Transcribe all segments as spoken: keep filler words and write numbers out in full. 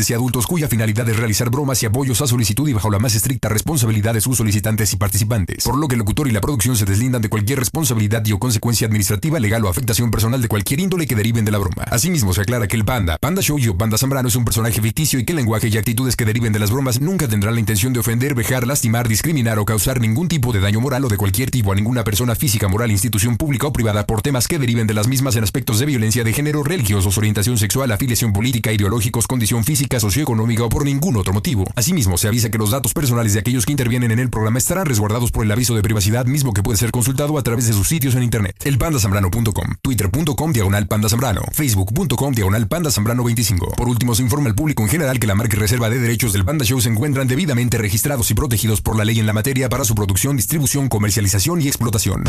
adolescentes y adultos cuya finalidad es realizar bromas y apoyos a solicitud y bajo la más estricta responsabilidad de sus solicitantes y participantes, por lo que el locutor y la producción se deslindan de cualquier responsabilidad y o consecuencia administrativa, legal o afectación personal de cualquier índole que deriven de la broma. Asimismo, se aclara que el Panda, Panda Show y o Panda Zambrano es un personaje ficticio y que el lenguaje y actitudes que deriven de las bromas nunca tendrán la intención de ofender, vejar, lastimar, discriminar o causar ningún tipo de daño moral o de cualquier tipo a ninguna persona física, moral, institución pública o privada por temas que deriven de las mismas en aspectos de violencia de género, religiosos, orientación sexual, afiliación política, ideológicos, condición física, socioeconómica o por ningún otro motivo. Asimismo, se avisa que los datos personales de aquellos que intervienen en el programa estarán resguardados por el aviso de privacidad mismo que puede ser consultado a través de sus sitios en internet. El panda zambrano punto com, twitter punto com diagonal panda zambrano, facebook punto com diagonal panda zambrano veinticinco. Por último, se informa al público en general que la marca y reserva de derechos del Panda Show se encuentran debidamente registrados y protegidos por la ley en la materia para su producción, distribución, comercialización y explotación.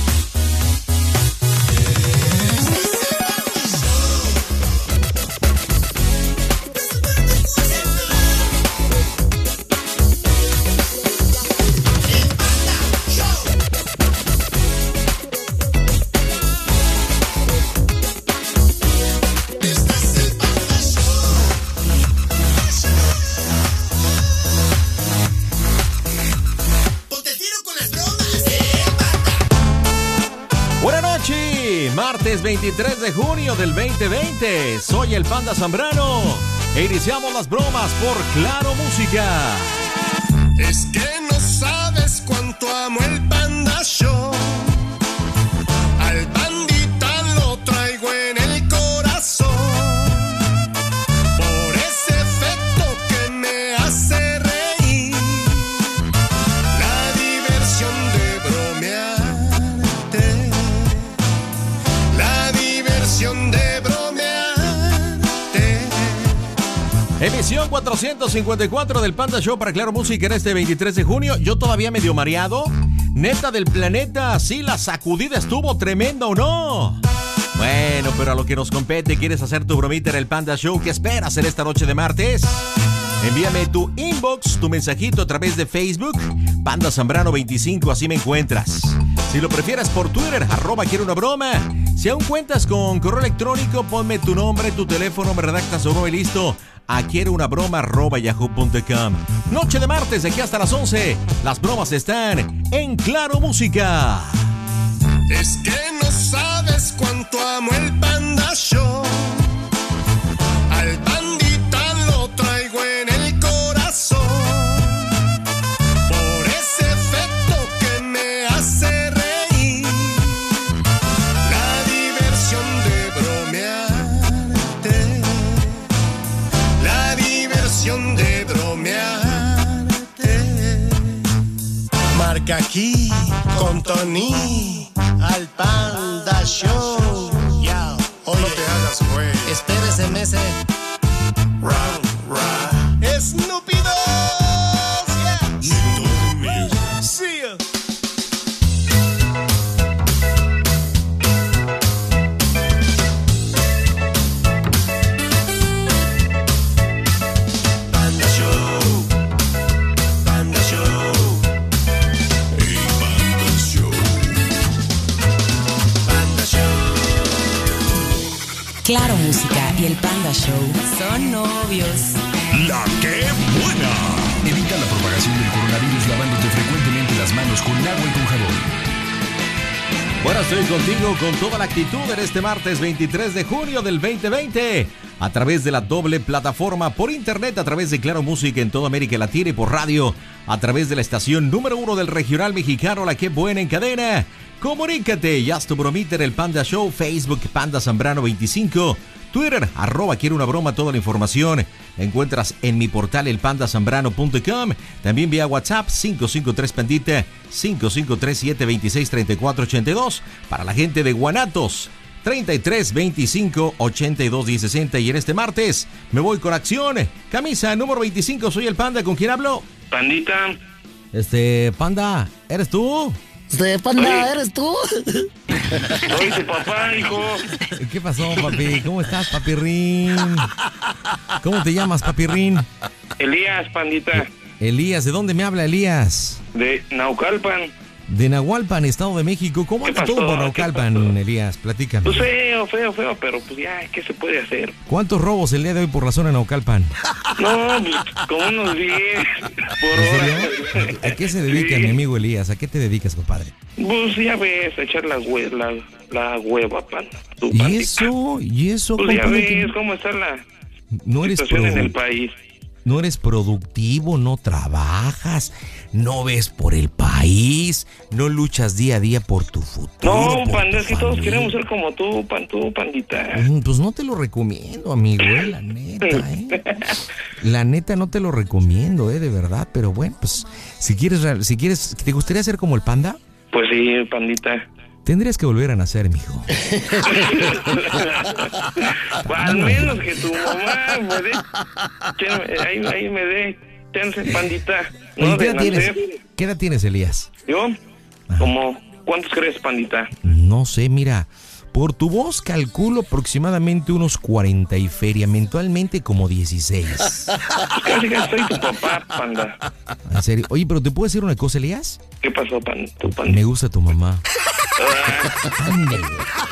Martes veintitrés de junio del veinte veinte. Soy el Panda Zambrano e iniciamos las bromas por Claro Música. Es que no sabes cuánto amo el Panda Show. Al pandita lo traigo en el corazón. Por ese efecto que me hace reír. La diversión de bromearte. La diversión de bromearte. Emisión cuatrocientos cincuenta y cuatro del Panda Show para Claro Música en este veintitrés de junio. Yo todavía medio mareado. Neta del planeta, sí, la sacudida estuvo tremenda o no. Bueno, pero a lo que nos compete, ¿quieres hacer tu bromita en el Panda Show? ¿Qué esperas en esta noche de martes? Envíame tu inbox, tu mensajito a través de Facebook, Panda Zambrano veinticinco, así me encuentras. Si lo prefieres por Twitter, arroba quiero una broma. Si aún cuentas con correo electrónico, ponme tu nombre, tu teléfono, me redactas su broma y listo. A quiero una broma, arroba yahoo punto com. Noche de martes, de aquí hasta las once. Las bromas están en Claro Música. Es que no sabes cuánto amo el Panda Show. Al pandita lo traigo en el corazón. Por ese efecto que me hace reír. La diversión de bromearte. La diversión de bromearte. Marca aquí con Tony. Al Panda Show. Ya, o no te hagas güey. Espérese, mese. Run, run. Estúpidos. Yeah. Estúpidos. Sí. Panda Show. Panda Show. El Panda Show. Panda Show. Claro Música y el Panda Show son novios. ¡La que buena! Evita la propagación del coronavirus lavándote frecuentemente las manos con agua y con jabón. Bueno, estoy contigo con toda la actitud en este martes veintitrés de junio del veinte veinte. A través de la doble plataforma por internet, a través de Claro Música en toda América Latina y por radio, a través de la estación número uno del regional mexicano, La Que Buena en cadena. Comunícate y haz tu bromita en el Panda Show, Facebook Panda Zambrano veinticinco, Twitter, arroba quiero una broma, toda la información encuentras en mi portal el panda zambrano punto com, también vía WhatsApp cinco cinco tres Pandita, cinco cinco tres siete dos seis tres cuatro ocho dos, para la gente de Guanatos, treinta y tres veinticinco ochenta y dos diez sesenta, y en este martes me voy con acción, camisa número veinticinco, soy el Panda, ¿con quién hablo? Pandita. Este, Panda, ¿eres tú? Este, Panda, Oye. ¿eres tú? Soy tu papá, hijo. ¿Qué pasó, papi? ¿Cómo estás, papirrín? ¿Cómo te llamas, papirrín? Elías, Pandita. Elías, ¿de dónde me habla Elías? De Naucalpan. de Naucalpan, Estado de México. ¿Cómo anda todo por Naucalpan, Elías? Platícame. Pues feo, feo, feo, pero pues ya, ¿qué se puede hacer? ¿Cuántos robos el día de hoy por la zona de Naucalpan? No, pues como unos diez por hora. ¿A qué se dedica, Sí. mi amigo Elías? ¿A qué te dedicas, compadre? Pues ya ves, a echar la, hue la, la hueva, pan. Tu ¿Y pandita. eso? ¿Y eso? Pues ya compadre, que ves cómo está la no eres situación en produ- el país. No eres productivo, no trabajas, no ves por el país, no luchas día a día por tu futuro. No, por panda, tu es que todos familia. queremos ser como tú, pan, tú, pandita. Mm, Pues no te lo recomiendo, amigo, eh, la neta, eh. La neta no te lo recomiendo, eh, de verdad, pero bueno, pues si quieres, real- si quieres, ¿te gustaría ser como el panda? Pues sí, pandita. Tendrías que volver a nacer, mijo. Pues al menos que tu mamá me dé, que ahí, ahí me dé chance, pandita. Oye, No ¿qué de edad tienes? nacer. ¿Qué edad tienes, Elías? Yo, como, ¿cuántos crees, pandita? No sé, mira, por tu voz calculo aproximadamente unos cuarenta y feria, eventualmente como dieciséis. Pues casi casi soy tu papá, panda. En serio. Oye, pero ¿te puedo decir una cosa, Elías? ¿Qué pasó, pan, tu panda? Me gusta tu mamá. Ah, Ándele.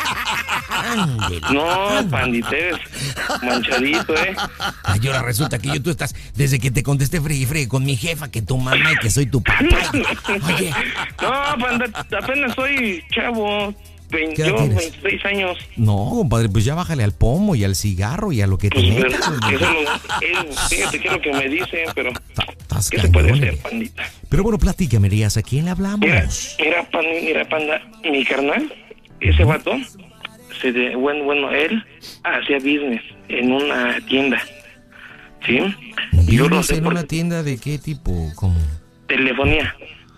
Ándele. no, pandita, eres manchadito, ¿eh? Ay, ahora resulta que yo tú estás, desde que te contesté fregue fregue con mi jefa, que tu mamá y que soy tu papá. Oye, No, panda, apenas soy chavo. Vein- ¿Qué edad yo, tienes? veintiséis años. no, compadre, pues ya bájale al pomo y al cigarro y a lo que te Pues, metas. eso es lo, es- fíjate que es lo que me dicen, pero Estás ¿qué se puede cañón. hacer, pandita? Pero bueno, platícame, Elías, ¿a quién le Mira, hablamos? mira, pan, mira, panda, mi carnal, ese vato, se de, bueno, bueno, él hacía business en una tienda, ¿sí? Yo lo ¿Vives sé en por una tienda de qué tipo? ¿Cómo? telefonía.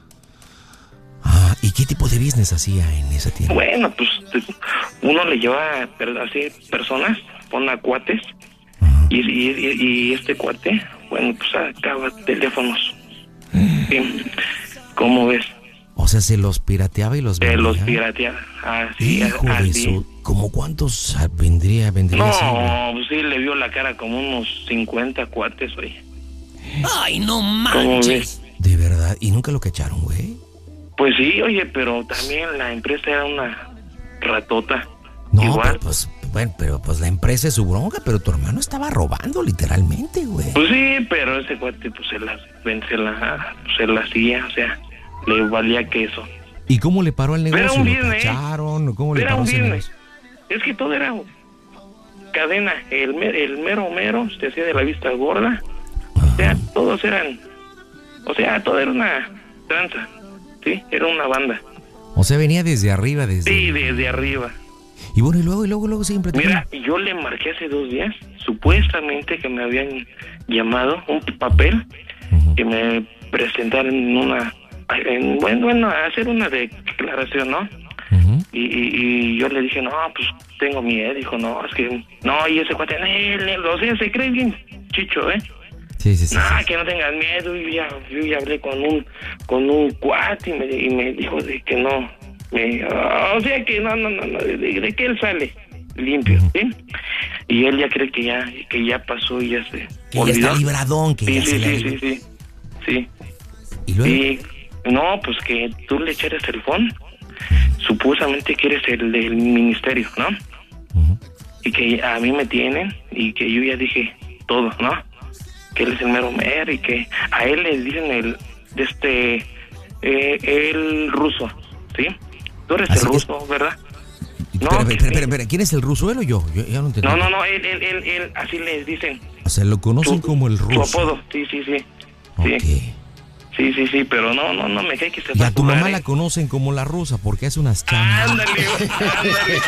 Ah, ¿y qué tipo de business hacía en esa tienda? Bueno, pues uno le lleva per- así personas, pone a cuates, y, y, y- y este cuate, bueno, pues acaba teléfonos. ¿Sí? ¿Cómo ves? O sea, se los pirateaba y los Se vendía. los piratea. Así, Hijo de así. su... ¿Cómo cuántos ah, vendría, vendría No, siendo? pues sí, le vio la cara como unos cincuenta cuates, oye. Ay, no ¿Cómo manches. ves? De verdad. ¿Y nunca lo cacharon, güey? Pues sí, oye, pero también la empresa era una ratota. No, Igual. pero pues, bueno, pero pues la empresa es su bronca, pero tu hermano estaba robando literalmente, güey. Pues sí, pero ese cuate, pues se la, se la, se la hacía, o sea, le valía queso. ¿Y cómo le paró el Era negocio? un ¿Lo business. cacharon? ¿Cómo le Era paró un ese business. negocio? Es que todo era cadena. El, mer- el mero mero se hacía de la vista gorda. O sea, todos eran... O sea, todo era una tranza. ¿Sí? Era una banda. O sea, venía desde arriba, desde... Sí, desde arriba. Y bueno, y luego, y luego, luego siempre... Mira, yo le marqué hace dos días, supuestamente que me habían llamado un papel Ujú. que me presentaran en una... En, bueno, bueno, a hacer una declaración, ¿no? Ujú. Y, y, y yo le dije, no, pues tengo miedo. Dijo, no, es que... No, y ese cuate, él, él, o sea, se cree bien chicho, ¿eh? Sí, sí, sí. No, sí. que no tengas miedo. Yo ya, yo ya hablé con un con un cuate y me, y me dijo de que no. Me, o sea, que no, no, no, no de, de que él sale limpio, ¿sí? Y él ya cree que ya que ya pasó y ya se Que ya olvidó. está libradón, que Sí, ya sí, se le sí, libró. sí, sí, sí. Y luego... Y no, pues que tú le echaras el phone, supuestamente que eres el del ministerio, ¿no? Ujú. Y que a mí me tienen y que yo ya dije todo, ¿no? Que él es el mero mero y que a él le dicen el, de este, eh, el ruso, ¿sí? Tú eres Así el que- ruso, ¿verdad? No, espera, que espera, sí. espera, espera, ¿quién es el ruso, él o yo? Yo ya no entendí. No, no, no, él, él, él, él, así les dicen. O sea, lo conocen Su- como el ruso. Su apodo, sí, sí, sí. Ok. Sí, sí, sí, sí, pero no, no, no me cae que se Y va a tu jugar, mamá ¿eh? la conocen como la rusa porque hace unas chamas. Ándale, ándale.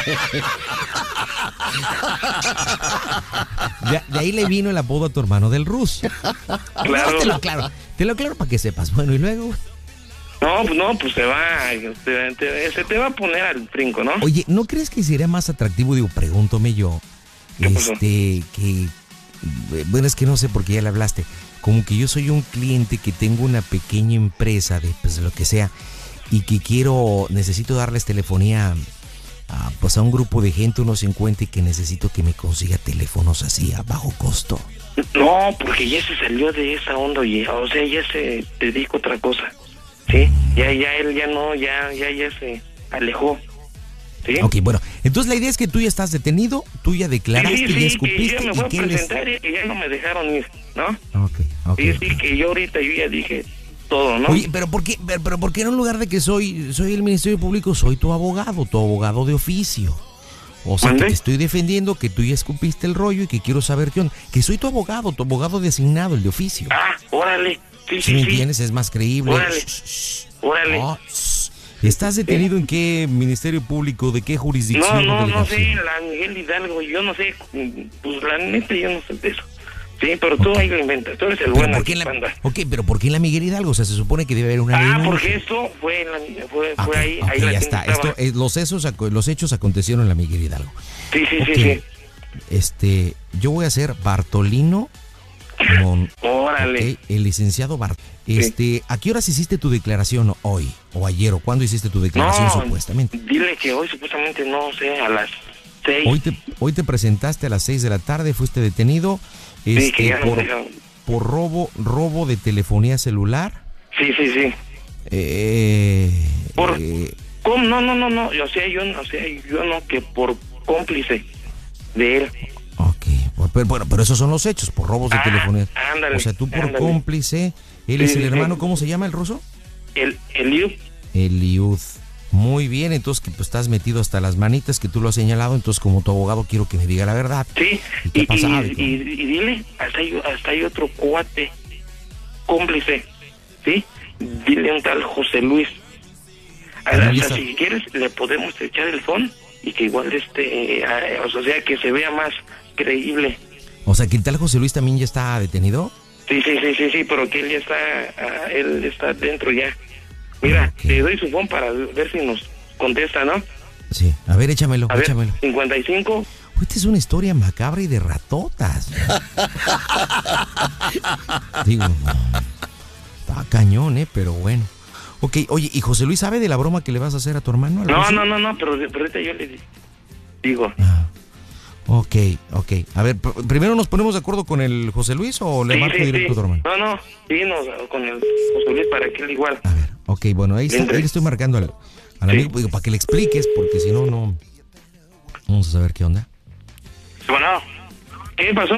De, de ahí le vino el apodo a tu hermano del ruso. Claro. Te lo aclaro, te lo aclaro para que sepas. Bueno, y luego... No, pues no, pues se va, te- te- se te va a poner al brinco, ¿no? Oye, ¿no crees que sería más atractivo? Digo, pregúntame yo. ¿Qué pasó? Este, que... Bueno, es que no sé por qué ya le hablaste. Como que yo soy un cliente que tengo una pequeña empresa de pues lo que sea y que quiero, necesito darles telefonía a, pues a un grupo de gente, unos cincuenta, y que necesito que me consiga teléfonos así a bajo costo. No, porque ya se salió de esa onda, oye, o sea, ya se dedica a otra cosa. Sí, ya, ya él ya no, ya, ya, ya se alejó. ¿Sí? Ok, bueno, entonces la idea es que tú ya estás detenido, tú ya declaraste, sí, sí, ya sí, escupiste. que yo me fui y a que presentar les... y ya no me dejaron ir, ¿no? Ok, ok. Sí, sí, que yo ahorita yo ya dije todo, ¿no? Oye, pero ¿por qué, pero, pero ¿por qué en lugar de que soy, soy el Ministerio Público, soy tu abogado, tu abogado de oficio? O sea, ¿Mande? que te estoy defendiendo, que tú ya escupiste el rollo y que quiero saber qué onda. Que soy tu abogado, tu abogado designado, el de oficio. Ah, órale. Sí, ¿Sí sí, me sí. entiendes? Es más creíble. Órale. Shh, shh. Órale. Oh, shh. ¿Estás detenido en qué Ministerio Público? ¿De qué jurisdicción? No, o no, no sé, delegación? la Miguel Hidalgo, yo no sé, pues la neta yo no sé de eso. Sí, pero tú ahí lo inventas, tú eres el Pero bueno ¿por qué en la, panda. ok, pero ¿por qué en la Miguel Hidalgo? O sea, se supone que debe haber una Ah, denuncia. porque esto fue, en la, fue, Ok, fue ahí, ok, ahí la ya tienda está. estaba. Esto, eh, los, hechos, aco- los hechos acontecieron en la Miguel Hidalgo. Sí, sí, Ok, sí, sí. Este, yo voy a ser Bartolino Mon, Órale. ok, el licenciado Bart. Este, ¿a qué horas hiciste tu declaración hoy o ayer o cuándo hiciste tu declaración No, supuestamente? dile que hoy supuestamente no sé, a las seis. Hoy te, hoy te presentaste a las seis de la tarde, fuiste detenido este, Sí, que ya nos por, dejaron. por robo, robo de telefonía celular. Sí, sí, sí. Eh, Por, eh, ¿cómo? No, no, no, no, o sea, yo, o sea, yo no, que por cómplice de él. ok, pero, bueno, pero esos son los hechos, por robos de Ah, telefonía. ándale, O sea, tú por ándale. cómplice, él Sí, es el sí, hermano, sí. ¿cómo se llama el ruso? El, el Liu. Eliud. Muy bien, entonces que tú estás metido hasta las manitas, que tú lo has señalado, entonces como tu abogado quiero que me diga la verdad. Sí, ¿Y qué y, ha pasado? y, y, y dile, hasta hay, hasta hay otro cuate cómplice, ¿sí? Dile un tal José Luis. Ahí Hasta está. si quieres le podemos echar el phone y que igual este, eh, o sea, que se vea más creíble. O sea, que el tal José Luis también ya está detenido. Sí, sí, sí, sí, sí, pero que él ya está, ah, él está dentro ya. Mira, Ok. te doy su phone para ver si nos contesta, ¿no? Sí, a ver, échamelo, A ver, échamelo. cincuenta y cinco. Uy, esta es una historia macabra y de ratotas. Digo, no, está cañón, ¿eh? Pero bueno. Ok, oye, ¿y José Luis sabe de la broma que le vas a hacer a tu hermano? al No, ruso? no, no, no, pero, pero ahorita yo le di- digo. Ah, ok, ok. A ver, pr- primero nos ponemos de acuerdo con el José Luis o le Sí, marco sí, directo sí. a tu hermano. No, no, sí, no, con el José Luis para que él igual. A ver, ok, bueno, ahí, está, Entre. ahí le estoy marcando al, al Sí. amigo digo, para que le expliques, porque si no, no. Vamos a saber qué onda. Bueno, ¿qué pasó?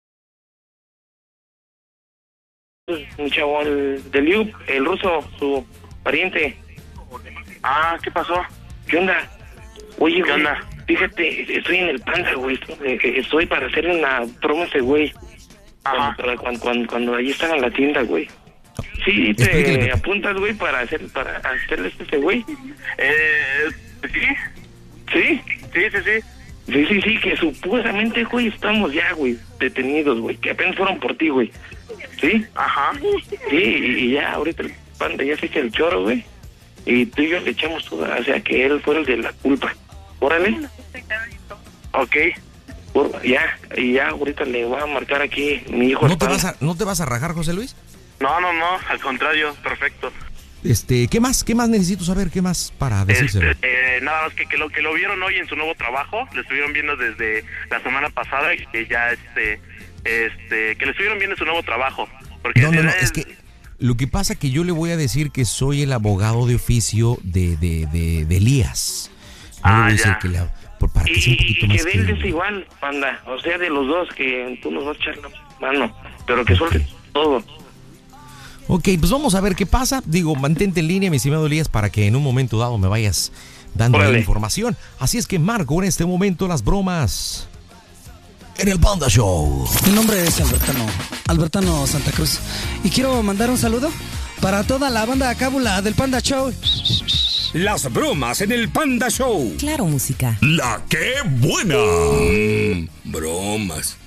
Un chavo, el de Liu, el ruso, su pariente. Ah, ¿qué pasó? ¿Qué onda? Oye, ¿Qué güey, onda? fíjate, estoy en el Panda, güey. eh, Estoy para hacerle una promo a ese güey. Cuando, Ajá. para- cuando, cuando, cuando ahí están en la tienda, güey. Sí, Explícale, te Pepe. apuntas, güey, para hacer, para hacerle esto a ese güey. Eh, ¿sí? ¿Sí? Sí, sí, sí. Sí, sí, sí, que supuestamente, güey, estamos ya, güey, detenidos, güey, que apenas fueron por ti, güey. ¿Sí? Ajá. Sí, y, y ya ahorita el Panda ya se echa el choro, güey. Y tú y yo le echamos toda, o sea, que él fue el de la culpa. Órale. Ok. Por- ya, y ya ahorita le voy a marcar aquí mi hijo. ¿No el te, Panda. vas a, ¿No te vas a rajar, José Luis? No, no, no, al contrario, perfecto. Este, ¿qué más? ¿Qué más necesito saber? ¿Qué más para decírselo? Este, eh, nada más que, que lo que lo vieron hoy en su nuevo trabajo, lo estuvieron viendo desde la semana pasada y que ya este este que lo estuvieron viendo en su nuevo trabajo, porque No, no, no, desde- es que lo que pasa que yo le voy a decir que soy el abogado de oficio de, de, de, de Elías. No le Ah, voy a decir ya. que le, por, para que sea un Y, poquito y más que de él es creíble. igual, Panda. O sea, de los dos, que tú nos vas a echar la mano. Pero que suelte todo. Ok, pues vamos a ver qué pasa. Digo, mantente en línea, mi estimado Elías, para que en un momento dado me vayas dando la Órale. información. Así es que marco en este momento las bromas en el Panda Show. Mi nombre es Albertano, Albertano Santa Cruz. Y quiero mandar un saludo para toda la banda cábula del Panda Show. Las bromas en el Panda Show. Claro, música. ¡La qué buena! Mm, bromas.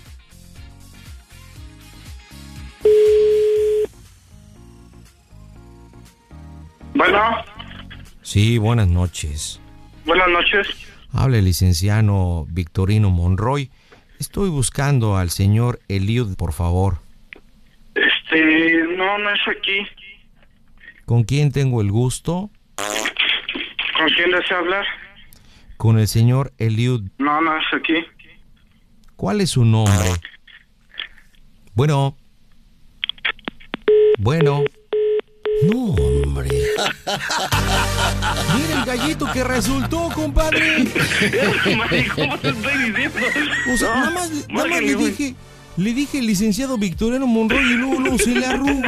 Bueno, Sí, buenas noches. buenas noches. Habla el licenciado Victorino Monroy. Estoy buscando al señor Eliud, por favor. Este, no, no es aquí. ¿Con quién tengo el gusto? ¿Con quién desea hablar? Con el señor Eliud. No, no es aquí. ¿Cuál es su nombre? Bueno. Bueno. No, hombre. Mira el gallito que resultó, compadre. ¿Cómo te estoy diciendo? O sea, No, nada más, nada más márcale, le güey. dije, le dije licenciado Victoriano Monroy y luego, luego se le arrugó.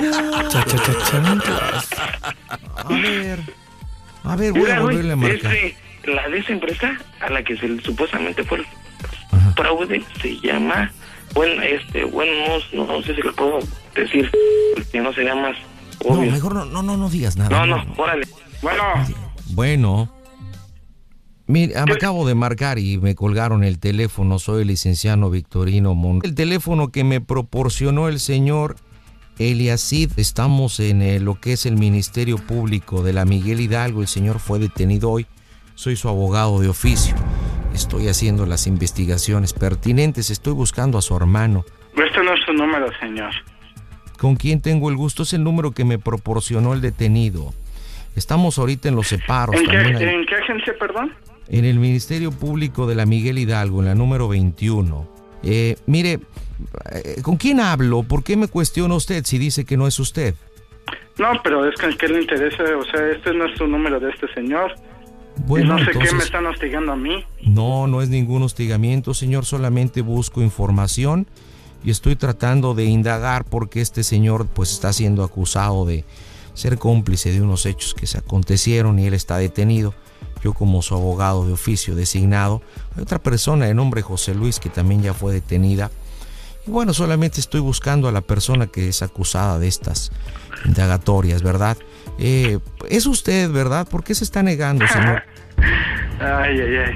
A ver, a ver, voy Mira, a güey, volverle a marcar. este, la de esa empresa a la que se le, supuestamente fue el Ajá. fraude se llama, bueno, este, bueno, no, no, no sé si lo puedo decir, que no sería más No, obvio. mejor no, no, no, no digas nada. No, no, órale. Bueno, Bueno. Mira, me acabo de marcar y me colgaron el teléfono. Soy el licenciado Victorino Monroy. El teléfono que me proporcionó el señor Eliacid. Estamos en eh, lo que es el Ministerio Público de la Miguel Hidalgo. El señor fue detenido hoy. Soy su abogado de oficio. Estoy haciendo las investigaciones pertinentes. Estoy buscando a su hermano. Este no es su número, señor. ¿Con quién tengo el gusto? Es el número que me proporcionó el detenido. Estamos ahorita en los separos. ¿En qué, también hay- ¿En qué agencia, perdón? En el Ministerio Público de la Miguel Hidalgo, en la número veintiuno. Eh, mire, eh, ¿con quién hablo? ¿Por qué me cuestiona usted si dice que no es usted? No, pero es que ¿qué le interesa? O sea, este no es su número de este señor. Bueno, y no sé entonces- qué me están hostigando a mí. No, no es ningún hostigamiento, señor. Solamente busco información y estoy tratando de indagar porque este señor pues está siendo acusado de ser cómplice de unos hechos que se acontecieron y él está detenido. Yo como su abogado de oficio designado. Hay otra persona de nombre José Luis que también ya fue detenida. Y bueno, solamente estoy buscando a la persona que es acusada de estas indagatorias, ¿verdad? Eh, es usted, ¿verdad? ¿Por qué se está negando, señor? Ay, ay, ay.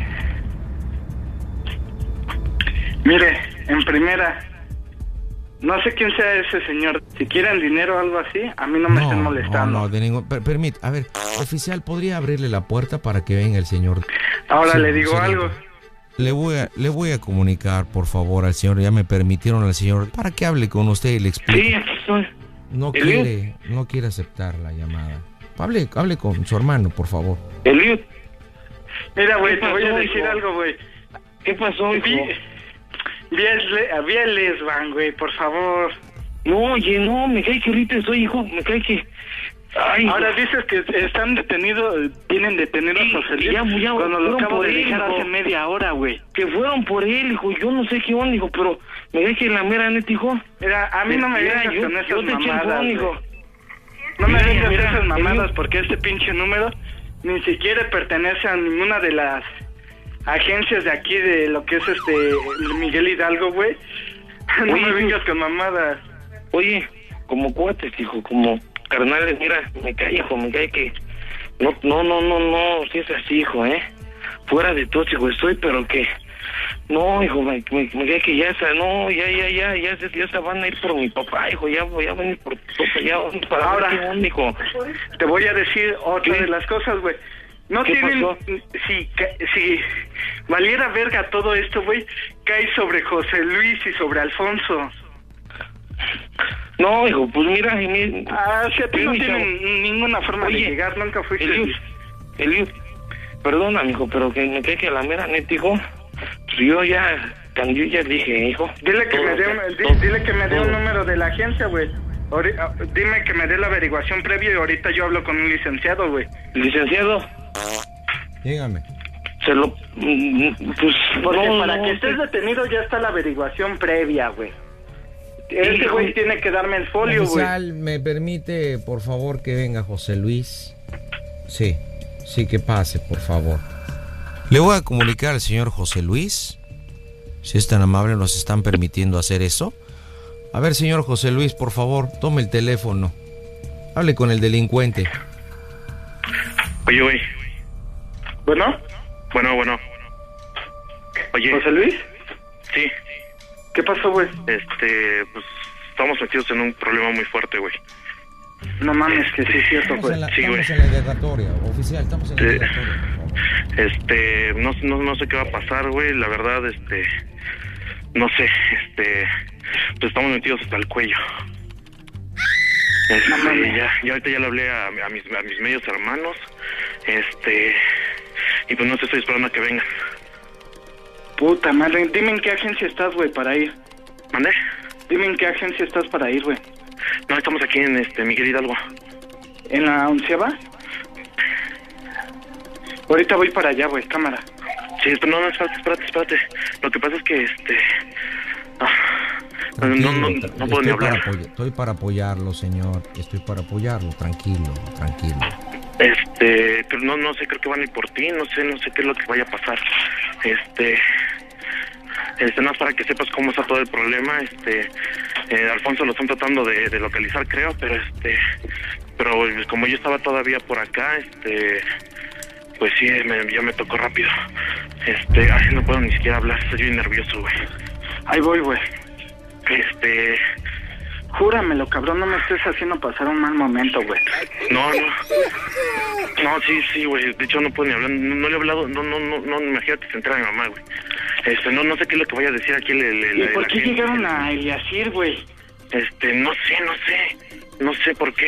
Mire, en primera, no sé quién sea ese señor. Si quieren dinero o algo así, a mí no me estén molestando. No, no, de ningún... per- permit- a ver, oficial, ¿podría abrirle la puerta para que venga el señor? Ahora Sí, le digo señor. algo. Le voy a, le voy a comunicar, por favor, al señor. Ya me permitieron al señor para que hable con usted y le explique. Sí, aquí estoy. No Eliud. quiere, no quiere aceptar la llamada. Hable, hable con su hermano, por favor. Eliud, Mira, güey, ¿Qué te voy a pasó, decir hijo? algo, güey. ¿qué pasó, hijo? Vi, vi el, le- vi el Lesban, güey, por favor. No, oye, no, me cae que ahorita estoy, hijo, me cae que... Ay, Ahora hijo. dices que están detenidos, tienen detenido Sí, a José ya, Luis ya, cuando lo fueron acabo por de él, dejar hijo. hace media hora, güey. Que fueron por él, hijo, yo no sé qué onda, hijo, pero me cae que la mera neta, hijo. Mira, a mí no me Mira, vengas yo- con yo esas te eché el mamadas, phone, güey. hijo. No me Mira, vengas mira, esas mamadas Eliud. porque este pinche número ni siquiera pertenece a ninguna de las agencias de aquí de lo que es este Miguel Hidalgo, güey. No Oye, me hijo. vengas con mamadas. Oye, como cuates, hijo, como carnales, mira, me cae, hijo, me cae que... No, no, no, no, no, si es así, hijo, ¿eh? Fuera de todo, hijo, estoy, pero que... No, hijo, me, me, me cae que ya está, no, ya, ya, ya, ya, se, ya se van a ir por mi papá, hijo, ya, ya van a ir por tu papá, ya van para Ahora. ver qué onda, hijo. Te voy a decir otra ¿Qué? de las cosas, güey. No ¿Qué tienen... pasó? Si, ca- si valiera verga todo esto, güey, cae sobre José Luis y sobre Alfonso. No, hijo, pues mira, y mi- Ah, si a ti Sí, no mi chavo. tienen ninguna forma Oye, de llegar, nunca fuiste... Eliud, Eliud, perdona, hijo, pero que me cae que a la mera neta, hijo, pues yo ya, cuando yo ya dije, hijo. Dile que todo, me dé un, di- todo, dile que me dé un todo. número de la agencia, güey. Ori- ah, Dime que me dé la averiguación previa y ahorita yo hablo con un licenciado, güey. Licenciado, Dígame. se lo... mm, Pues, Porque no, para no, que estés sí. detenido ya está la averiguación previa, güey. Este Hijo. güey tiene que darme el folio, güey. Oficial, ¿me permite, por favor, que venga José Luis? Sí, sí, que pase, por favor. Le voy a comunicar al señor José Luis. Si es tan amable, nos están permitiendo hacer eso. A ver, señor José Luis, por favor, tome el teléfono. Hable con el delincuente. Oye, güey. Bueno, Bueno, bueno. Oye. José Luis, Sí. ¿qué pasó, güey? Este, pues estamos metidos en un problema muy fuerte, güey. No mames, que sí es cierto, Estamos güey. en la, Sí, estamos güey. en la indagatoria, oficial, estamos en la Sí. indagatoria, por favor. Este, no, no, no sé qué va a pasar, güey. La verdad, este, no sé, este, pues estamos metidos hasta el cuello. Este, ya, ya ahorita ya le hablé a, a mis, a mis medios hermanos, este, y pues no sé, estoy esperando a que vengan. Puta madre, dime en qué agencia estás, güey, para ir. ¿Mandé? Dime en qué agencia estás para ir, güey. No, estamos aquí en este Miguel Hidalgo. en la onceava. Ahorita voy para allá, güey, cámara. Sí, no, no, espérate, espérate, espérate. Lo que pasa es que, este... Ah, Tranquilo, no, no, no, no puedo ni estoy, para hablar. apoy- estoy para apoyarlo, señor. Estoy para apoyarlo. Tranquilo, tranquilo. Este, pero no, no sé, creo que van a ir por ti, no sé, no sé qué es lo que vaya a pasar. Este, este, no es para que sepas cómo está todo el problema. Este, eh, Alfonso lo están tratando de, de localizar, creo, pero este, pero como yo estaba todavía por acá, este, pues sí, me, ya me tocó rápido. Este, ay, no puedo ni siquiera hablar, estoy bien nervioso, güey. Ahí voy, güey. Este, Júramelo, cabrón, no me estés haciendo pasar un mal momento, güey. no, no, no, sí, sí, güey, de hecho no puedo ni hablar, no, no le he hablado, no, no, no, no, imagínate se entera mi mamá, güey. Este, no, no sé qué es lo que vaya a decir aquí el, el, el ¿Y por la qué gente. llegaron a Eliasir, güey? Este, no sé, no sé, no sé por qué.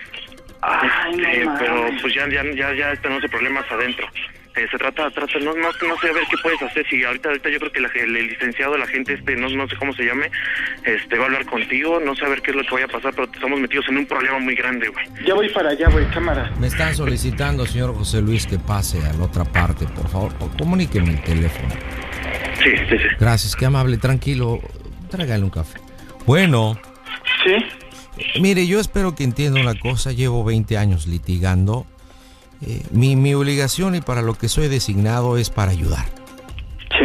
Ay, este, no pero mames. pues ya, ya, ya, ya tenemos problemas adentro. Eh, se trata, trata, no, no, no sé a ver qué puedes hacer. Si ahorita, ahorita yo creo que la, el, el licenciado, la gente, este, no, no sé cómo se llame, este, va a hablar contigo, no sé a ver qué es lo que vaya a pasar, pero estamos metidos en un problema muy grande, güey. Ya voy para allá, güey, cámara. Me están solicitando, señor José Luis, que pase a la otra parte, por favor. O comuníqueme el teléfono. Sí, sí, sí. Gracias, qué amable, tranquilo. Tráigale un café. Bueno. ¿Sí? Eh, mire, yo espero que entienda una cosa. Llevo veinte años litigando. Eh, mi, mi obligación y para lo que soy designado es para ayudar. Sí.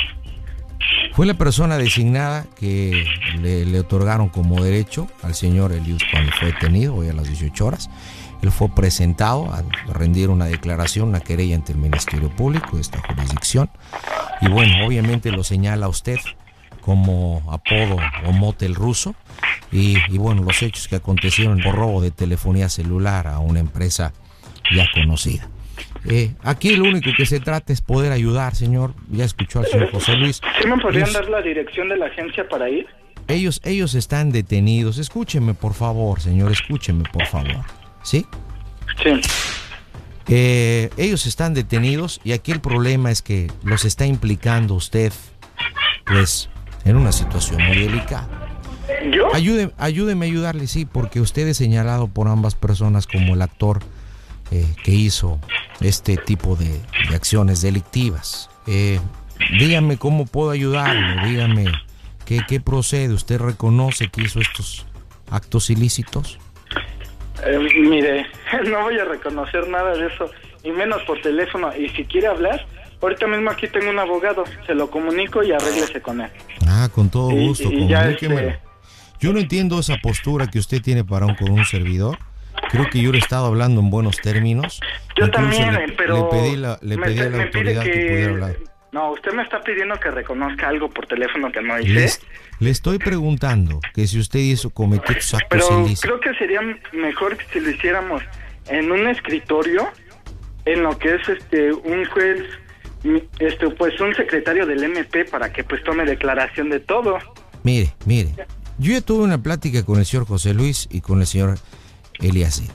Fue la persona designada que le, le otorgaron como derecho al señor Eliud cuando fue detenido, hoy a las dieciocho horas. Él fue presentado a rendir una declaración, una querella ante el Ministerio Público de esta jurisdicción. Y bueno, obviamente lo señala usted como apodo o mote el ruso. Y, y bueno, los hechos que acontecieron por robo de telefonía celular a una empresa ya conocida. Eh, aquí lo único que se trata es poder ayudar, señor. Ya escuchó al señor José Luis. ¿Sí me podrían ellos, dar la dirección de la agencia para ir? Ellos, ellos están detenidos. Escúcheme, por favor, señor, escúcheme, por favor. ¿Sí? Sí. Eh, ellos están detenidos y aquí el problema es que los está implicando usted, pues, en una situación muy delicada. ¿Yo? Ayúdeme, ayúdeme a ayudarle, sí, porque usted es señalado por ambas personas como el actor eh, que hizo este tipo de, de acciones delictivas. Eh, dígame cómo puedo ayudarlo, dígame qué, qué procede. ¿Usted reconoce que hizo estos actos ilícitos? Eh, mire, no voy a reconocer nada de eso, y menos por teléfono. Y si quiere hablar, ahorita mismo aquí tengo un abogado, se lo comunico y arréglese con él. Ah, con todo Y- gusto, y ya, comuníquemelo. este- Yo no entiendo esa postura que usted tiene para un, con un servidor. Creo que yo le he estado hablando en buenos términos. Yo Incluso también, le, eh, pero... le pedí, la, le me pedí a está- la me pide autoridad que... pudiera hablar. No, usted me está pidiendo que reconozca algo por teléfono que no hice. Le, le estoy preguntando que si usted hizo cometió estos actos Pero ilícitos. creo que sería mejor que si lo hiciéramos en un escritorio, en lo que es este un juez, este pues un secretario del M P para que pues tome declaración de todo. Mire, mire. Yo ya tuve una plática con el señor José Luis y con el señor Eliasir.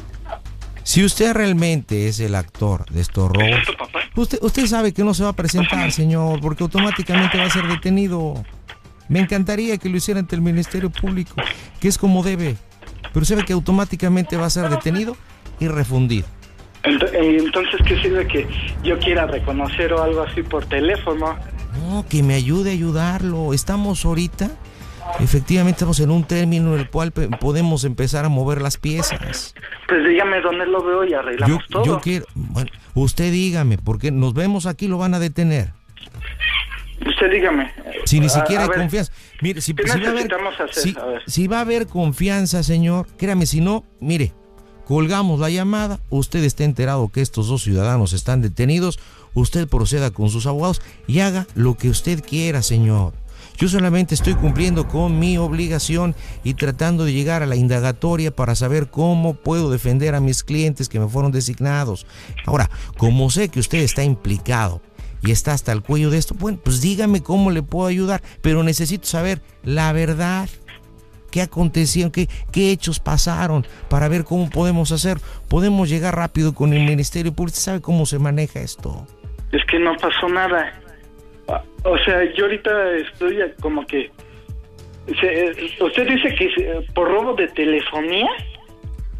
Si usted realmente es el actor de estos robos, usted, usted sabe que no se va a presentar, señor, porque automáticamente va a ser detenido. Me encantaría que lo hiciera ante el Ministerio Público, que es como debe, pero sabe que automáticamente va a ser detenido y refundido. Ent- Entonces, ¿qué sirve que yo quiera reconocer o algo así por teléfono? No, que me ayude a ayudarlo. Estamos ahorita, efectivamente estamos en un término en el cual pe- podemos empezar a mover las piezas. Pues dígame dónde lo veo y arreglamos Yo, todo. yo quiero, bueno, usted dígame, porque nos vemos aquí, lo van a detener. Usted dígame. Si ni A- siquiera a hay ver, confianza. Mire, si, ¿qué si va a haber, necesitamos hacer? si, A ver. si va a haber confianza, señor, créame, si no, mire, colgamos la llamada, usted está enterado que estos dos ciudadanos están detenidos, usted proceda con sus abogados y haga lo que usted quiera, señor. Yo solamente estoy cumpliendo con mi obligación y tratando de llegar a la indagatoria para saber cómo puedo defender a mis clientes que me fueron designados. Ahora, como sé que usted está implicado y está hasta el cuello de esto, bueno, pues dígame cómo le puedo ayudar, pero necesito saber la verdad. ¿Qué aconteció? ¿Qué, qué hechos pasaron? Para ver cómo podemos hacer. Podemos llegar rápido con el Ministerio Público. ¿Usted sabe cómo se maneja esto? Es que no pasó nada. O sea, yo ahorita estoy como que... se- usted dice que es, eh, por robo de telefonía.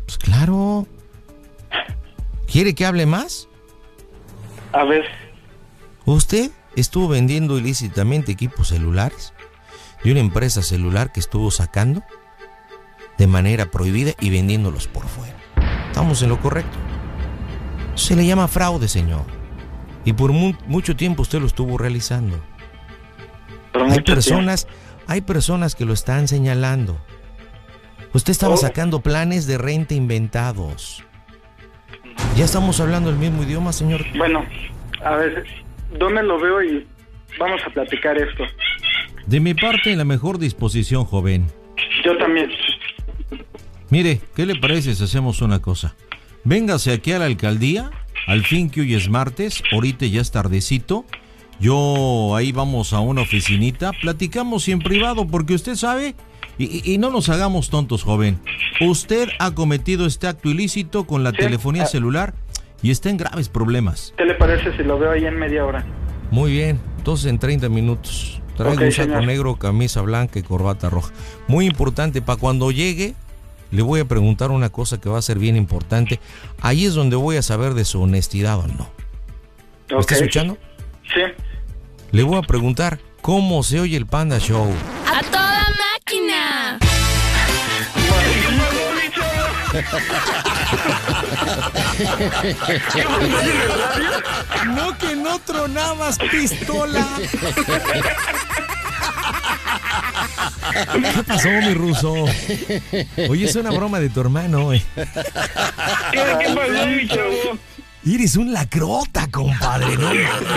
Pues claro. ¿Quiere que hable más? A ver. ¿Usted estuvo vendiendo ilícitamente equipos celulares de una empresa celular que estuvo sacando de manera prohibida y vendiéndolos por fuera? Estamos en lo correcto. Se le llama fraude, señor. Y por mu- mucho tiempo usted lo estuvo realizando. Hay personas, hay personas que lo están señalando. Usted estaba Oh. sacando planes de renta inventados. ¿Ya estamos hablando el mismo idioma, señor? Bueno, a ver, ¿dónde lo veo? Y vamos a platicar esto. De mi parte, en la mejor disposición, joven. Yo también. Mire, ¿qué le parece si hacemos una cosa? Véngase aquí a la alcaldía, al fin que hoy es martes, ahorita ya es tardecito. Yo ahí vamos a una oficinita, platicamos y en privado, porque usted sabe, y, y- y no nos hagamos tontos, joven. Usted ha cometido este acto ilícito con la Sí. telefonía Ah. celular y está en graves problemas. ¿Qué le parece si lo veo ahí en media hora? Muy bien, entonces en treinta minutos. Traigo Ok, un saco señor. negro, camisa blanca y corbata roja. Muy importante, para cuando llegue, le voy a preguntar una cosa que va a ser bien importante. Ahí es donde voy a saber de su honestidad o no. ¿Me Ok. está escuchando? Sí. Le voy a preguntar cómo se oye el Panda Show. ¡A toda máquina! No, que no tronabas, pistola. ¿Qué pasó, mi ruso? Oye, es una broma de tu hermano, eh. ¿Qué, qué pasó, mi chavo? Eres un lacrota, compadre, ¿no?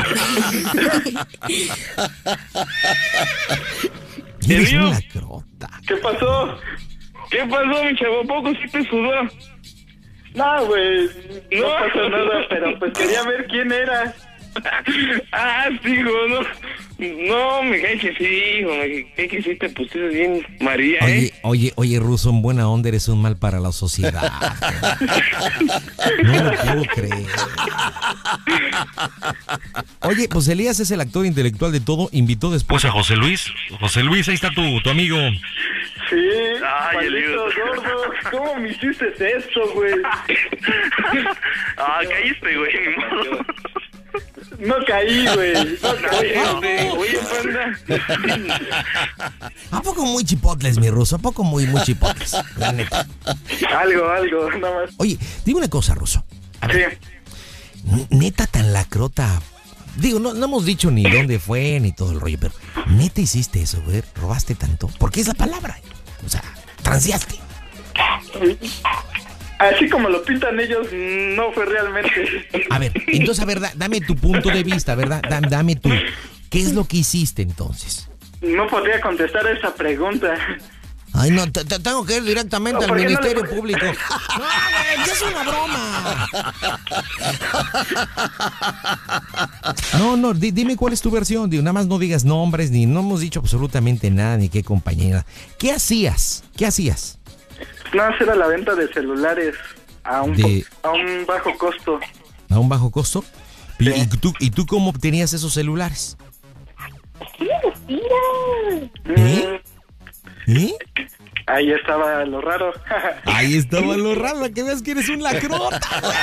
Eres un lacrota. ¿Qué pasó? ¿Qué pasó, mi chavo? ¿A poco sí te sudó? No, güey. No, No. pasó nada, pero pues quería ver quién era. Ah, sí, hijo, no. No, me cae que sí, hijo. Me cae que sí te pusiste bien María, ¿eh? Oye, oye, oye, Ruso, en buena onda eres un mal para la sociedad. No lo puedo creer. Oye, pues Elías es el actor intelectual de todo. Invitó después a José Luis. José Luis, ahí está tu, tu amigo. Sí, Ay, maldito Eliud. gordo. ¿Cómo me hiciste esto, güey? Ah, caíste, güey, ni modo. No caí, güey. No caí. Oye, oye, panda. ¿A poco muy chipotles, mi Ruso? ¿A poco muy, muy chipotles? La neta. Algo, algo, nada más. Oye, dime una cosa, Ruso. Sí. N- Neta tan lacrota. Digo, no, no hemos dicho ni dónde fue ni todo el rollo, pero neta hiciste eso, güey. ¿Robaste tanto? Porque es la palabra. O sea, transeaste. Así como lo pintan ellos, no fue realmente. A ver, entonces, a ver, da- dame tu punto de vista, ¿verdad? Da- dame tu... ¿Qué es lo que hiciste entonces? No podría contestar esa pregunta. Ay, no, te- te tengo que ir directamente No, al ¿por qué no Ministerio le- Público. No, güey, es una broma. No, no, di- dime cuál es tu versión. Digo, nada más no digas nombres, ni no hemos dicho absolutamente nada, ni qué compañera. ¿Qué hacías? ¿Qué hacías? No, era la venta de celulares a un, De- po- a un bajo costo. ¿A un bajo costo? ¿Y, y tú, ¿Y tú cómo obtenías esos celulares? ¿Eh? ¿Eh? Ahí estaba lo raro. Ahí estaba lo raro, que veas que eres un lacrota.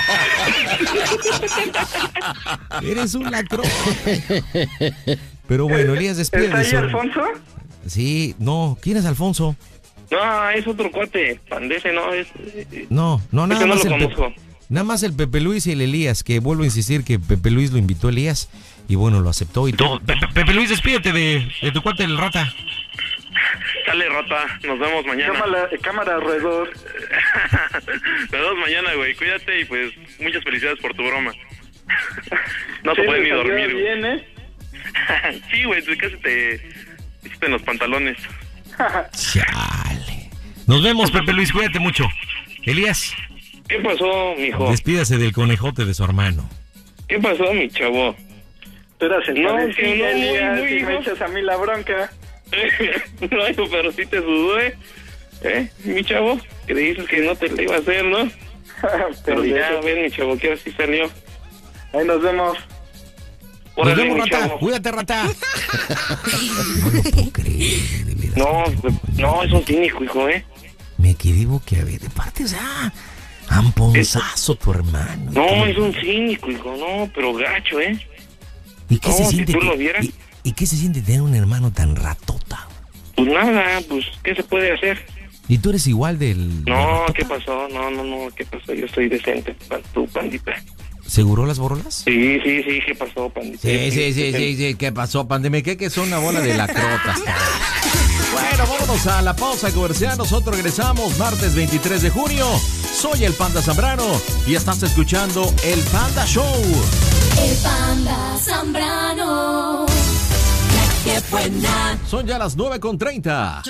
Eres un lacrota. Pero bueno, Elías, despide. ¿Está ahí de su- Alfonso? Sí, no, ¿quién es Alfonso? No, es otro cuate. Pandese, no, es... No, no, nada Ese no más lo el Pe- conozco. nada más el Pepe Luis y el Elías, que vuelvo a insistir que Pepe Luis lo invitó a Elías y bueno, lo aceptó y todo. Pepe, Pepe Luis, despídete de, de tu cuate el rata. Sale, rata, nos vemos mañana. Cámara, cámara alrededor. Nos vemos mañana, güey, cuídate y pues muchas felicidades por tu broma. No Sí, se puede le ni salió dormir, güey. bien, ¿eh? Sí, güey, tú casi te hiciste en los pantalones. Chale. Nos vemos, Pepe Luis, cuídate mucho. Elías, ¿Qué pasó, mijo? despídase del conejote de su hermano. ¿Qué pasó, mi chavo? Tú eras el No, cabecilla, que no, muy, Elías, muy, y me hijo. echas a mí la bronca. No, hijo, pero sí te sudó, ¿eh? ¿Eh, mi chavo? Que dices que no te lo iba a hacer, ¿no? Pero ya, ven, mi chavo, que así salió. Ahí nos vemos. Nos Órale, vemos, mi rata. chavo. Cuídate, rata. No lo puedo creer, de veras. No, no, es un cínico, hijo, ¿eh? Me equivoqué, a ver, de parte, o sea, Amponzazo, tu hermano. No, es un cínico, hijo, no, pero gacho, ¿eh? ¿Y qué no, se siente? Si tú que, lo vieras. ¿y, ¿Y qué se siente tener un hermano tan ratota? Pues nada, pues, ¿qué se puede hacer? ¿Y tú eres igual del...? No, ¿qué pasó? No, no, no, ¿qué pasó? Yo estoy decente, tú, pandita. ¿Seguro las borolas? Sí, sí, sí, ¿qué pasó, pandita? Sí, sí, sí, sí, sí, ¿qué pasó, pandemia? ¿Qué que son una bola de lacrotas? Bueno, vámonos a la pausa comercial. Nosotros regresamos martes veintitrés de junio. Soy el Panda Zambrano y estás escuchando El Panda Show. El Panda Zambrano. ¡Qué buena! Son ya las nueve con treinta.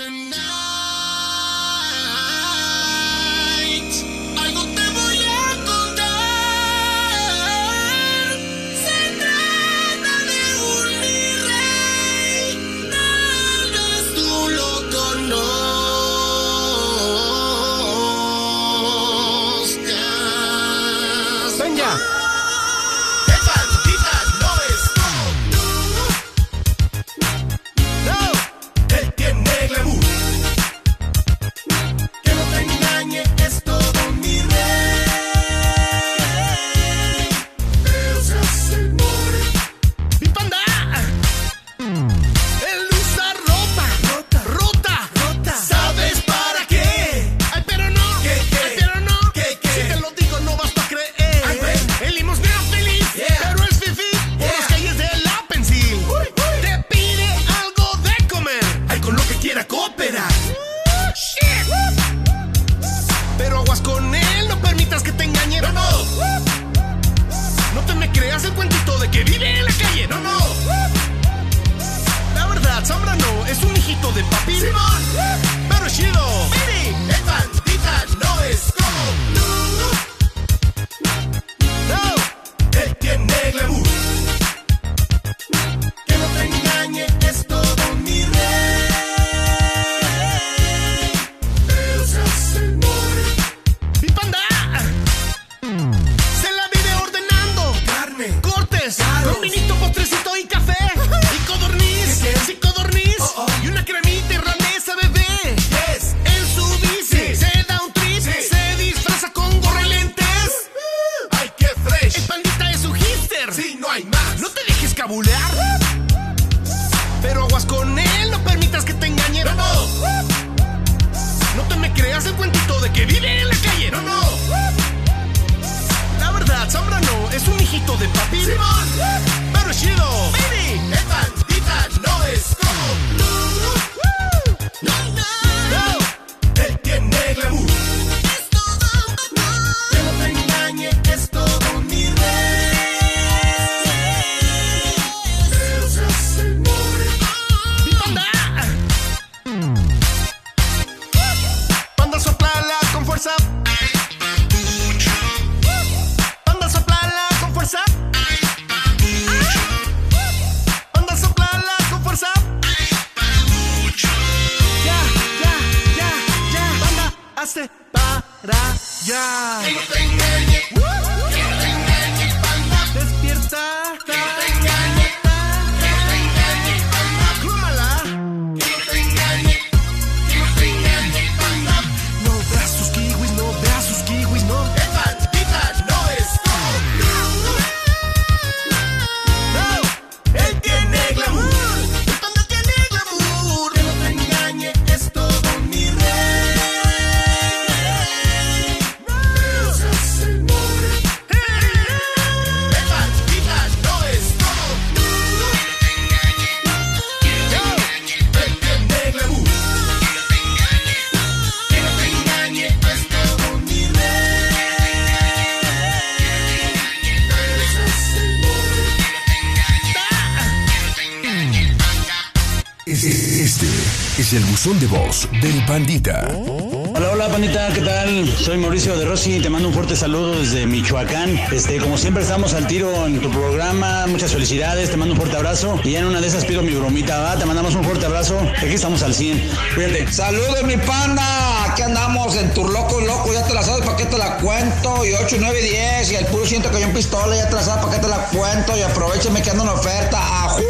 El buzón de voz del Pandita. Hola, hola, Pandita, ¿qué tal? Soy Mauricio de Rossi, te mando un fuerte saludo desde Michoacán. Este, como siempre estamos al tiro en tu programa, muchas felicidades, te mando un fuerte abrazo. Y ya en una de esas pido mi bromita, ¿va? Te mandamos un fuerte abrazo, aquí estamos al cien. Cuídate. Saludos, mi Panda, aquí andamos en Turloco Loco, ya te la sabes, ¿para qué te la cuento? Y ocho, nueve, diez, y el puro ciento que yo en pistola, ya te la sabes, ¿para qué te la cuento? Y aprovecheme que ando en oferta. ¡Ajú!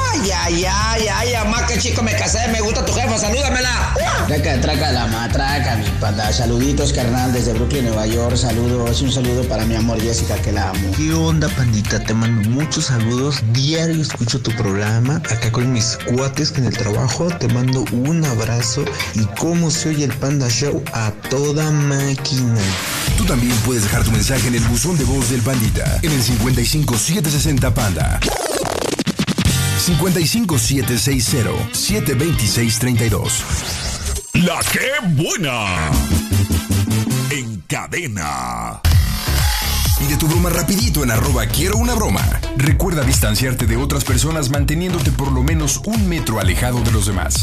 Ay, ay, ay, ay, amá, qué chico me casé, me gusta tu jefa, salúdamela. Traca, traca la matraca, mi panda. Saluditos, carnal, desde Brooklyn, Nueva York. Saludos, un saludo para mi amor Jessica, que la amo. ¿Qué onda, pandita? Te mando muchos saludos. Diario escucho tu programa. Acá con mis cuates en el trabajo. Te mando un abrazo. Y cómo se oye el Panda Show a toda máquina. Tú también puedes dejar tu mensaje en el buzón de voz del Pandita en el cincuenta y cinco siete sesenta Panda. cincuenta y cinco siete sesenta siete veintiséis treinta y dos. La que buena. En cadena. Pide tu broma rapidito en arroba quiero una broma. Recuerda distanciarte de otras personas manteniéndote por lo menos un metro alejado de los demás.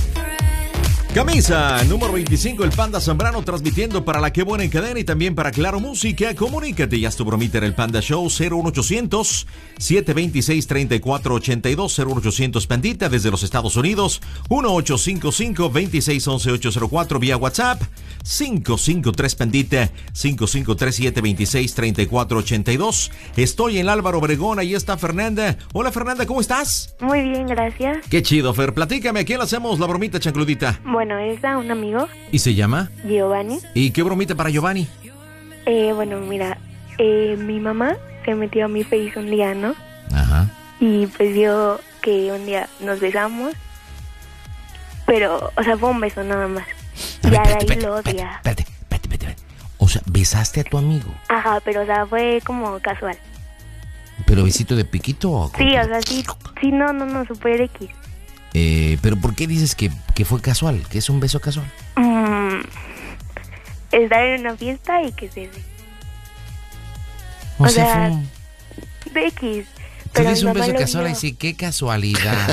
Camisa número veinticinco, el Panda Zambrano transmitiendo para La Que Buena en cadena y también para Claro Música. Comunícate, ya es tu bromita en el Panda Show. Cero uno ochocientos siete veintiséis treinta y cuatro ochenta y dos. Cero uno ochocientos Pandita desde los Estados Unidos. Uno ocho cinco cinco veintiséis once ochocientos cuatro vía WhatsApp. Cinco cinco tres Pandita cinco cinco tres siete veintiséis treinta y cuatro ochenta y dos. Estoy en Álvaro Obregón, ahí está Fernanda. Hola Fernanda, ¿cómo estás? Muy bien, gracias. Qué chido, Fer. Platícame, ¿a quién le hacemos la bromita, chancludita? Bueno, es a un amigo, ¿Y se llama? Giovanni. ¿Y qué bromita para Giovanni? Eh, bueno, mira, eh, mi mamá se metió a mi Face un día, ¿no? Ajá. Y pues vio que un día nos besamos, pero, o sea, fue un beso nada más. A ver, Ya de espérate, ahí lo espérate, odia. espérate, espérate, espérate, espérate. O sea, besaste a tu amigo. Ajá, pero, o sea, fue como casual. ¿Pero besito de piquito o Sí, o sea, sí, sí, no, no, no, super X. Eh, pero ¿por qué dices que, que fue casual? ¿Que es un beso casual? Mm, estar en una fiesta y que se ve. O, O sea, sea, fue un, de X. tú Pero dices mi un mamá beso lo casual y vio. sí, qué casualidad.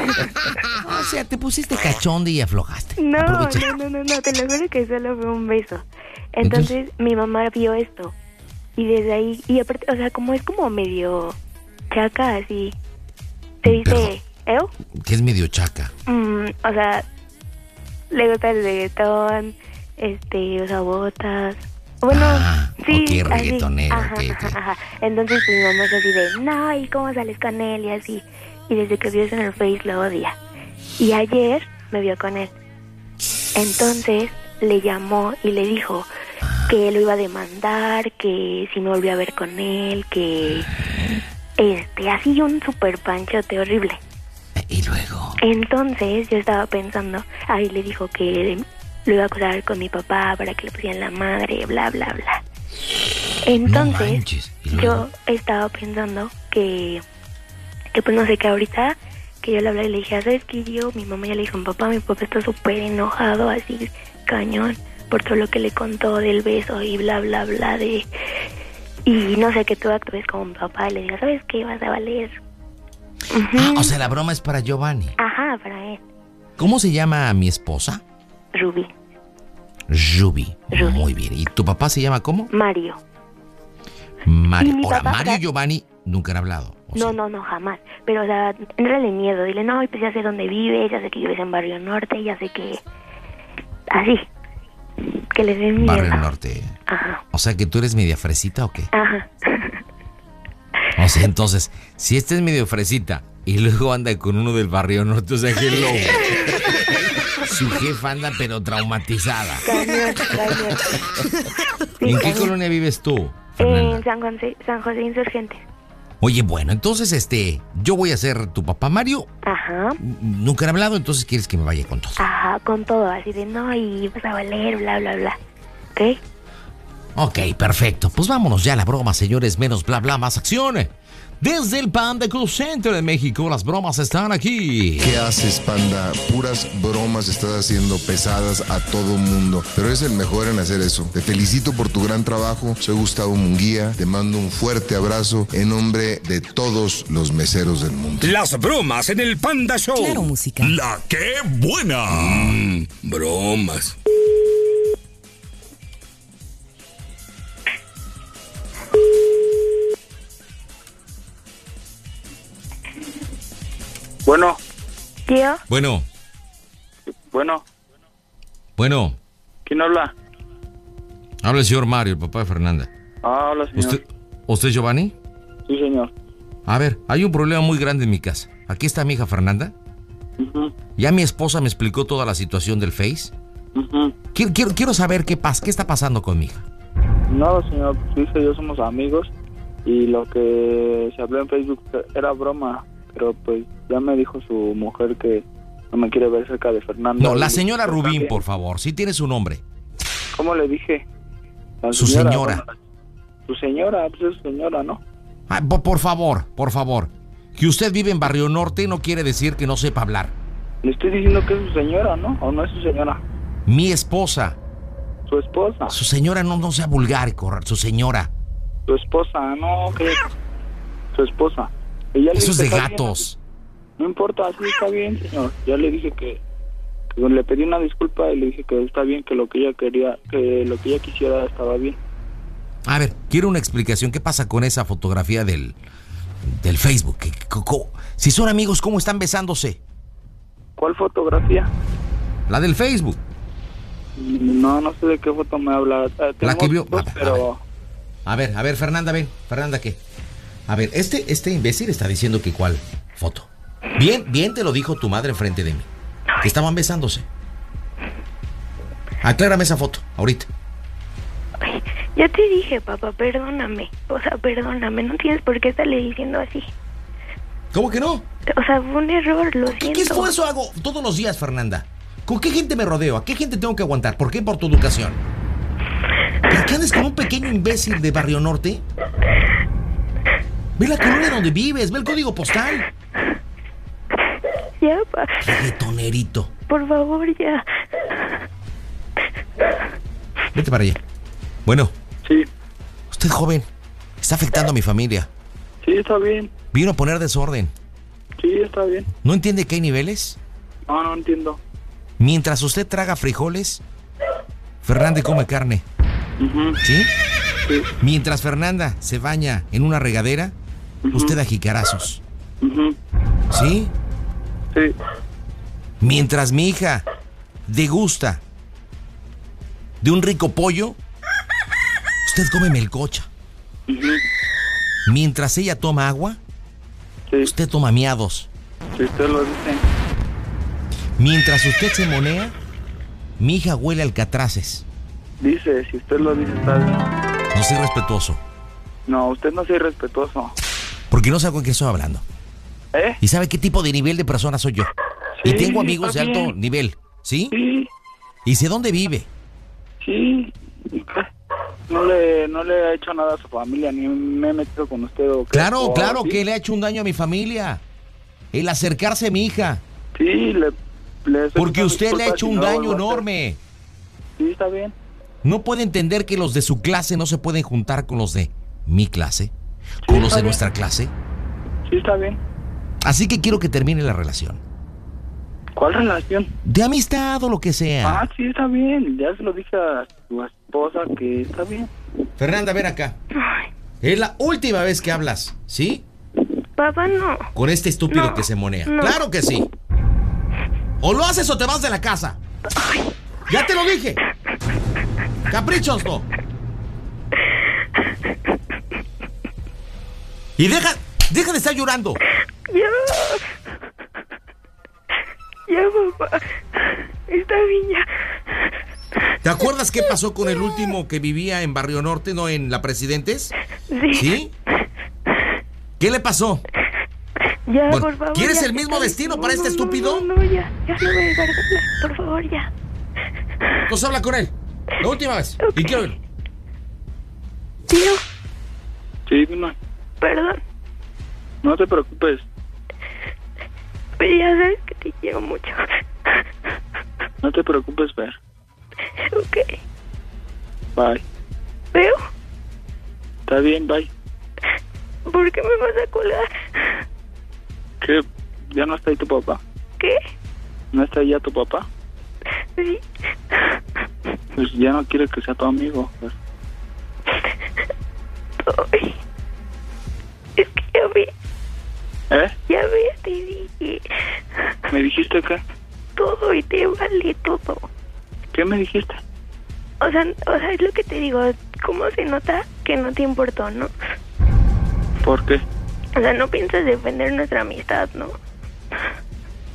O sea, te pusiste cachonda y aflojaste. No, Aprovecha. no, no, no, no, te lo juro que solo fue un beso. Entonces, mi mamá vio esto. Y desde ahí, y aparte, o sea, como es como medio chaca, así. Se dice, ¿eu? Que es medio chaca. Mm, o sea, le gusta el reggaetón, este, usa botas. Bueno, Ah, sí, ok, así. reggaetonero, Ajá, ok, ajá, ajá. Entonces, pues, mi mamá es así de, no, ¿y cómo sales con él? Y así. Y desde que vio eso en el Face lo odia. Y ayer me vio con él. Entonces, le llamó y le dijo que lo iba a demandar, que si me volvía a ver con él, que este, así un super panchote horrible. Y luego. Entonces yo estaba pensando, ahí le dijo que lo iba a acusar con mi papá para que le pusieran la madre, bla, bla, bla. Entonces No manches. ¿Y luego? yo estaba pensando que, que pues no sé, que ahorita que yo le hablé y le dije, ¿sabes qué? Yo, mi mamá ya le dijo, mi papá, mi papá está súper enojado, así, cañón, por todo lo que le contó del beso y bla, bla, bla, de... Y no sé, que tú actúes como mi papá y le digas, ¿sabes qué? Vas a valer. Ah, o sea, la broma es para Giovanni. Ajá, para él. ¿Cómo se llama mi esposa? Ruby. Ruby. Muy bien. ¿Y tu papá se llama cómo? Mario. Mario. Y mi Ahora, papá- Mario y Giovanni nunca han hablado. No, no, no, jamás. Pero, o sea, entrale miedo. Dile, no, pues ya sé dónde vives, ya sé que vives en Barrio Norte, ya sé que... Así. Que les den miedo. Barrio Norte. Ajá. O sea, que tú eres media fresita o qué? Ajá. O sea, entonces, si este es medio fresita y luego anda con uno del Barrio Norte, o sea, que loco. Su jefa anda pero traumatizada. Cañón, cañón. Sí, ¿En qué cañón. colonia vives tú, Fernanda? En San José, San José Insurgentes. Oye, bueno, entonces, este, yo voy a ser tu papá Mario. Ajá. Nunca han hablado, entonces quieres que me vaya con todo. Ajá, con todo. Así de, no, y vas a valer, bla, bla, bla. ¿Ok? Ok, perfecto. Pues vámonos ya a la broma, señores. Menos bla, bla, más acción. Desde el Panda Club Center de México, las bromas están aquí. ¿Qué haces, Panda? Puras bromas estás haciendo pesadas a todo mundo. Pero eres el mejor en hacer eso. Te felicito por tu gran trabajo. Soy Gustavo Munguía. Te mando un fuerte abrazo en nombre de todos los meseros del mundo. Las bromas en el Panda Show. Claro, música. La que buena. Mm, bromas. Bueno, ¿Tío? Bueno, bueno, bueno. ¿quién habla? Habla el señor Mario, el papá de Fernanda. Ah, hola, señor. ¿Usted, ¿Usted es Giovanni? Sí, señor. A ver, hay un problema muy grande en mi casa. aquí está mi hija Fernanda. Uh-huh. Ya mi esposa me explicó toda la situación del Face. Uh-huh. Quiero, quiero, quiero saber qué pasa, qué está pasando con mi hija. No, señor, su hija y yo somos amigos y lo que se habló en Facebook era broma, pero pues ya me dijo su mujer que no me quiere ver cerca de Fernanda. No, la señora Pues, Rubín, también. por favor, sí tiene su nombre. ¿Cómo le dije? La Su señora. bueno, su señora, pues es señora, ¿no? Ah, por, por favor, por favor. Que usted vive en Barrio Norte no quiere decir que no sepa hablar. Le estoy diciendo que es su señora, ¿no? ¿O no es su señora? Mi esposa. Su esposa. Su señora no, no sea vulgar, correr, su señora. Su esposa, no, que su esposa. Y ya le Eso es dije, de "Está bien". gatos. No importa, así está bien, señor. Ya le dije que, que le pedí una disculpa y le dije que está bien, que lo que ella quería, que lo que ella quisiera estaba bien. A ver, quiero una explicación. ¿Qué pasa con esa fotografía del, del Facebook? ¿Qué- co- co- Si son amigos, ¿cómo están besándose? ¿Cuál fotografía? La del Facebook. No, no sé de qué foto me habla. Eh, La tengo que vio- dos, a ver, pero A ver, a ver, Fernanda, ven. Fernanda, ¿qué? A ver, este, este imbécil está diciendo que cuál foto. Bien, bien te lo dijo tu madre enfrente de mí. Que estaban besándose. Aclárame esa foto, ahorita. Ya te dije, papá, perdóname. O sea, perdóname, no tienes por qué estarle diciendo así. ¿Cómo que no? O sea, fue un error, lo siento. ¿Qué esfuerzo hago todos los días, Fernanda? ¿Con qué gente me rodeo? ¿A qué gente tengo que aguantar? ¿Por qué? Por tu educación. ¿Por qué andas con un pequeño imbécil de Barrio Norte? Ve la colonia donde vives, ve el código postal. Ya, pa. Reggaetonerito. Por favor, ya. Vete para allá. Bueno. Sí. Usted, joven, está afectando a mi familia. sí, está bien. Vino a poner desorden. Sí, está bien. ¿No entiende que hay niveles? No, no entiendo. Mientras usted traga frijoles, Fernanda come carne. Ujú. ¿Sí? Sí. Mientras Fernanda se baña en una regadera, usted a jicarazos. Ujú. ¿Sí? Sí. Mientras mi hija degusta de un rico pollo, usted come melcocha. Ujú. Mientras ella toma agua, usted toma miados. Si usted lo dice. Mientras usted se monea, mi hija huele a alcatraces. Dice, si usted lo dice, está bien. No soy respetuoso, No, usted no sea irrespetuoso. porque no sé con qué estoy hablando. ¿Eh? ¿Y sabe qué tipo de nivel de persona soy yo? Sí, y tengo amigos de está alto bien. nivel, ¿sí? Sí. ¿Y sé dónde vive? Sí. ¿Y qué? No le, no le ha hecho nada a su familia, ni me he metido con usted. ¿O qué? Claro, ¿O claro sí? que le ha hecho un daño a mi familia. El acercarse a mi hija. Sí, le... le estoy Porque pidiendo usted le ha disculpas hecho y un no lo daño vuelvo a hacer. enorme. Sí, está bien. ¿No puede entender que los de su clase no se pueden juntar con los de mi clase? ¿Con los está de bien. nuestra clase? Sí, está bien. Así que quiero que termine la relación. ¿Cuál relación? De amistad o lo que sea. Ah, sí, está bien. Ya se lo dije a su esposa que está bien. Fernanda, ven acá. Es la última vez que hablas, ¿sí? Papá, no. Con este estúpido No, que se monea. no. Claro que sí. O lo haces o te vas de la casa. Ya te lo dije. Caprichos no. Y deja, deja de estar llorando. Ya. Ya, papá. Está bien, ya. ¿Te acuerdas qué pasó con el último que vivía en Barrio Norte, no en La Presidentes? Sí. ¿Sí? ¿Qué le pasó? Ya, Bueno, por favor. ¿quieres ya. el mismo Está destino bien. para No, este no, estúpido? No, no, ya. Ya no voy a dejar de hablar. Por favor, ya. Entonces habla con él. La última vez. Y quiero verlo. Tío, Sí, dime. perdón. No te preocupes. Pero ya sabes que te quiero mucho. No te preocupes, Fer. Ok. Bye. ¿Veo? Está bien, bye. ¿Por qué me vas a colgar? ¿Qué? ¿Ya no está ahí tu papá? ¿Qué? ¿No está ya tu papá? Sí. Pues ya no quiere que sea tu amigo, Fer. Ay. Es que ya ve, ¿Eh? ya ve, te dije ¿Me dijiste qué? todo y te vale todo. ¿Qué me dijiste? O sea, o sea, es lo que te digo, ¿cómo se nota que no te importó, no? ¿Por qué? O sea, no piensas defender nuestra amistad, ¿no?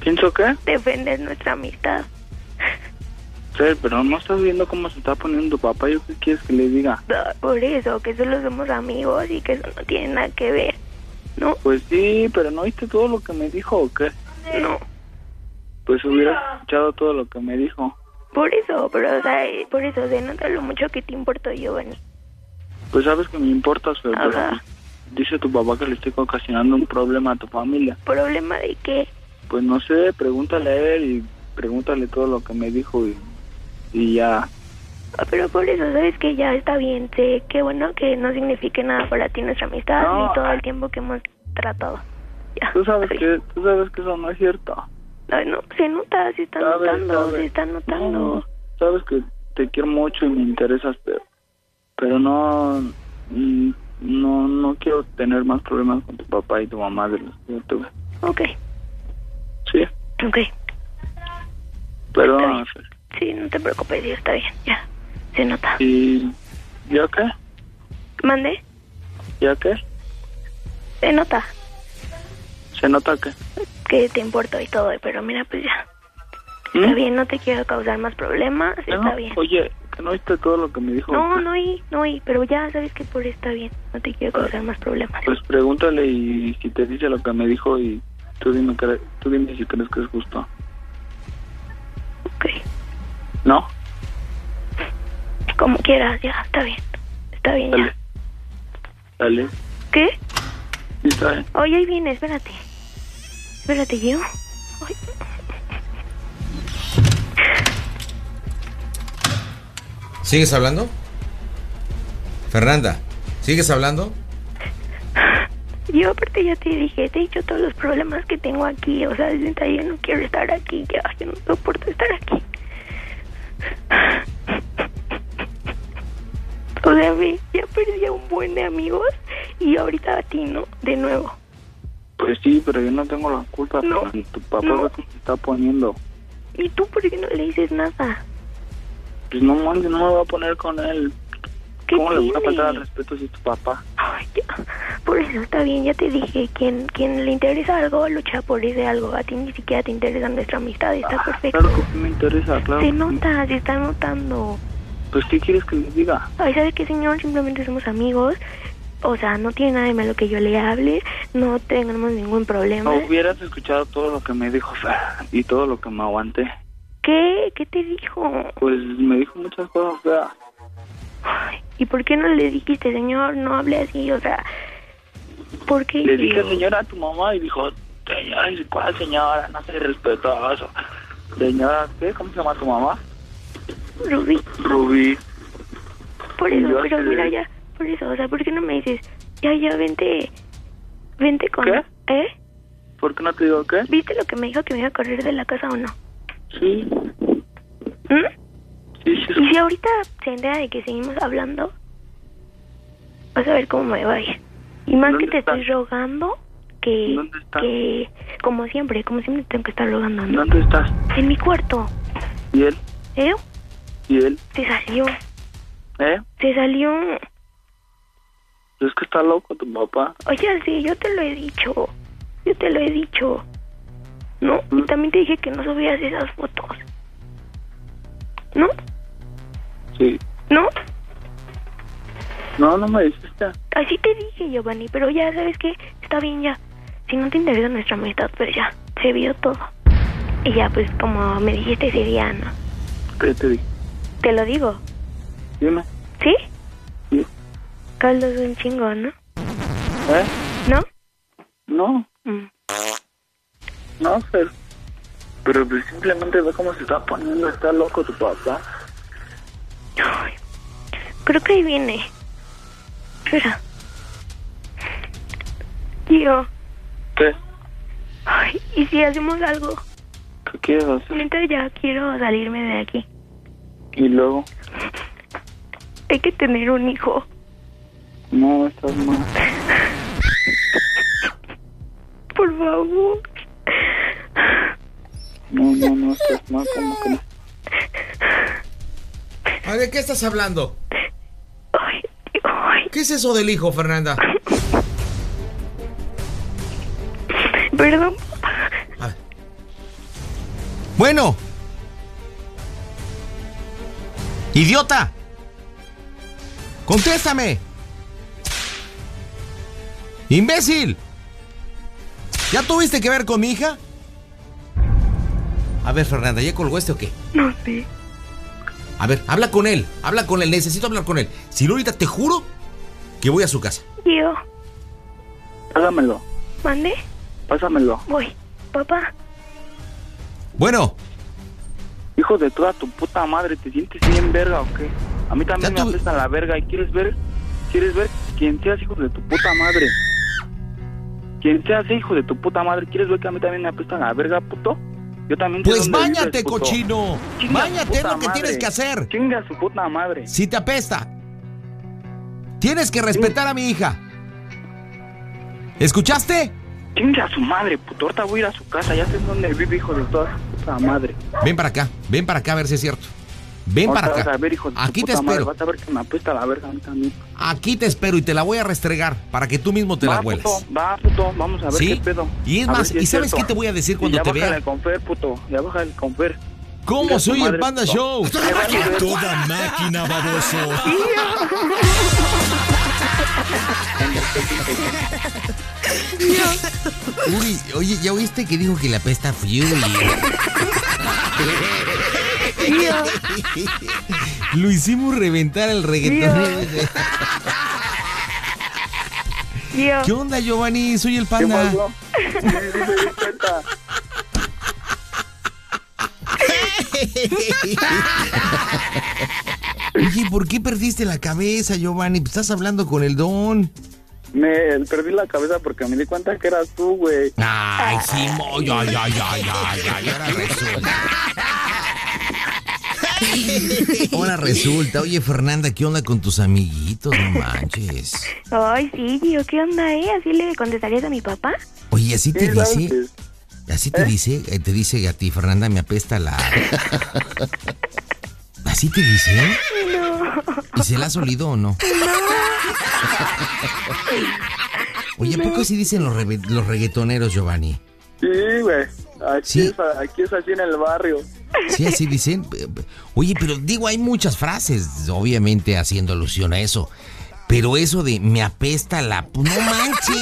¿Pienso qué? Defender nuestra amistad. Sí, pero no estás viendo cómo se está poniendo tu papá. ¿Yo qué quieres que le diga? No, por eso, que solo somos amigos y que eso no tiene nada que ver, ¿no? Pues sí, pero ¿no oíste todo lo que me dijo o qué? No. Pues hubiera escuchado todo lo que me dijo. Por eso, pero, o sea, eh, por eso, se nota lo mucho que te importo yo, Giovanni. Pues sabes que me importas, pero, pero Ajá. dice tu papá que le estoy ocasionando un problema a tu familia. ¿Problema de qué? Pues no sé, pregúntale a él y pregúntale todo lo que me dijo y, y ya. Ah, pero por eso, sabes que ya está bien, sé que bueno que no signifique nada para ti nuestra amistad No, ni todo el tiempo que hemos tratado. Ya. Tú sabes que tú sabes que eso no es cierto. Ay, no, se nota, se está Sabes, notando, sabes. se está notando. No, sabes que te quiero mucho y me interesas, pero, pero no, mm, no, no quiero tener más problemas con tu papá y tu mamá de los que yo tuve. Ok, Sí, ok. perdón. Sí, no te preocupes, ya está bien, ya. Se nota. ¿Y ya qué? ¿Mande? ¿Ya qué? Se nota ¿Se nota que? que te importo y todo, pero mira, pues ya. Está bien, no te quiero causar más problemas, No, está bien. Oye, que no oíste todo lo que me dijo. No, no oí, no oí, pero ya sabes que por está bien, no te quiero causar más problemas. Pues pregúntale y si te dice lo que me dijo y tú dime, que, tú dime si crees que es justo. Ok. ¿No? Como quieras, ya, está bien. Está bien, Dale. ya. Dale. ¿Qué? Sí, está bien. Oye, ahí viene, espérate. Espérate, yo. Ay. ¿Sigues hablando? Fernanda, ¿sigues hablando? Yo aparte ya te dije, te he dicho todos los problemas que tengo aquí, o sea, neta, yo no quiero estar aquí, ya, yo no soporto estar aquí. O sea, ve, ya perdí a un buen de amigos y ahorita a ti, ¿no? De nuevo. Pues sí, pero yo no tengo la culpa. No, pero tu papá no. ve cómo se está poniendo. ¿Y tú por qué no le dices nada? Pues no, man, no me voy a poner con él. ¿Cómo le voy a tiene? faltar al respeto si es tu papá? Ay, ya. Por eso está bien, ya te dije, quien, quien le interesa algo, lucha por ese algo. A ti ni siquiera te interesa nuestra amistad, está perfecto. Claro que sí me interesa, claro. Se que sí. nota, se está notando. Pues, ¿qué quieres que les diga? Ay, ¿sabe qué, señor? Simplemente somos amigos. O sea, no tiene nada de malo que yo le hable. No tenemos ningún problema. No hubieras escuchado todo lo que me dijo Fer y todo lo que me aguanté. ¿Qué? ¿Qué te dijo? Pues me dijo muchas cosas feas. Ay, ¿y por qué no le dijiste, señor? No hable así, o sea... ¿Por qué? Le dije tío? señora a tu mamá y dijo, señora, ¿cuál señora? No sé respetuoso. Señora, ¿qué? ¿Cómo se llama tu mamá? Rubí. Rubí. Por Y eso, yo pero sé- mira ya, por eso, o sea, ¿por qué no me dices? Ya, ya, vente, vente con... ¿Qué? ¿Eh? ¿Por qué no te digo qué? ¿Viste lo que me dijo que me iba a correr de la casa o no? Sí. ¿Mm? Sí, sí. Y si ahorita se entera de que seguimos hablando, vas a ver cómo me va a ir. Y más que te estoy rogando que... ¿Dónde estás? Que, como siempre, como siempre tengo que estar rogando, ¿no? ¿Dónde estás? En mi cuarto. ¿Y él? ¿Eh? ¿Y él? Se salió, ¿Eh? se salió. Es que está loco tu papá. Oye, sí, yo te lo he dicho. Yo te lo he dicho. No, y también te dije que no subías esas fotos. ¿No? Sí. ¿No? No, no me dijiste. Así te dije, Giovanni, pero ya sabes que está bien ya. Si no te interesa nuestra amistad, pues ya, se vio todo. Y ya, pues como me dijiste ese día, ¿no? ¿Qué te dije? Te lo digo. Dime. ¿Sí? Sí. Carlos es un chingo, ¿no? ¿Eh? ¿No? No. Mm. No, pero... Pero pues simplemente ve cómo se está poniendo. Está loco tu papá. Ay, creo que ahí viene. Espera. Tío. ¿Qué? Ay, ¿y si hacemos algo? ¿Qué quieres hacer? Neta, ya quiero salirme de aquí. Y luego... Hay que tener un hijo. No, estás mal. Por favor. No, no, no, estás mal. ¿Cómo que no? Ay, ¿de qué estás hablando? Ay, ay. ¿Qué es eso del hijo, Fernanda? Perdón. Bueno. ¡Idiota! ¡Contéstame! ¡Imbécil! ¿Ya tuviste que ver con mi hija? A ver, Fernanda, ¿ya colgó este o qué? No sé. A ver, habla con él, habla con él, necesito hablar con él. Si no, ahorita te juro que voy a su casa. Yo. Pásamelo. ¿Mande? Pásamelo. Voy. Papá. Bueno. Hijo de toda tu puta madre, ¿te sientes bien verga o qué? A mí también me apesta la verga. ¿Y quieres ver? ¿Quieres ver? Quien seas hijo de tu puta madre. Quien seas hijo de tu puta madre. ¿Quieres ver que a mí también me apesta la verga, puto? Yo también sé Pues dónde báñate, vives, puto. cochino. Chinga Báñate, su es puta lo que madre. tienes que hacer. Chinga su puta madre. Si te apesta, tienes que respetar a mi hija. ¿Escuchaste? Chinga a su madre, puto. Ahorita voy a ir a su casa. Ya sé dónde vive, hijo de toda su puta madre. Ven para acá, ven para acá a ver si es cierto. Ven Ahorita para acá. vas a ver, hijo de tu Aquí te puta madre. espero. Vas a ver que me apesta la verga a mí también. Aquí te espero y te la voy a restregar para que tú mismo te va, la huelas. puto, va, puto. Vamos a ver ¿Sí? qué pedo. Y es A ver más, si ¿y es sabes cierto. qué te voy a decir Y cuando ya te bájale vea? el confer, puto. Ya baja el confer. ¿Cómo Chinga soy su el madre, Panda puto. Show? Me vale A ver- toda máquina, baboso. Uri, oye, ¿ya oíste que dijo que la pesta Fury? Lo hicimos reventar el reggaetón. ¿Qué onda, Giovanni? Soy el Panda. ¿Qué pasó? Sí, sí, me di cuenta. Oye, ¿por qué perdiste la cabeza, Giovanni? Estás hablando con el Don. Me perdí la cabeza porque me di cuenta que eras tú, güey. Ay, sí, mo, ya, ya, ya, ya, ya, ya, ahora resulta. Ahora resulta. Oye, Fernanda, ¿qué onda con tus amiguitos? No manches. Ay, sí, Gio, ¿qué onda, eh? ¿Así le contestarías a mi papá? Oye, así te Sí, ¿sabes dice, qué? así te dice, eh, te dice a ti, Fernanda, me apesta la... ¿Así te dice? No. ¿Y se la has olido o no? Oye, ¿a poco así dicen los, rebe- los reggaetoneros, Giovanni? Sí, güey. Aquí, Sí. es, aquí es así en el barrio. Sí, así dicen. Oye, pero digo, hay muchas frases, obviamente haciendo alusión a eso. Pero eso de me apesta la... ¡No manches!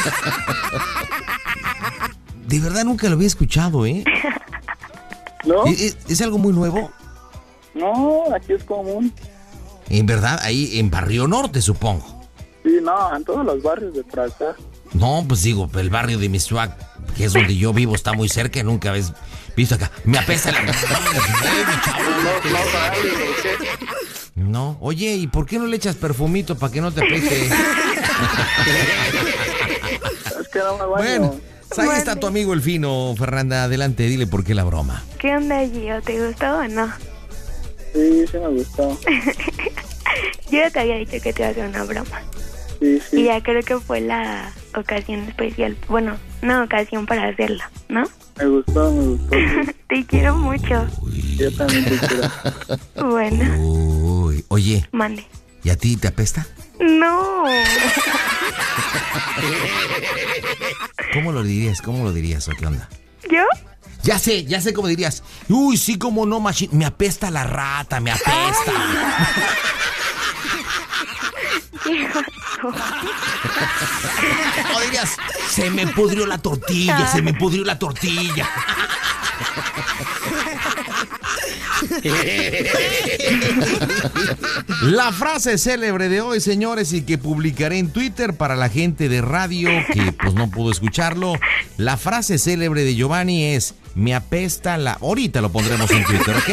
De verdad nunca lo había escuchado, ¿eh? ¿No? ¿Es, es- es algo muy nuevo? No, aquí es común. En verdad, ahí en Barrio Norte, supongo. Sí, no, en todos los barrios de por acá. No, pues digo, el barrio de Mistuac, que es donde yo vivo, está muy cerca, nunca habéis visto acá. Me apesta la... No, oye, ¿y por qué no le echas perfumito para que no te apeste? Es que no me baño. Bueno, ahí está tu amigo el fino, Fernanda. Adelante, dile por qué la broma. ¿Qué onda, Gio? ¿Te gustó o no? Sí, sí me gustó. Yo ya te había dicho que te iba a hacer una broma. Sí, sí. Y ya creo que fue la ocasión especial. Bueno, una ocasión para hacerla, ¿no? Me gustó, me gustó. Te quiero mucho. Yo también te quiero. Bueno, Uy, oye, mande. ¿y a ti te apesta? No. ¿Cómo lo dirías? ¿Cómo lo dirías o qué onda? ¿Yo? Ya sé, ya sé cómo dirías. Uy, sí, como no, machín. Me apesta la rata, me apesta. O dirías, se me pudrió la tortilla, se me pudrió la tortilla. La frase célebre de hoy, señores, y que publicaré en Twitter para la gente de radio que pues no pudo escucharlo. La frase célebre de Giovanni es: me apesta la... Ahorita lo pondremos en Twitter, ¿ok?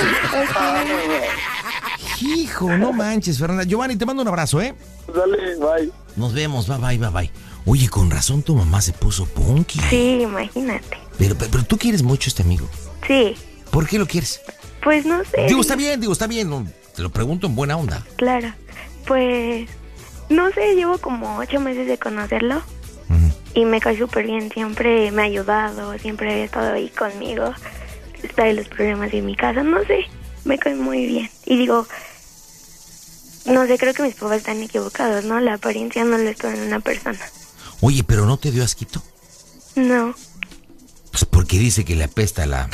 Hijo, no manches, Fernanda. Giovanni, te mando un abrazo, ¿eh? Dale, bye. Nos vemos, bye, bye, bye, bye. Oye, con razón tu mamá se puso punky. Sí, imagínate. Pero, pero, pero tú quieres mucho a este amigo. Sí, ¿Por qué lo quieres? pues no sé. Digo, está bien, digo, está bien. no, te lo pregunto en buena onda. Claro, pues no sé, llevo como ocho meses de conocerlo y me cae súper bien, siempre me ha ayudado, siempre ha estado ahí conmigo, está en los problemas de mi casa, no sé, me cae muy bien. Y digo, no sé, creo que mis papás están equivocados, ¿no? La apariencia no lo es todo en una persona. Oye, pero ¿no te dio asquito? No, Pues porque dice que le apesta la...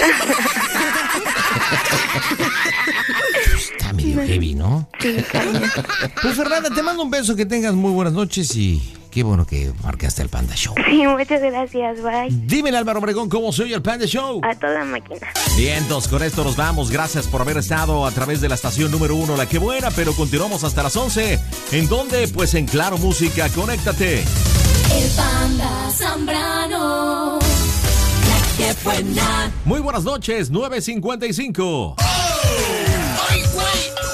Está medio heavy, ¿no? Sí, cariño. Pues Fernanda, te mando un beso, que tengas muy buenas noches y qué bueno que marcaste el Panda Show. Sí, muchas gracias, bye. Dime, Álvaro Obregón, ¿cómo se oye el Panda Show? A toda máquina. Bien, entonces con esto nos vamos. Gracias por haber estado a través de la estación número uno, La Que Buena, pero continuamos hasta las once. ¿En dónde? Pues en Claro Música, conéctate. El Panda Zambrano. La Que Buena. Muy buenas noches, nueve cincuenta y cinco. ¡Ay, güey!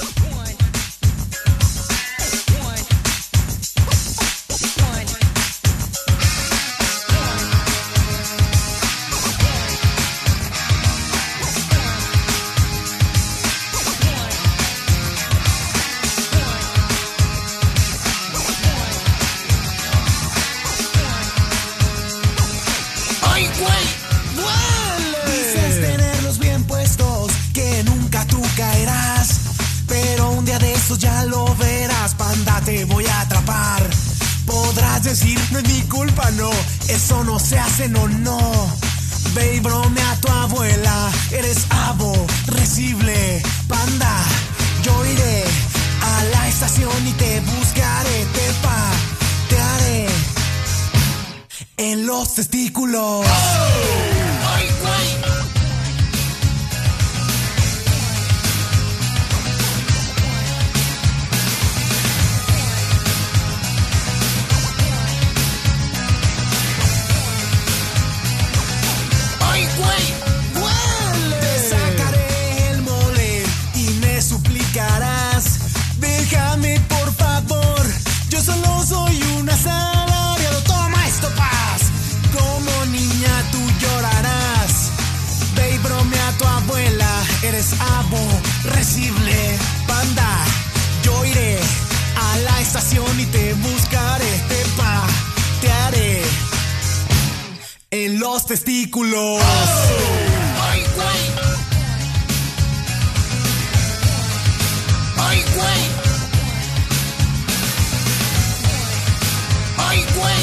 Dices tenerlos bien puestos, que nunca tú caerás. Pero un día de estos ya lo verás, panda, te voy a atrapar. Podrás decir, no es mi culpa, no, eso no se hace, no, no. Ve y bromea a tu abuela, eres aborrecible, panda. Yo iré a la estación y te buscaré, te patearé en los testículos. ¡Ay, güey! ¡Ay, güey! ¡Huele! Te sacaré el mole y me suplicarás. Déjame, por favor, yo solo soy un asalariado. Toma esto, paz. Como niña tú llorarás. Ve y bromea a tu abuela, eres aborrecible, panda. Yo iré a la estación y te buscaré, te patearé en los testículos. ¡Ay, güey! ¡Ay, güey! ¡Ay, güey!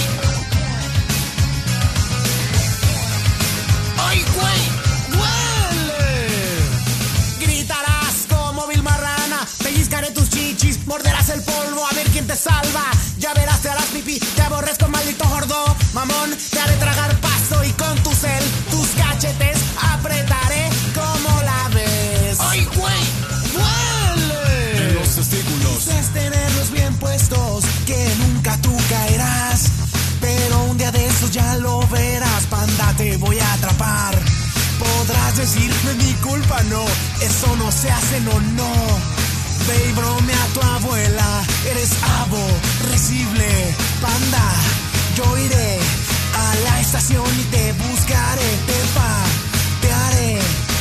¡Ay, güey! ¡Huele! Gritarás como vil marrana, pellizcaré tus chichis, morderás el polvo, a ver quién te salva. Ya verás, te harás pipí, te aborrezco, maldito gordo, mamón. Te haré tragar pasto y con tu cel, tus cachetes apretaré como la ves. ¡Ay, güey! ¡Huele! En los testículos. Dices tenerlos bien puestos, que nunca tú caerás. Pero un día de estos ya lo verás, panda, te voy a atrapar. Podrás decir, no es mi culpa, no, eso no se hace, no, no. Ve y bromea a tu abuela, eres aborrecible, panda. Yo iré a la estación y te buscaré, te patearé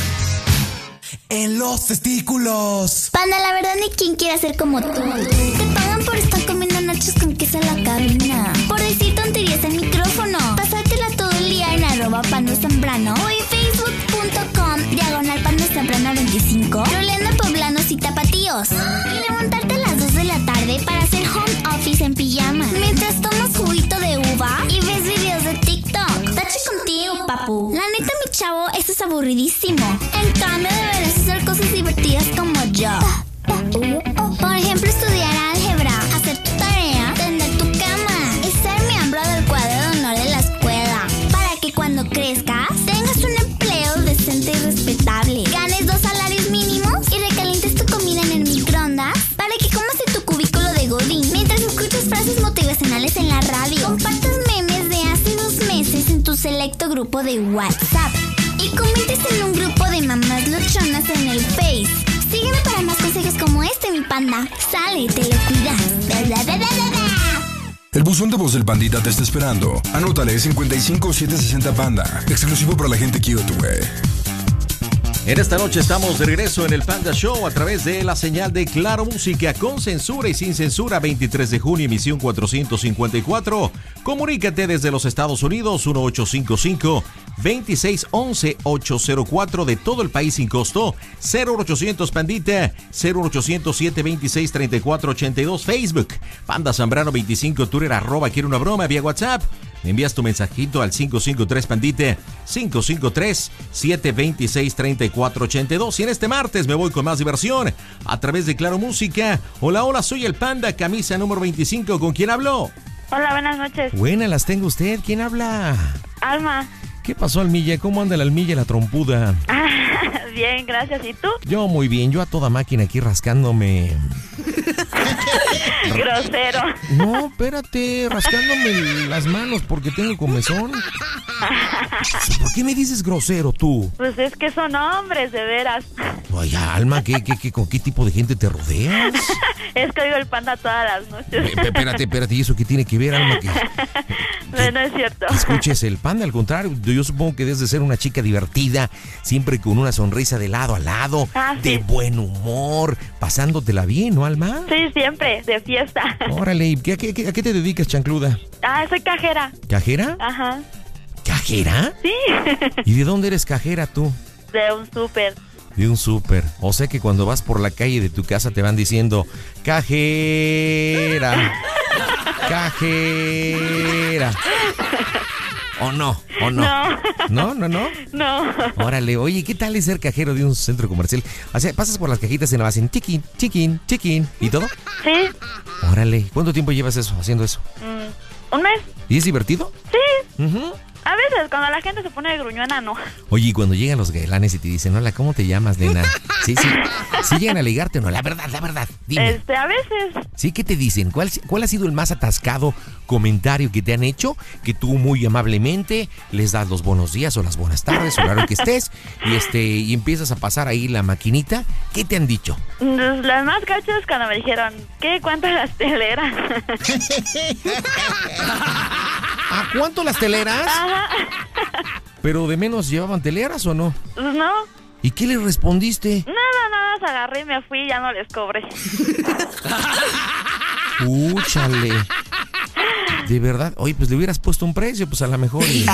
en los testículos. Panda, la verdad ni quien quiere ser como tú. Te pagan por estar comiendo nachos con queso en la cabina, por decir tonterías al micrófono, pasártela todo el día en arroba Panda Zambrano o en facebook punto com diagonal Panda Zambrano veinticinco, troleando poblanos y tapatíos, y levantarte a las dos de la tarde para hacer home office en pijama mientras tomas juguito de uva y ves videos de TikTok. Tache contigo, papu. La neta, mi chavo, esto es aburridísimo. En cambio, deberías hacer cosas divertidas como yo. Por ejemplo, estudiar álgebra, hacer tu tarea, tender tu cama y ser miembro del cuadro de honor de la escuela, para que cuando crezcas tengas un empleo decente y respetable, ganes dos salarios mínimos y recalientes tu comida en el microondas, para que comas en tu cubículo de godín mientras escuchas frases motivacionales en la radio, compartas memes de hace dos meses en tu selecto grupo de WhatsApp y comentes en un grupo de mamás luchonas en el Face. Sígueme para más consejos como este, mi panda. Sale, te lo cuidas. Bla, bla, bla, bla, bla. El buzón de voz del Pandita te está esperando. Anótale cincuenta y cinco setecientos sesenta Panda. Exclusivo para la gente cute, güey. En esta noche estamos de regreso en el Panda Show a través de la señal de Claro Música, con censura y sin censura. Veintitrés de junio, emisión cuatrocientos cincuenta y cuatro. Comunícate desde los Estados Unidos, uno ocho cinco cinco, veintiséis once ochocientos cuatro de todo el país sin costo. Cero ochocientos Pandita, cero ochocientos siete veintiséis treinta y cuatro ochenta y dos. Facebook, Panda Zambrano veinticinco, Twitter, arroba quiero una broma, vía WhatsApp. Me envías tu mensajito al cinco cinco tres Pandita, cinco cinco tres siete veintiséis treinta y cuatro ochenta y dos. Y en este martes me voy con más diversión a través de Claro Música. Hola, hola, soy el Panda, camisa número veinticinco. ¿Con quién hablo? Hola, buenas noches. Buenas las tengo usted. ¿Quién habla? Alma. ¿Qué pasó, Almilla? ¿Cómo anda la Almilla y la trompuda? Ah, bien, gracias. ¿Y tú? Yo muy bien, yo a toda máquina aquí rascándome. Grosero. No, espérate, rascándome las manos porque tengo comezón. ¿Por qué me dices grosero tú? Pues es que son hombres, de veras. Oye, Alma, ¿qué, qué, qué, ¿con qué tipo de gente te rodeas? Es que oigo el Panda todas las noches. Eh, espérate, espérate, ¿y eso qué tiene que ver, Alma? Que, no, no es cierto. que escuches el Panda, al contrario, yo supongo que debes de ser una chica divertida, siempre con una sonrisa de lado a lado, ah, de sí. buen humor, pasándotela bien, ¿no, Alma? Sí, siempre, de fiesta. Órale, ¿y ¿a qué, a qué te dedicas, chancluda? Ah, soy cajera. ¿Cajera? Ajá. ¿Cajera? Sí. ¿Y de dónde eres cajera tú? De un súper. De un súper. O sea que cuando vas por la calle de tu casa te van diciendo cajera, cajera. ¿O no? ¿O no? No. ¿No? ¿No? ¿No? No. Órale, oye, ¿qué tal es ser cajero de un centro comercial? O sea, pasas por las cajitas y nada más en chiquín, chiquín, chiquín y todo. Sí. Órale, ¿cuánto tiempo llevas eso, haciendo eso? Mm, un mes. ¿Y es divertido? Sí. Uh-huh. A veces, cuando la gente se pone gruñona, no. Oye, y cuando llegan los gailanes y te dicen, hola, ¿cómo te llamas, nena? Sí, sí. ¿Sí llegan a ligarte o no? La verdad, la verdad. Dime. Este, a veces. ¿Sí? ¿Qué te dicen? ¿Cuál, ¿Cuál ha sido el más atascado comentario que te han hecho? Que tú muy amablemente les das los buenos días o las buenas tardes o la hora que estés y, este, y empiezas a pasar ahí la maquinita. ¿Qué te han dicho? Las más gachas cuando me dijeron, ¿qué? ¿Cuántas las teleras? ¿A cuánto las teleras? Ajá. ¿Pero de menos llevaban teleras o no? Pues no. ¿Y qué le respondiste? Nada, nada, se agarré y me fui y ya no les cobré. Úchale. De verdad, oye, pues le hubieras puesto un precio, pues a lo mejor. Y,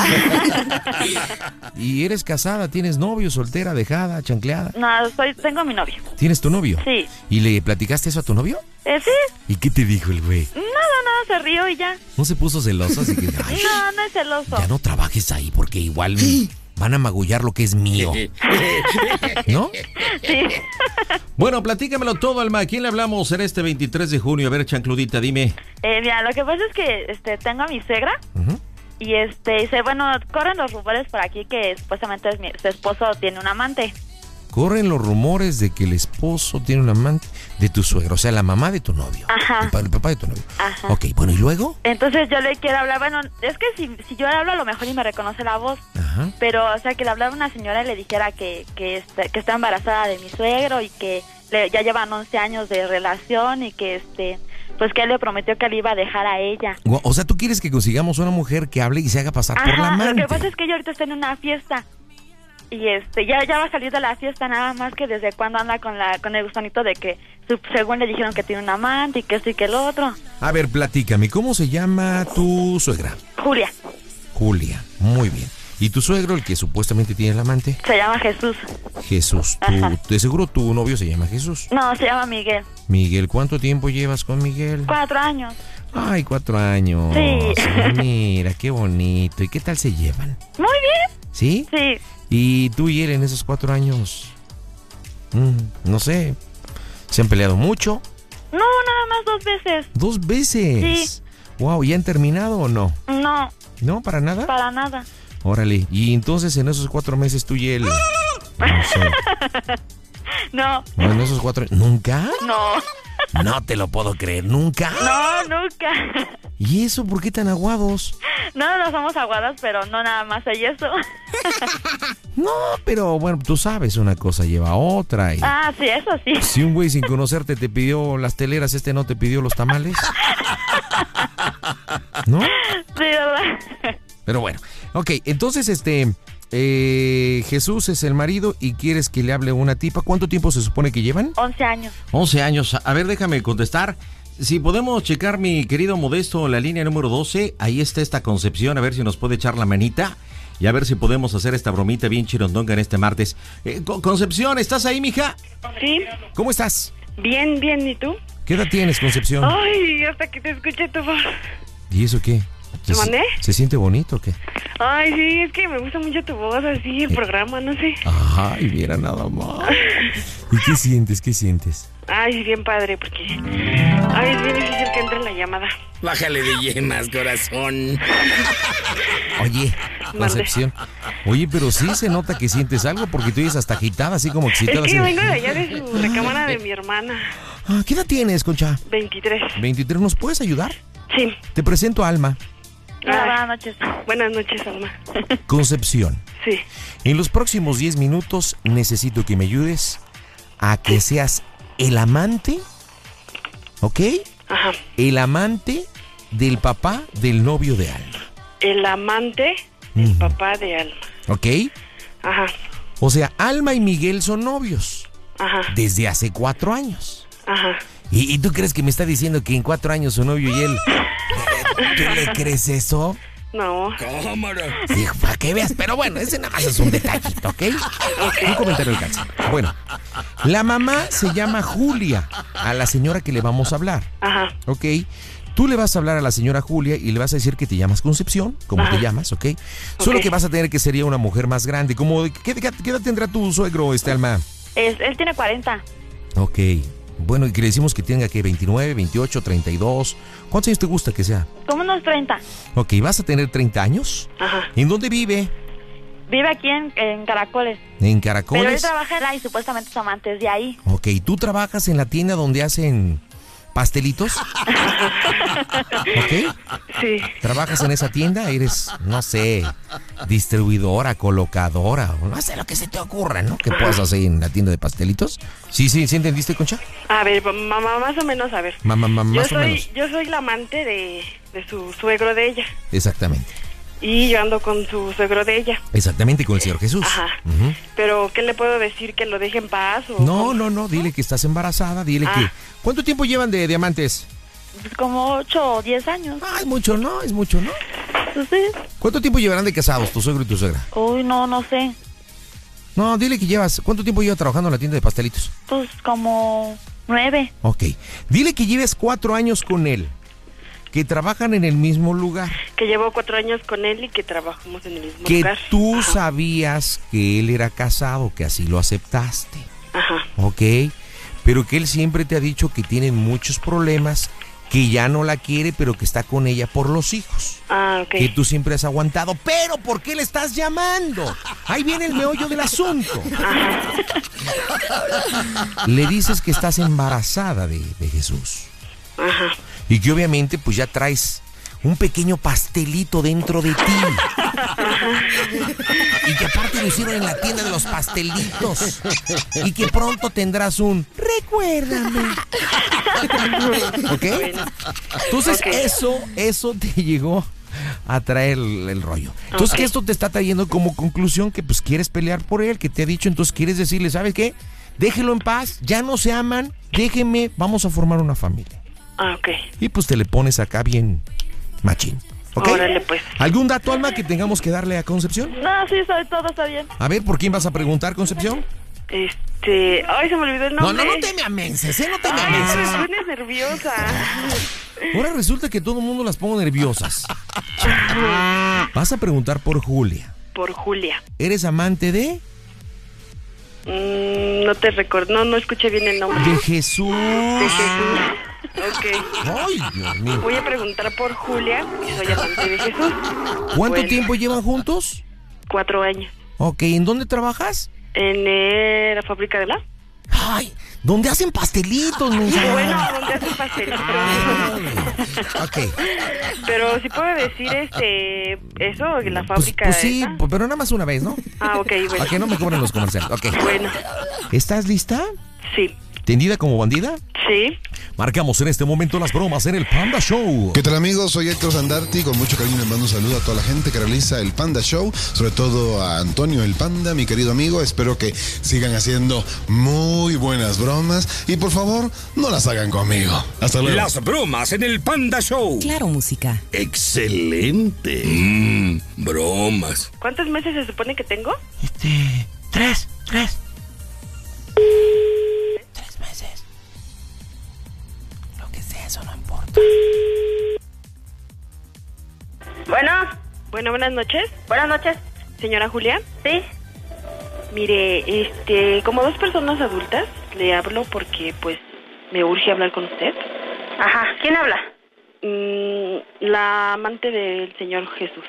¿Y eres casada? ¿Tienes novio, soltera, dejada, chancleada? No, soy, tengo mi novio. ¿Tienes tu novio? Sí. ¿Y le platicaste eso a tu novio? Eh, sí. ¿Y qué te dijo el güey? Nada, nada, se rió y ya. ¿No se puso celoso? Así que, ay, no, no es celoso. Ya no trabajes ahí porque igual me van a magullar lo que es mío. ¿No? Sí. Bueno, platícamelo todo, Alma. ¿A quién le hablamos en este veintitrés de junio? A ver, chancludita, dime. Eh, mira, lo que pasa es que este, tengo a mi suegra. Uh-huh. Y este, dice, bueno, corren los rumores por aquí que supuestamente es mi, su esposo tiene un amante. Corren los rumores de que el esposo tiene un amante de tu suegro, o sea, la mamá de tu novio. Ajá. El, pa- el papá de tu novio. Ajá. Ok, bueno, ¿y luego? Entonces yo le quiero hablar, bueno, es que si, si yo le hablo a lo mejor y me reconoce la voz. Ajá. Pero, o sea, que le hablara a una señora y le dijera que, que, este, que está embarazada de mi suegro y que le, ya llevan once años de relación y que, este, pues que él le prometió que le iba a dejar a ella. O, o sea, ¿tú quieres que consigamos una mujer que hable y se haga pasar por la Ajá, amante? lo que pasa es que ella ahorita está en una fiesta. Y este, ya, ya va a salir de la fiesta, nada más que desde cuando anda con la, con el gusanito de que su, según le dijeron que tiene un amante y que esto y que el otro. A ver, platícame, ¿cómo se llama tu suegra? Julia. Julia, muy bien. ¿Y tu suegro, el que supuestamente tiene el amante? Se llama Jesús. Jesús. Ajá. ¿Tú, de seguro tu novio se llama Jesús? No, se llama Miguel. Miguel, ¿cuánto tiempo llevas con Miguel? Cuatro años. Ay, cuatro años. Sí. Mira, qué bonito. ¿Y qué tal se llevan? Muy bien. ¿Sí? Sí. ¿Y tú y él en esos cuatro años? Mm, no sé. ¿Se han peleado mucho? No, nada más dos veces. ¿Dos veces? Sí. Wow, ¿ya han terminado o no? No. ¿No? ¿Para nada? Para nada. Órale. ¿Y entonces en esos cuatro meses tú y él? No sé. No. ¿No, en esos cuatro? ¿Nunca? No. No te lo puedo creer. ¿Nunca? No, nunca. ¿Y eso por qué tan aguados? No, no somos aguadas, pero no nada más hay eso. No, pero bueno, tú sabes, una cosa lleva a otra. Y Ah, sí, eso sí. si un güey sin conocerte te pidió las teleras, ¿este no te pidió los tamales? ¿No? Sí, ¿verdad? Pero bueno, ok, entonces este... Eh, Jesús es el marido y quieres que le hable a una tipa. ¿Cuánto tiempo se supone que llevan? Once años. once años. A ver, déjame contestar. Si podemos checar, mi querido Modesto, la línea número doce. Ahí está esta Concepción, a ver si nos puede echar la manita. y a ver si podemos hacer esta bromita bien chirondonga en este martes. Eh, Concepción, ¿estás ahí, mija? Sí. ¿Cómo estás? Bien, bien, ¿y tú? ¿Qué edad tienes, Concepción? Ay, hasta que te escuché tu voz. ¿Y eso qué? ¿Te mandé? ¿Se siente bonito o qué? Ay, sí, es que me gusta mucho tu voz, así, el programa, no sé. Ay, mira nada más. ¿Y qué sientes? ¿Qué sientes? Ay, sí, bien padre, porque... Ay, es bien difícil que entre la llamada. Bájale de yemas, corazón. Oye, Concepción. Oye, pero sí se nota que sientes algo porque tú eres hasta agitada, así como excitada. Es que así. vengo de allá de su recámara de mi hermana. Ah, ¿qué edad tienes, Concha? veintitrés. veintitrés, ¿nos puedes ayudar? Sí. Te presento a Alma. Hola, buenas noches. Buenas noches, Alma. Concepción. Sí. En los próximos diez minutos necesito que me ayudes a que seas el amante, ¿ok? Ajá. El amante del papá del novio de Alma, El amante del Ujú. papá de Alma. ¿ok? Ajá, O sea, Alma y Miguel son novios ajá, desde hace cuatro años. ajá. ¿Y, y tú crees que me está diciendo que en cuatro años su novio y él... ¿Tú le crees eso? No. Cámara. Sí, para que veas, pero bueno, ese nada más es un detallito, ¿ok? Un comentario alcanza. Bueno, la mamá se llama Julia, a la señora que le vamos a hablar, Ajá. ¿ok? Tú le vas a hablar a la señora Julia y le vas a decir que te llamas Concepción, como Ajá. te llamas, ¿ok? Solo Ok. que vas a tener que sería una mujer más grande, como... ¿Qué, qué, qué edad tendrá tu suegro, este Alma? Es- él tiene cuarenta. Ok, bueno, y que le decimos que tenga, que veintinueve, veintiocho, treinta y dos. ¿Cuántos años te gusta que sea? Como unos treinta. Ok, ¿vas a tener treinta años? Ajá. ¿En dónde vive? Vive aquí en, en Caracoles. ¿En Pero él Caracoles? trabaja en la y supuestamente su amante es de ahí. Ok, ¿tú trabajas en la tienda donde hacen pastelitos? ¿Ok? Sí. ¿Trabajas en esa tienda? Eres, no sé, distribuidora, colocadora, o no sé lo que se te ocurra, ¿no? Que puedas hacer en la tienda de pastelitos. Sí, sí, ¿sí entendiste, Concha? A ver, mamá, más o menos, a ver. Mamá, mamá, yo más o soy, menos. yo soy la amante de, de su suegro de ella. Exactamente. Y yo ando con su suegro de ella. Exactamente, con el Señor Jesús. Ajá. Ujú. Pero, ¿qué le puedo decir? ¿Que lo deje en paz? O No, no, no, dile que estás embarazada, dile Ah. que... ¿Cuánto tiempo llevan de diamantes? Pues como ocho o diez años. Ah, es mucho, ¿no? Es mucho, ¿no? Pues sí. ¿Cuánto tiempo llevarán de casados, tu suegro y tu suegra? Uy, no, no sé. No, dile que llevas... ¿Cuánto tiempo lleva trabajando en la tienda de pastelitos? Pues como nueve. Ok. Dile que lleves cuatro años con él, que trabajan en el mismo lugar, Que llevo cuatro años con él y que trabajamos en el mismo que lugar. tú sabías que él era casado, que así lo aceptaste, Ajá. ¿ok? Pero que él siempre te ha dicho que tienen muchos problemas, que ya no la quiere, pero que está con ella por los hijos. Ah, ok. Que tú siempre has aguantado. ¿Pero por qué le estás llamando? Ahí viene el meollo del asunto. Le dices que estás embarazada de, de Jesús. Ajá. Y que obviamente pues ya traes un pequeño pastelito dentro de ti. Y que aparte lo hicieron en la tienda de los pastelitos. Y que pronto tendrás un recuérdame. ¿Ok? Entonces Ok. eso, eso te llegó a traer el, el rollo. Entonces Ok. que esto te está trayendo como conclusión que pues quieres pelear por él, que te ha dicho, entonces quieres decirle, ¿sabes qué? Déjelo en paz, ya no se aman, déjeme, vamos a formar una familia. Ah, ok. Y pues te le pones acá bien machín. ¿Ok? Órale, pues. ¿Algún dato, Alma, que tengamos que darle a Concepción? No, sí, sobre todo está bien. A ver, ¿por quién vas a preguntar, Concepción? Este... Ay, se me olvidó el No, nombre. no, no te me amenses, ¿eh? No te me Ay, amenses. me pones nerviosa. Ahora resulta que todo el mundo las pongo nerviosas. Vas a preguntar por Julia. Por Julia. ¿Eres amante de? Mm, no te recuerdo, no, no escuché bien el nombre. De Jesús. De Jesús. Ok. Ay, Dios mío. Voy a preguntar por Julia, que soy amante de Jesús. ¿Cuánto Bueno, tiempo llevan juntos? Cuatro años. Ok, ¿en dónde trabajas? En eh, la fábrica de la... Ay, ¿dónde hacen pastelitos, mensa? Bueno, donde hacen pastelitos. Ok. Pero si puedo decir este eso, en la Pues, fábrica pues sí, esa. pero nada más una vez, ¿no? Ah, ok, bueno. Para que no me cobren los comerciales. Ok. Bueno, ¿Estás lista? sí. ¿Tendida como bandida? Sí. Marcamos en este momento las bromas en el Panda Show. ¿Qué tal, amigos? Soy Héctor Sandarti. Con mucho cariño les mando un saludo a toda la gente que realiza el Panda Show, sobre todo a Antonio el Panda, mi querido amigo. Espero que sigan haciendo muy buenas bromas y por favor no las hagan conmigo. Hasta luego. Las bromas en el Panda Show. Claro, música. Excelente. Mmm, bromas. ¿Cuántos meses se supone que tengo? Este, tres, tres. Tres meses. Lo que sea, eso no importa. Bueno. Bueno, buenas noches. Buenas noches. Señora Julia. Sí. Mire, este, como dos personas adultas, le hablo porque, pues, me urge hablar con usted. Ajá. ¿Quién habla? Mm, la amante del señor Jesús.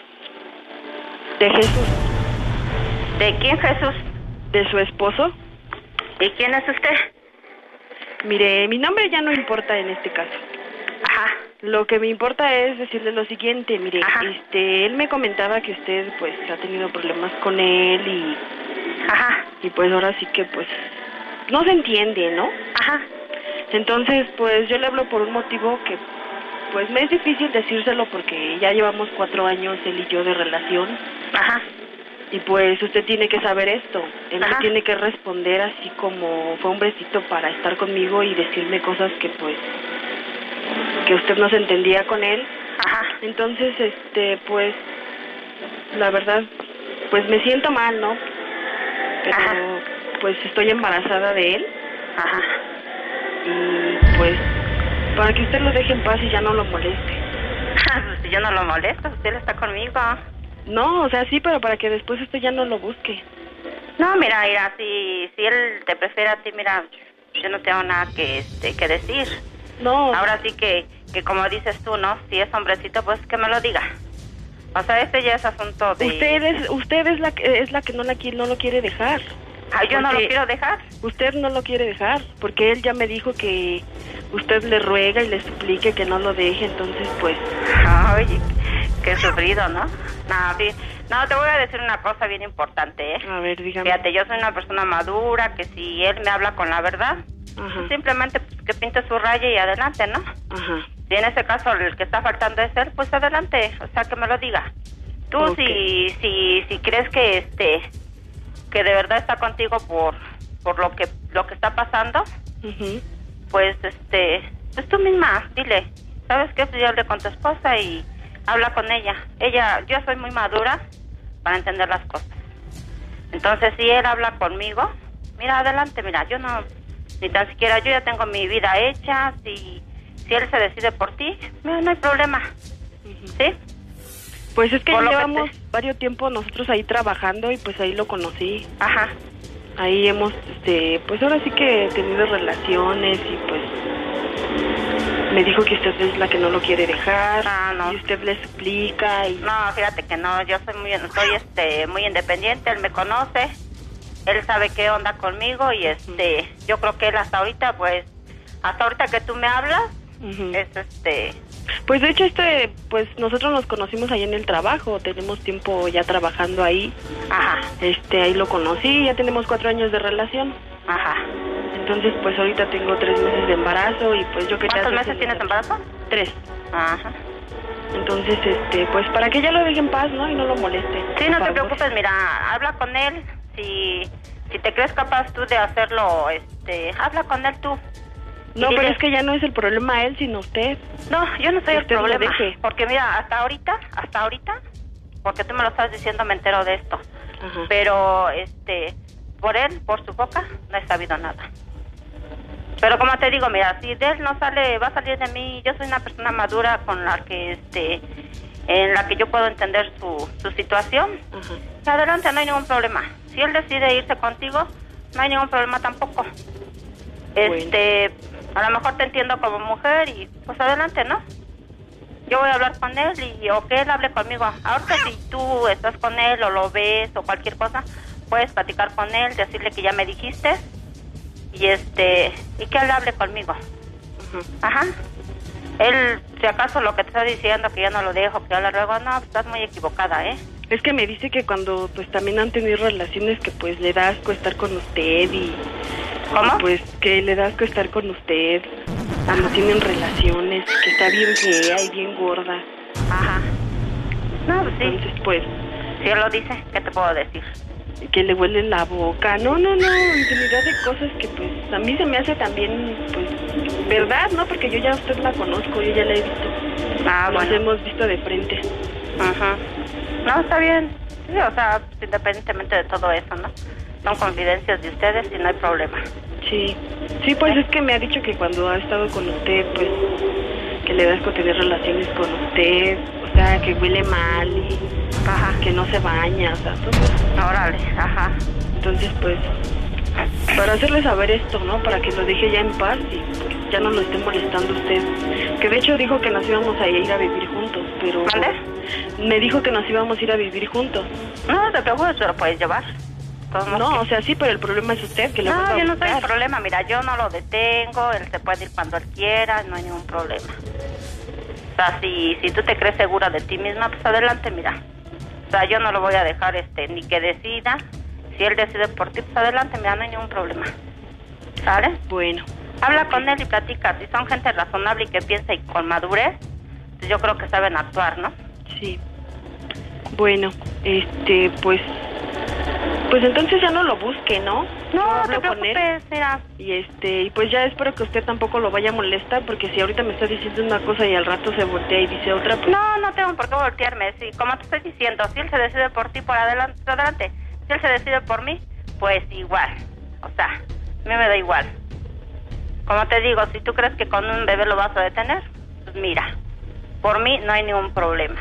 De Jesús. ¿De quién Jesús? De su esposo. ¿Y quién es usted? Mire, mi nombre ya no importa en este caso. Ajá. Lo que me importa es decirle lo siguiente, mire, Ajá. este, él me comentaba que usted, pues, ha tenido problemas con él y... Ajá. Y pues ahora sí que, pues, no se entiende, ¿no? Ajá. Entonces, pues, yo le hablo por un motivo que, pues, me es difícil decírselo porque ya llevamos cuatro años él y yo de relación. Ajá. Y pues usted tiene que saber esto. Él me tiene que responder así como fue un besito para estar conmigo y decirme cosas que pues que usted no se entendía con él. Ajá. Entonces, este, pues la verdad, pues me siento mal, ¿no? Pero Ajá. pues estoy embarazada de él. Ajá. Y pues para que usted lo deje en paz y ya no lo moleste. Pues si yo no lo molesto, usted está conmigo. No, o sea, sí, pero para que después usted ya no lo busque. No, mira, mira, si, si él te prefiere a ti, mira, yo no tengo nada que, este, que decir. No. Ahora sí que, que como dices tú, ¿no? Si es hombrecito, pues que me lo diga. O sea, este ya es asunto de... Usted es, usted es la que, es la que no, la, no lo quiere dejar. Ah, yo no lo quiero dejar. Usted no lo quiere dejar, porque él ya me dijo que usted le ruega y le suplique que no lo deje, entonces pues... Oye, qué sufrido, ¿no? No, sí. No, te voy a decir una cosa bien importante, ¿eh? A ver, dígame. Fíjate, yo soy una persona madura, que si él me habla con la verdad, Ajá. simplemente pues, que pinte su raya y adelante, ¿no? Ajá. Si en ese caso el que está faltando es él, pues adelante, o sea, que me lo diga. Tú okay. si, si, si crees que este... que de verdad está contigo por por lo que lo que está pasando, uh-huh. pues este pues tú misma dile, ¿sabes qué? Pues yo hablé con tu esposa y habla con ella. Ella, yo soy muy madura para entender las cosas. Entonces, si él habla conmigo, mira, adelante, mira, yo no, ni tan siquiera, yo ya tengo mi vida hecha, si si él se decide por ti, mira, no hay problema, uh-huh. ¿sí? Pues es que por llevamos que te... varios tiempo nosotros ahí trabajando y pues ahí lo conocí. Ajá. Ahí hemos, este, pues ahora sí que tenido relaciones y pues me dijo que usted es la que no lo quiere dejar. Ah, no. Y usted le explica y... No, fíjate que no, yo soy muy, soy este, muy independiente, él me conoce, él sabe qué onda conmigo y este, uh-huh. yo creo que él hasta ahorita, pues, hasta ahorita que tú me hablas, uh-huh. es este... Pues de hecho este, pues nosotros nos conocimos ahí en el trabajo, tenemos tiempo ya trabajando ahí. Ajá. Este, ahí lo conocí, ya tenemos cuatro años de relación. Ajá. Entonces pues ahorita tengo tres meses de embarazo y pues yo quería... ¿Cuántos meses tienes de embarazo? Tres. Ajá. Entonces, este, pues para que ya lo deje en paz, ¿no? Y no lo moleste. Sí, no te preocupes, mira, habla con él, si, si te crees capaz tú de hacerlo, este, habla con él tú. No, pero es que ya no es el problema él, sino usted. No, yo no soy el problema. Deje. Porque mira, hasta ahorita, hasta ahorita, porque tú me lo estás diciendo, me entero de esto. Ajá. Pero, este, por él, por su boca, no he sabido nada. Pero como te digo, mira, si de él no sale, va a salir de mí. Yo soy una persona madura con la que, este, en la que yo puedo entender su, su situación. Ajá. Adelante, no hay ningún problema. Si él decide irse contigo, no hay ningún problema tampoco. Este... Bueno. A lo mejor te entiendo como mujer y pues adelante, ¿no? Yo voy a hablar con él y o que él hable conmigo. Ahorita si tú estás con él o lo ves o cualquier cosa, puedes platicar con él, decirle que ya me dijiste y este y que él hable conmigo. Uh-huh. Ajá. Él, si acaso lo que te está diciendo que yo no lo dejo, que yo le ruego, no, estás muy equivocada, ¿eh? Es que me dice que cuando pues también han tenido relaciones que pues le da asco estar con usted y ¿Cómo? Pues que le da asco estar con usted cuando tienen relaciones, que está bien fea y bien gorda. Ajá. No, pues sí. Entonces, pues... Si él lo dice, ¿qué te puedo decir? Que le huele la boca. No, no, no, infinidad de cosas que pues a mí se me hace también, pues, verdad, ¿no? Porque yo ya a usted la conozco, yo ya la he visto. Ah, Nos bueno. hemos visto de frente. Ajá. No, está bien. Sí, o sea, independientemente de todo eso, ¿no? Son confidencias de ustedes y no hay problema. Sí. Sí, pues es que me ha dicho que cuando ha estado con usted, pues, que le da asco tener relaciones con usted, o sea, que huele mal y... Ajá. Que no se baña, o sea, todo. Órale, ajá. Entonces, pues, para hacerle saber esto, ¿no? Para que lo deje ya en paz y pues, ya no lo esté molestando usted. Que de hecho dijo que nos íbamos a ir a vivir juntos, pero... ¿Vale? Me dijo que nos íbamos a ir a vivir juntos. No, no te preocupes, pero puedes llevar. No, que... o sea, sí, pero el problema es usted, que le No, va a yo no buscar. soy el problema, mira, yo no lo detengo, él se puede ir cuando él quiera, no hay ningún problema. O sea, si, si tú te crees segura de ti misma, pues adelante, mira. O sea, yo no lo voy a dejar este ni que decida. Si él decide por ti, pues adelante, mira, no hay ningún problema. ¿Sabes? Bueno. Habla con él y platica. Si son gente razonable y que piensa y con madurez, pues yo creo que saben actuar, ¿no? Sí. Bueno, este, pues... Pues entonces ya no lo busque, ¿no? No, no te preocupes, mira. Y este, y pues ya espero que usted tampoco lo vaya a molestar, porque si ahorita me está diciendo una cosa y al rato se voltea y dice otra, pues... No, no tengo por qué voltearme, sí, como te estoy diciendo, si él se decide por ti, por adelante, por adelante. Si él se decide por mí, pues igual. O sea, a mí me da igual. Como te digo, si tú crees que con un bebé lo vas a detener, pues mira, por mí no hay ningún problema.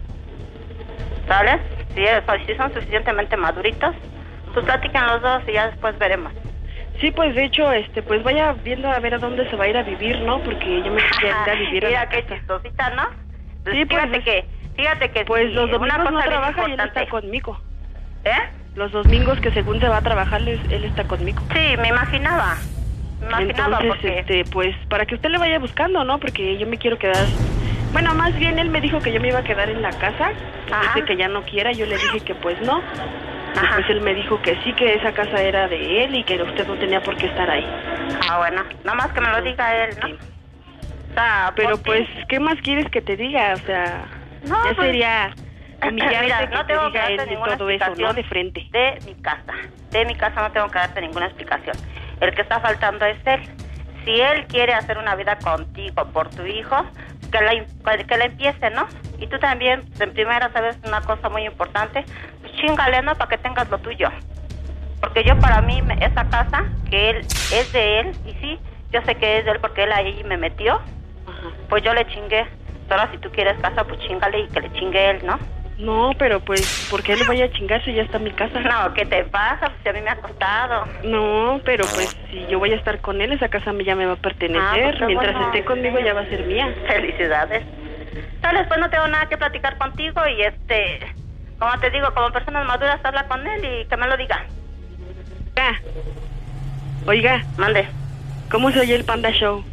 ¿Sabes? Si, si son suficientemente maduritos, pues platican los dos y ya después veremos. Sí, pues de hecho, este, pues vaya viendo a ver a dónde se va a ir a vivir, ¿no? Porque yo me quiero ir a vivir. Mira qué chistosita, ¿no? Pues sí, fíjate pues, que, fíjate que pues sí, los domingos una cosa no trabaja bien y él está conmigo. ¿Eh? Los domingos que según se va a trabajar, él está conmigo. Sí, me imaginaba. Me imaginaba Entonces, porque... este, pues para que usted le vaya buscando, ¿no? Porque yo me quiero quedar... Bueno, más bien él me dijo que yo me iba a quedar en la casa. Dice que ya no quiera, yo le dije que pues no. Después él me dijo que sí, que esa casa era de él y que usted no tenía por qué estar ahí. Ah, bueno, nada más que me lo diga él, ¿no? Sí. O sea, pero pues, ¿qué más quieres que te diga? O sea, no, ya pues, sería humillarte mira, que no te tengo diga que él darte de ninguna todo eso, ¿no? explicación De frente. De mi casa, de mi casa no tengo que darte ninguna explicación. El que está faltando es él. Si él quiere hacer una vida contigo por tu hijo, que la, que la empiece, ¿no? Y tú también, pues, en primera, sabes una cosa muy importante, pues chíngale, ¿no? Para que tengas lo tuyo. Porque yo, para mí, me, esa casa, que él es de él, y sí, yo sé que es de él porque él ahí me metió, ajá, pues yo le chingué. Ahora, si tú quieres casa, pues chíngale y que le chingue él, ¿no? No, pero pues, ¿por qué le vaya a chingar si ya está en mi casa? No, ¿qué te pasa? Pues si a mí me ha costado. No, pero pues, si yo voy a estar con él, esa casa a mí ya me va a pertenecer. Ah, pues, mientras bueno, esté conmigo ya va a ser mía. Felicidades. Tal pues no tengo nada que platicar contigo y este... Como te digo, como personas maduras, habla con él y que me lo diga. Ah. Oiga. Mande. ¿Cómo se oye el Panda Show?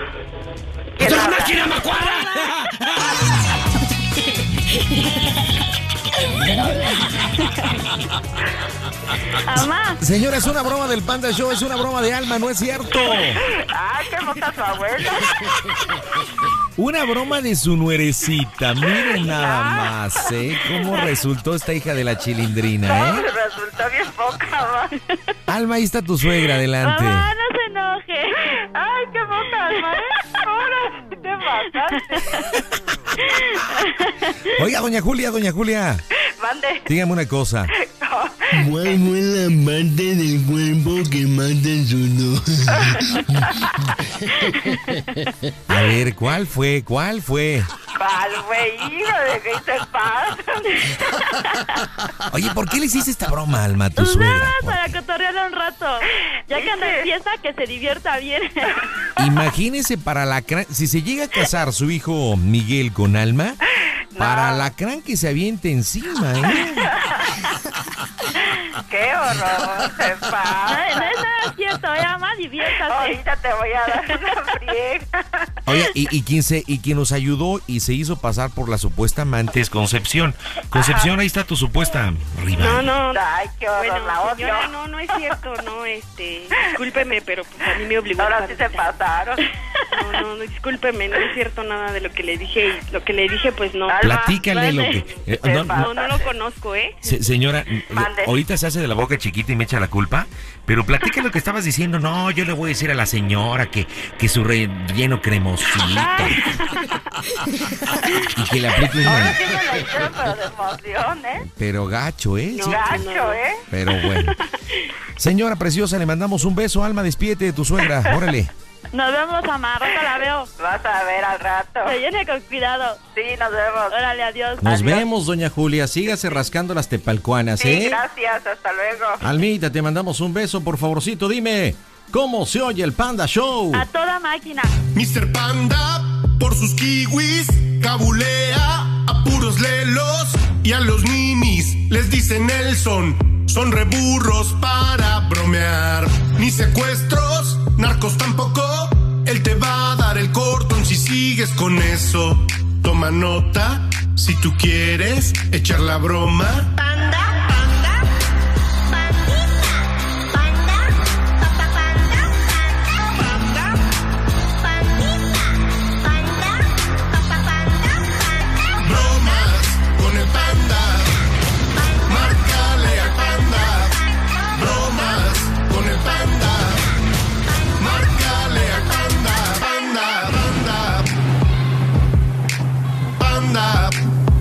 ¡Es una máquina macuarra! Amá. Señora, es una broma del Panda Show, es una broma de Alma, no es cierto. ¡Ay, qué boca su abuela! Una broma de su nuerecita, miren nada más, ¿eh? Cómo resultó esta hija de la chilindrina, ¿eh? Resultó bien poca, mamá. Alma, ahí está tu suegra, adelante. Mamá, no se enoje. ¡Ay, qué boca, Alma! Ahora sí te mataste. Oiga, doña Julia, doña Julia. Mande. Dígame una cosa. ¿Cuál fue la parte del cuerpo que mata su no? A ver, ¿cuál fue? ¿Cuál fue? ¿Cuál fue, hijo? ¿De qué te pasa? Oye, ¿por qué le hiciste esta broma, Alma, a tu Pues suegra? nada, para cotorrearla un rato. Ya que anda en fiesta, que se divierta bien. Imagínese para la cran... Si se llega a casar su hijo Miguel con Alma, no, para la cran que se aviente encima, ¿eh? ¡Qué horror! Se pasa. No, no es nada cierto, ya más diviértase. Ahorita te voy a dar una friega. Oye, y, y, quien se, y quien nos ayudó y se hizo pasar por la supuesta amante es Concepción. Concepción, Ajá. ahí está tu supuesta rival. No, no. Ay, qué horror, bueno, la odio. señora, no, no es cierto, no, este, discúlpeme, pero pues a mí me obligó. Ahora sí se pasaron. No, no, no, discúlpeme, no es cierto nada de lo que le dije y lo que le dije, pues no. Platícale lo que... eh, no, no, No, no lo conozco, ¿eh? se- señora, Mande. ahorita se hace de la boca chiquita y me echa la culpa, pero platica lo que estabas diciendo. No, yo le voy a decir a la señora que, que su relleno cremosito. Y que le aplique una... Ahora sí me la hicieron, pero de emoción, ¿eh? Pero gacho, ¿eh? Sí. Gacho, ¿eh? Pero bueno. Señora preciosa, le mandamos un beso. Alma, despídete de tu suegra. Órale. Nos vemos, mamá, rato la veo. Vas a ver al rato. Se viene con cuidado. Sí, nos vemos. Órale, adiós. Nos Adiós. vemos, doña Julia. Sígase rascando las tepalcuanas, Sí, ¿eh? gracias, hasta luego. Almita, te mandamos un beso, por favorcito. Dime, ¿cómo se oye el Panda Show? A toda máquina. mister Panda, por sus kiwis, cabulea a puros lelos y a los ninis les dice Nelson, son reburros para bromear. Ni secuestros, narcos tampoco, él te va a dar el cortón si sigues con eso. Toma nota, si tú quieres echar la broma. Panda, panda, pandita, panda, papá panda, panda, pandita, panda, papá panda, Bromas con el panda, márcale al panda. Bromas con el panda, márcale al panda. Panda, panda, panda.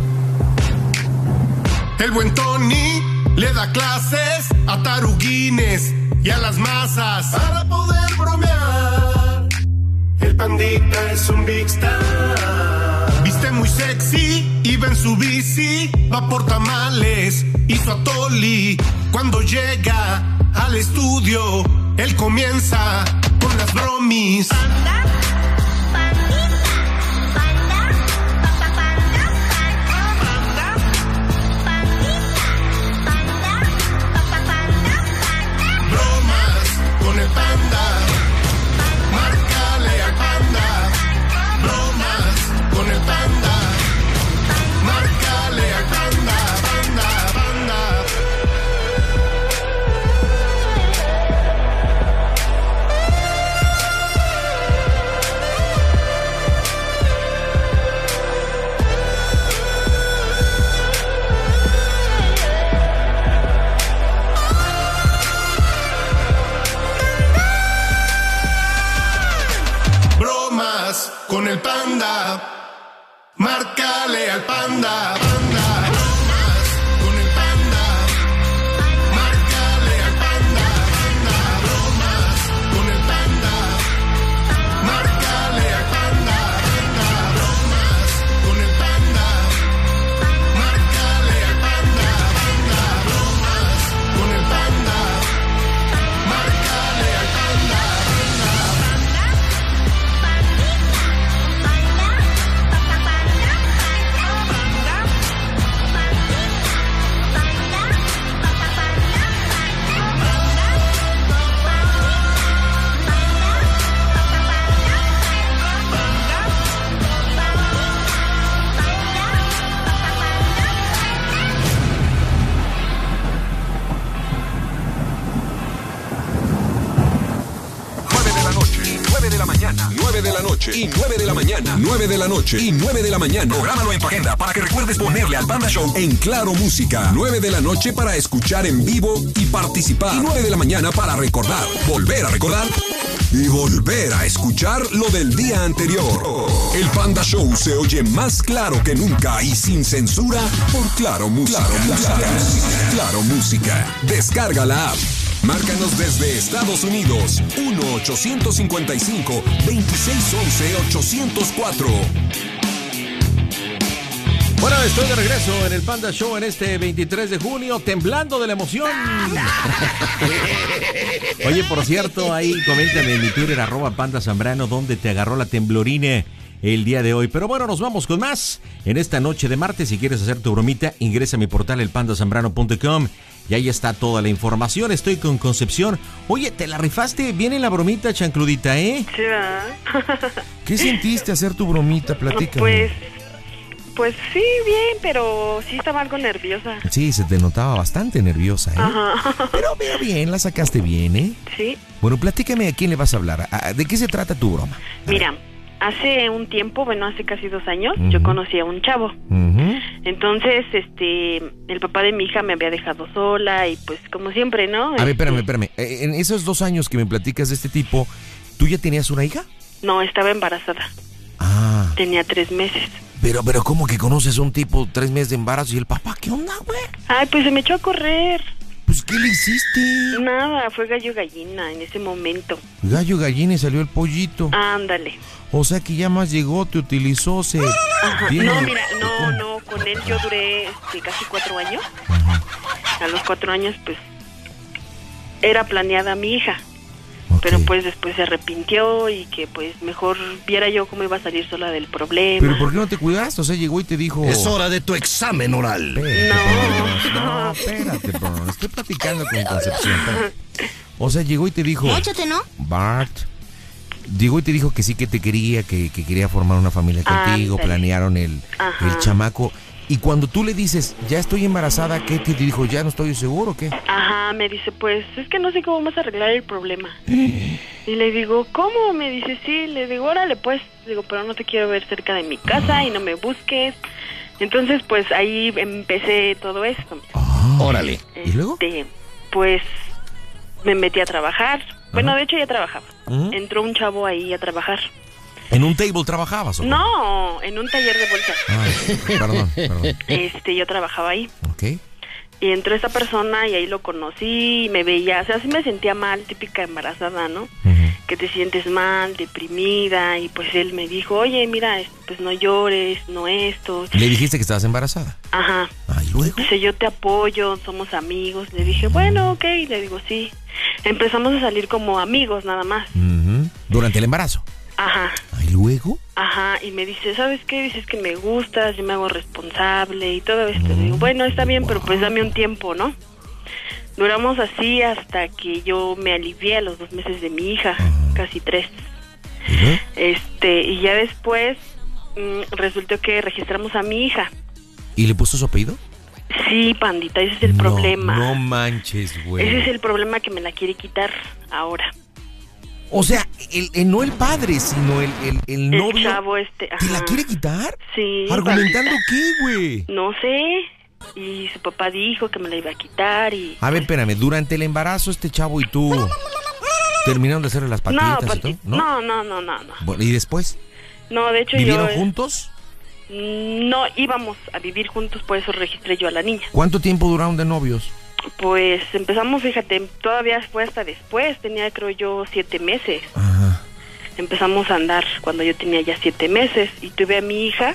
El buen Tony le da clases a taruguines y a las masas para poder bromear. El pandita es un big star. Viste muy sexy, iba en su bici, va por tamales y su atoli. Cuando llega al estudio, él comienza con las bromis. Bromas con el panda, márcale al panda. Bromas con el panda, márcale al panda, panda, panda. Bromas con el panda, márcale al panda, panda. Bromas con el panda, márcale al panda, panda. Bromas con el panda, márcale al panda, panda. Bromas con el panda, márcale al panda, panda. Bromas con el panda, márcale al panda, panda. nueve de la noche, nueve de la mañana, nueve de la noche y nueve de la mañana, nueve de la noche y nueve de la mañana. Prográmalo en tu agenda para que recuerdes ponerle al Panda Show en Claro Música. nueve de la noche para escuchar en vivo y participar. Y nueve de la mañana para recordar, volver a recordar y volver a escuchar lo del día anterior. El Panda Show se oye más claro que nunca y sin censura por Claro Música. Claro Música. Claro Música. Descarga la app. Márcanos desde Estados Unidos. uno ochocientos cincuenta y cinco, veintiséis once, ochocientos cuatro. Bueno, estoy de regreso en el Panda Show en este veintitrés de junio, temblando de la emoción. Oye, por cierto, ahí coméntame en mi Twitter, arroba Panda Zambrano, ¿dónde te agarró la temblorina el día de hoy. Pero bueno, nos vamos con más en esta noche de martes. Si quieres hacer tu bromita, ingresa a mi portal el panda zambrano punto com y ahí está toda la información. Estoy con Concepción. Oye, ¿te la rifaste? Viene la bromita, chancludita, ¿eh? Sí, ¿verdad? ¿Qué sentiste hacer tu bromita? Platícame. Pues, pues sí, bien, pero sí estaba algo nerviosa. Sí, se te notaba bastante nerviosa, ¿eh? Ajá. Pero, pero bien, la sacaste bien, ¿eh? Sí. Bueno, platícame a quién le vas a hablar. ¿De qué se trata tu broma? Mira, hace un tiempo, bueno, hace casi dos años, Uh-huh. yo conocí a un chavo. Uh-huh. Entonces, este, el papá de mi hija me había dejado sola y pues como siempre, ¿no? A ver, espérame, espérame. Eh, En esos dos años que me platicas de este tipo, ¿tú ya tenías una hija? No, estaba embarazada. Ah. Tenía tres meses. Pero, pero, ¿cómo que conoces a un tipo tres meses de embarazo y el papá? ¿Qué onda, güey? Ay, pues se me echó a correr. Pues, ¿qué le hiciste? Nada, fue gallo gallina en ese momento. Gallo gallina y salió el pollito. Ándale. O sea que ya más llegó, te utilizó, se... Ajá. Viene- No, mira, no, no, con él yo duré este, casi cuatro años. A los cuatro años, pues, era planeada mi hija. Pero pues después se arrepintió y que pues mejor viera yo cómo iba a salir sola del problema. ¿Pero por qué no te cuidaste? O sea, llegó y te dijo... Es hora de tu examen oral. No, espérate, bro. Estoy platicando con Concepción. espérate. O sea, llegó y te dijo... Échate, ¿no? Bart... Llegó y te dijo que sí que te quería, que, que quería formar una familia contigo, Ándale. planearon el, Ajá. el chamaco. Y cuando tú le dices, ya estoy embarazada, ¿qué te dijo? ¿Ya no estoy seguro o qué? Ajá, me dice, pues es que no sé cómo vamos a arreglar el problema. Y le digo, ¿cómo? Me dice, sí. Le digo, órale pues. Digo, pero no te quiero ver cerca de mi casa y no me busques. Entonces, pues ahí empecé todo esto. Órale. ¿Y luego? Este, pues me metí a trabajar. Bueno, Ajá. de hecho ya trabajaba. Ujú. Entró un chavo ahí a trabajar. ¿En un table trabajabas o qué? No, en un taller de bolsas. Ah, perdón, perdón. Este, yo trabajaba ahí. Ok. Y entró esa persona y ahí lo conocí y me veía, o sea, sí me sentía mal, típica embarazada, ¿no? Que te sientes mal, deprimida, y pues él me dijo, oye, mira, pues no llores, no esto. ¿Le dijiste que estabas embarazada? Ajá. Ah, ¿y luego? Dice, yo te apoyo, somos amigos. Le dije, bueno, ok, le digo, sí. Empezamos a salir como amigos nada más. Ujú. Durante el embarazo. Ajá. Ah, ¿y luego? Ajá, y me dice, ¿sabes qué? Dices que me gustas, yo me hago responsable y todo esto. Le digo, bueno, está bien, pero pues dame un tiempo, ¿no? Duramos así hasta que yo me alivié a los dos meses de mi hija, casi tres. Este, y ya después mm, resultó que registramos a mi hija. ¿Y le puso su apellido? Sí, pandita, ese es el No, problema. No manches, güey. Ese es el problema que me la quiere quitar ahora. O sea, el, el- no el padre, sino el, el, el El novio. chavo este, ¿Te la ajá. quiere quitar? Sí. ¿Argumentando pandita. qué, güey? No sé. Y su papá dijo que me la iba a quitar y... A ver, espérame, durante el embarazo este chavo y tú terminaron de hacerle las No, patitas y pati- todo, ¿no? no, no, no, no, no. Bueno, ¿y después? No, de hecho ¿Vivieron yo... juntos? No íbamos a vivir juntos, por eso registré yo a la niña. ¿Cuánto tiempo duraron de novios? Pues empezamos, fíjate, todavía fue hasta después, tenía creo yo siete meses. Ajá. Empezamos a andar cuando yo tenía ya siete meses y tuve a mi hija.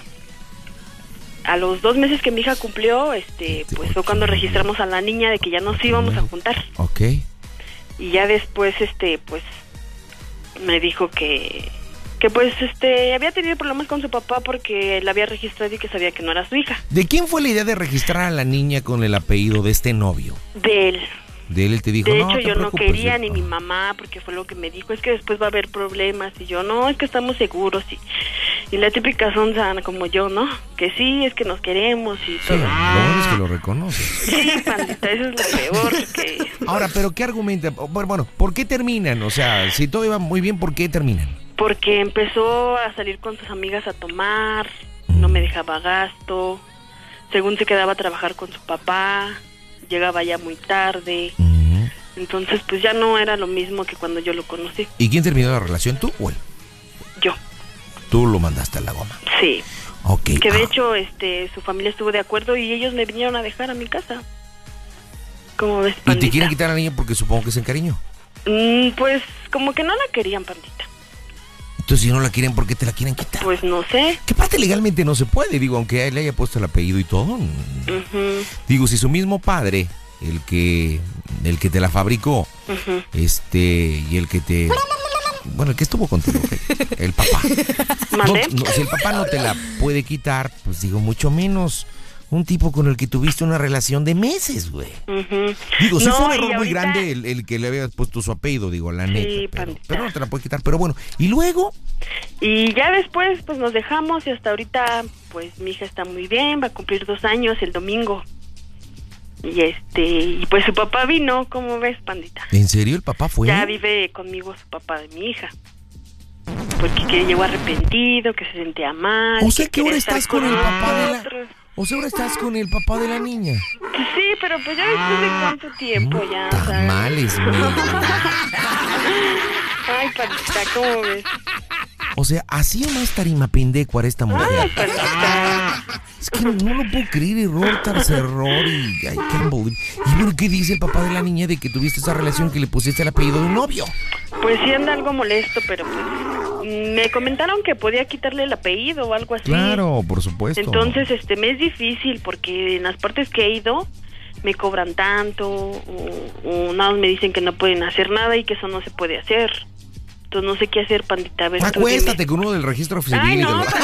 A los dos meses que mi hija cumplió, este, pues fue cuando registramos a la niña de que ya nos íbamos a juntar. Ok. Y ya después, este, pues, me dijo que, que pues, este, había tenido problemas con su papá porque la había registrado y que sabía que no era su hija. ¿De quién fue la idea de registrar a la niña con el apellido de este novio? De él. De él, él te dijo, De no, hecho, te yo no preocupes, quería, yo- ni mi mamá, porque fue lo que me dijo, es que después va a haber problemas. Y yo, no, es que estamos seguros. Y, y la típica sonza como yo, ¿no? Que sí, es que nos queremos y Sí, todo. lo bueno es que lo reconoces. Sí, pandita, eso es lo peor. Que... Ahora, ¿pero qué argumenta? Bueno, bueno, ¿por qué terminan? O sea, si todo iba muy bien, ¿por qué terminan? Porque empezó a salir con sus amigas a tomar, no me dejaba gasto, según se quedaba a trabajar con su papá, llegaba ya muy tarde, entonces pues ya no era lo mismo que cuando yo lo conocí. ¿Y quién terminó la relación, tú o él? Yo. Tú lo mandaste a la goma. Sí. Ok. Que de ah, hecho este su familia estuvo de acuerdo y ellos me vinieron a dejar a mi casa. ¿Cómo ves, ¿Y te pandita? quieren quitar a la niña porque supongo que se encariñó? Mm, pues como que no la querían, pandita. Entonces, si no la quieren, ¿por qué te la quieren quitar? Pues no sé. Que parte legalmente no se puede, digo, aunque le haya puesto el apellido y todo. mm, Ujú, Digo, si su mismo padre, el que el que te la fabricó, ujú. este, y el que te bueno, el que estuvo contigo, okay, el papá. ¿Mandé? No, no, si el papá no te la puede quitar, pues digo, mucho menos un tipo con el que tuviste una relación de meses, güey. Uh-huh. Digo, sí no, fue un error y muy ahorita... grande el, el que le habías puesto su apellido, digo, la sí, neta. Pero, pero no te la puede quitar, pero bueno. ¿Y luego? Y ya después, pues nos dejamos y hasta ahorita, pues mi hija está muy bien, va a cumplir dos años el domingo. Y este, y pues su papá vino, ¿cómo ves, pandita? ¿En serio el papá fue? Ya vive conmigo su papá de mi hija. Porque que llegó arrepentido, que se sentía mal. O sea, que ahora quería estás estar con el papá de la... nosotros. O sea, ahora estás con el papá de la niña. Sí, pero pues ya después de cuánto tiempo ya, ¿sabes? Tamales, mira. Ay, pandita, ¿cómo ves? O sea, así o más tarimapendecuar esta mujer. Ay, pandita. Es que no, no lo puedo creer, error tras error y... I can't believe. Y bueno, ¿qué dice el papá de la niña de que tuviste esa relación que le pusiste el apellido de un novio? Pues sí anda algo molesto, pero pues me comentaron que podía quitarle el apellido o algo así. Claro, por supuesto. Entonces, este, me es difícil porque en las partes que he ido me cobran tanto o, o nada, me dicen que no pueden hacer nada y que eso no se puede hacer. Entonces no sé qué hacer, pandita. A ver, acuéstate con uno del registro civil. Ay, y no, de...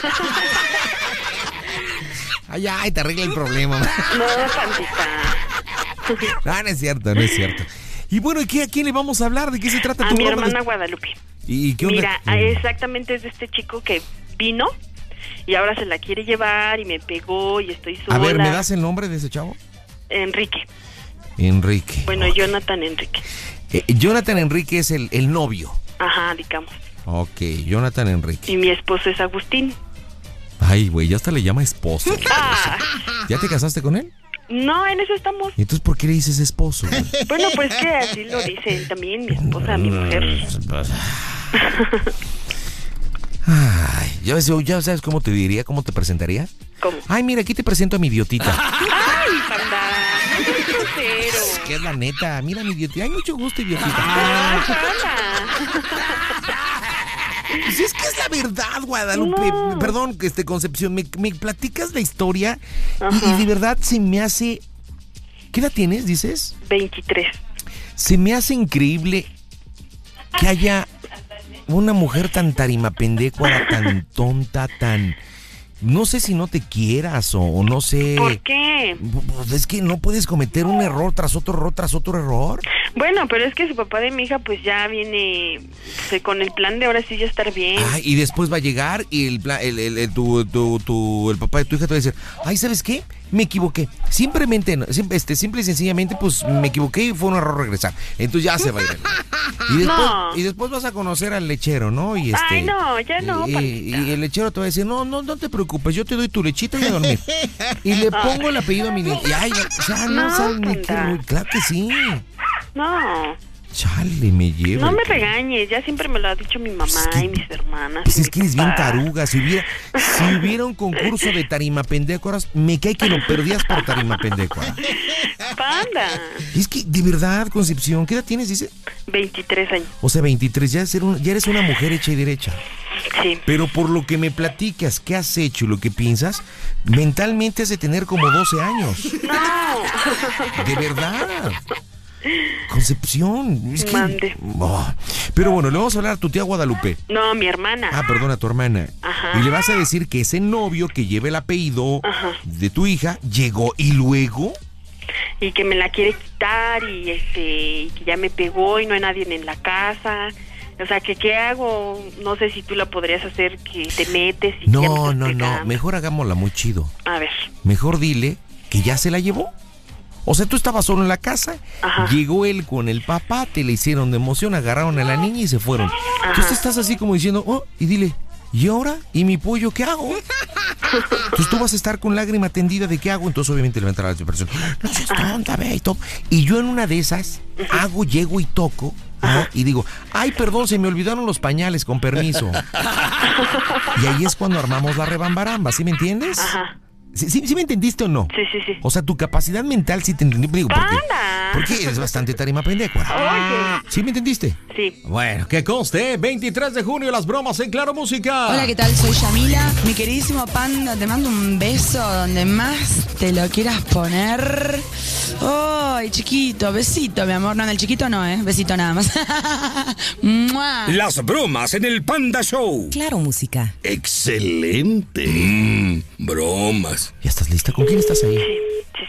Ay, ay, te arregla el problema. No, pandita. No, no es cierto, no es cierto. Y bueno, ¿y qué, a quién le vamos a hablar? ¿De qué se trata a tu mi broma? hermana Guadalupe. ¿Y qué onda? Mira, exactamente es de este chico que vino y ahora se la quiere llevar y me pegó y estoy sola. A ver, ¿me das el nombre de ese chavo? Enrique. Enrique. Bueno, okay. Jonathan Enrique. Eh, Jonathan Enrique es el, el novio. Ajá, digamos. Ok, Jonathan Enrique. Y mi esposo es Agustín. Ay, güey, ya hasta le llama esposo. Ah. ¿Ya te casaste con él? No, en eso estamos. ¿Y entonces por qué le dices esposo? Bueno, pues que así lo dice él también, mi esposa, mi mujer. Ay, ¿ya, ves, ¿ya sabes cómo te diría? ¿Cómo te presentaría? ¿Cómo? Ay, mira, aquí te presento a mi idiotita. Ay, panda, no soy grosero. ¿Qué es la neta? Mira mi idiotita. Ay, mucho gusto, idiotita. Ay, panda. Pues es que es la verdad, Guadalupe. No. Perdón, este, Concepción, me, me platicas la historia y, y de verdad se me hace... ¿Qué edad tienes, dices? veintitrés. Se me hace increíble que haya una mujer tan tarimapendecuara, tan tonta, tan... No sé si no te quieras o, o no sé... ¿Por qué? Pues es que no puedes cometer un error tras otro error tras otro error. Bueno, pero es que su papá de mi hija pues ya viene pues, con el plan de ahora sí ya estar bien. Ay, y después va a llegar y el, plan, el, el, el, tu, tu, tu, el papá de tu hija te va a decir, ay, ¿sabes qué? Me equivoqué. Simplemente, este, simple y sencillamente, pues me equivoqué y fue un error regresar. Entonces ya se va a ir. Y después, no. y después vas a conocer al lechero, ¿no? Y este, ay, no, ya no. Y, y el lechero te va a decir, no, no, no te preocupes, yo te doy tu lechita y a dormir. Y le pongo el apellido a mi niña. Y ay, o sea, no, no saben ni qué. Claro que sí. No. Chale, me lleva. No me regañes, ya siempre me lo ha dicho mi mamá pues que, y mis hermanas. Pues es que eres bien taruga. Si hubiera, si hubiera un concurso de tarimapendecuaras, me cae que lo perdías por tarimapendecuara. Panda. Es que, de verdad, Concepción, ¿qué edad tienes, dice? veintitrés años. O sea, veintitrés, ya, ser un, ya eres una mujer hecha y derecha. Sí. Pero por lo que me platicas, ¿qué has hecho y lo que piensas? Mentalmente has de tener como doce años. No. De verdad. Concepción, es que... Mande. Oh. Pero bueno, le vamos a hablar a tu tía Guadalupe. No, mi hermana. Ah, perdón, a tu hermana. Ajá. Y le vas a decir que ese novio que lleva el apellido Ajá. de tu hija llegó y luego... Y que me la quiere quitar y este y que ya me pegó y no hay nadie en la casa. O sea, que qué hago, no sé si tú la podrías hacer, que te metes y No, ya me estás no, pegando. no, mejor hagámosla muy chido. A ver. Mejor dile que ya se la llevó. O sea, tú estabas solo en la casa, Ajá. llegó él con el papá, te le hicieron de emoción, agarraron a la niña y se fueron. Ajá. Entonces estás así como diciendo, oh, y dile, ¿y ahora? ¿Y mi pollo qué hago? Entonces tú vas a estar con lágrima tendida de qué hago, entonces obviamente le va a entrar a la depresión. No seas tonta, ve, y todo. Y yo en una de esas, Ajá. hago, llego y toco, ¿no? Y digo, ay, perdón, se me olvidaron los pañales, con permiso. Y ahí es cuando armamos la rebambaramba, ¿sí me entiendes? Ajá. ¿Sí, sí, ¿Sí me entendiste o no? Sí, sí, sí. O sea, tu capacidad mental sí te entendí. Digo, porque, Porque eres bastante tarima pendeja. Oye. ¿Sí me entendiste? Sí. Bueno, que conste, veintitrés de junio las bromas en Claro Música. Hola, ¿qué tal? Soy Yamila. Mi queridísimo Panda, te mando un beso donde más te lo quieras poner. Ay, chiquito, besito, mi amor. No, en el chiquito no, ¿eh? Besito nada más. ¡Mua! Las bromas en el Panda Show. Claro Música. Excelente. Mm, bromas. ¿Ya estás lista? ¿Con quién estás ahí? Sí,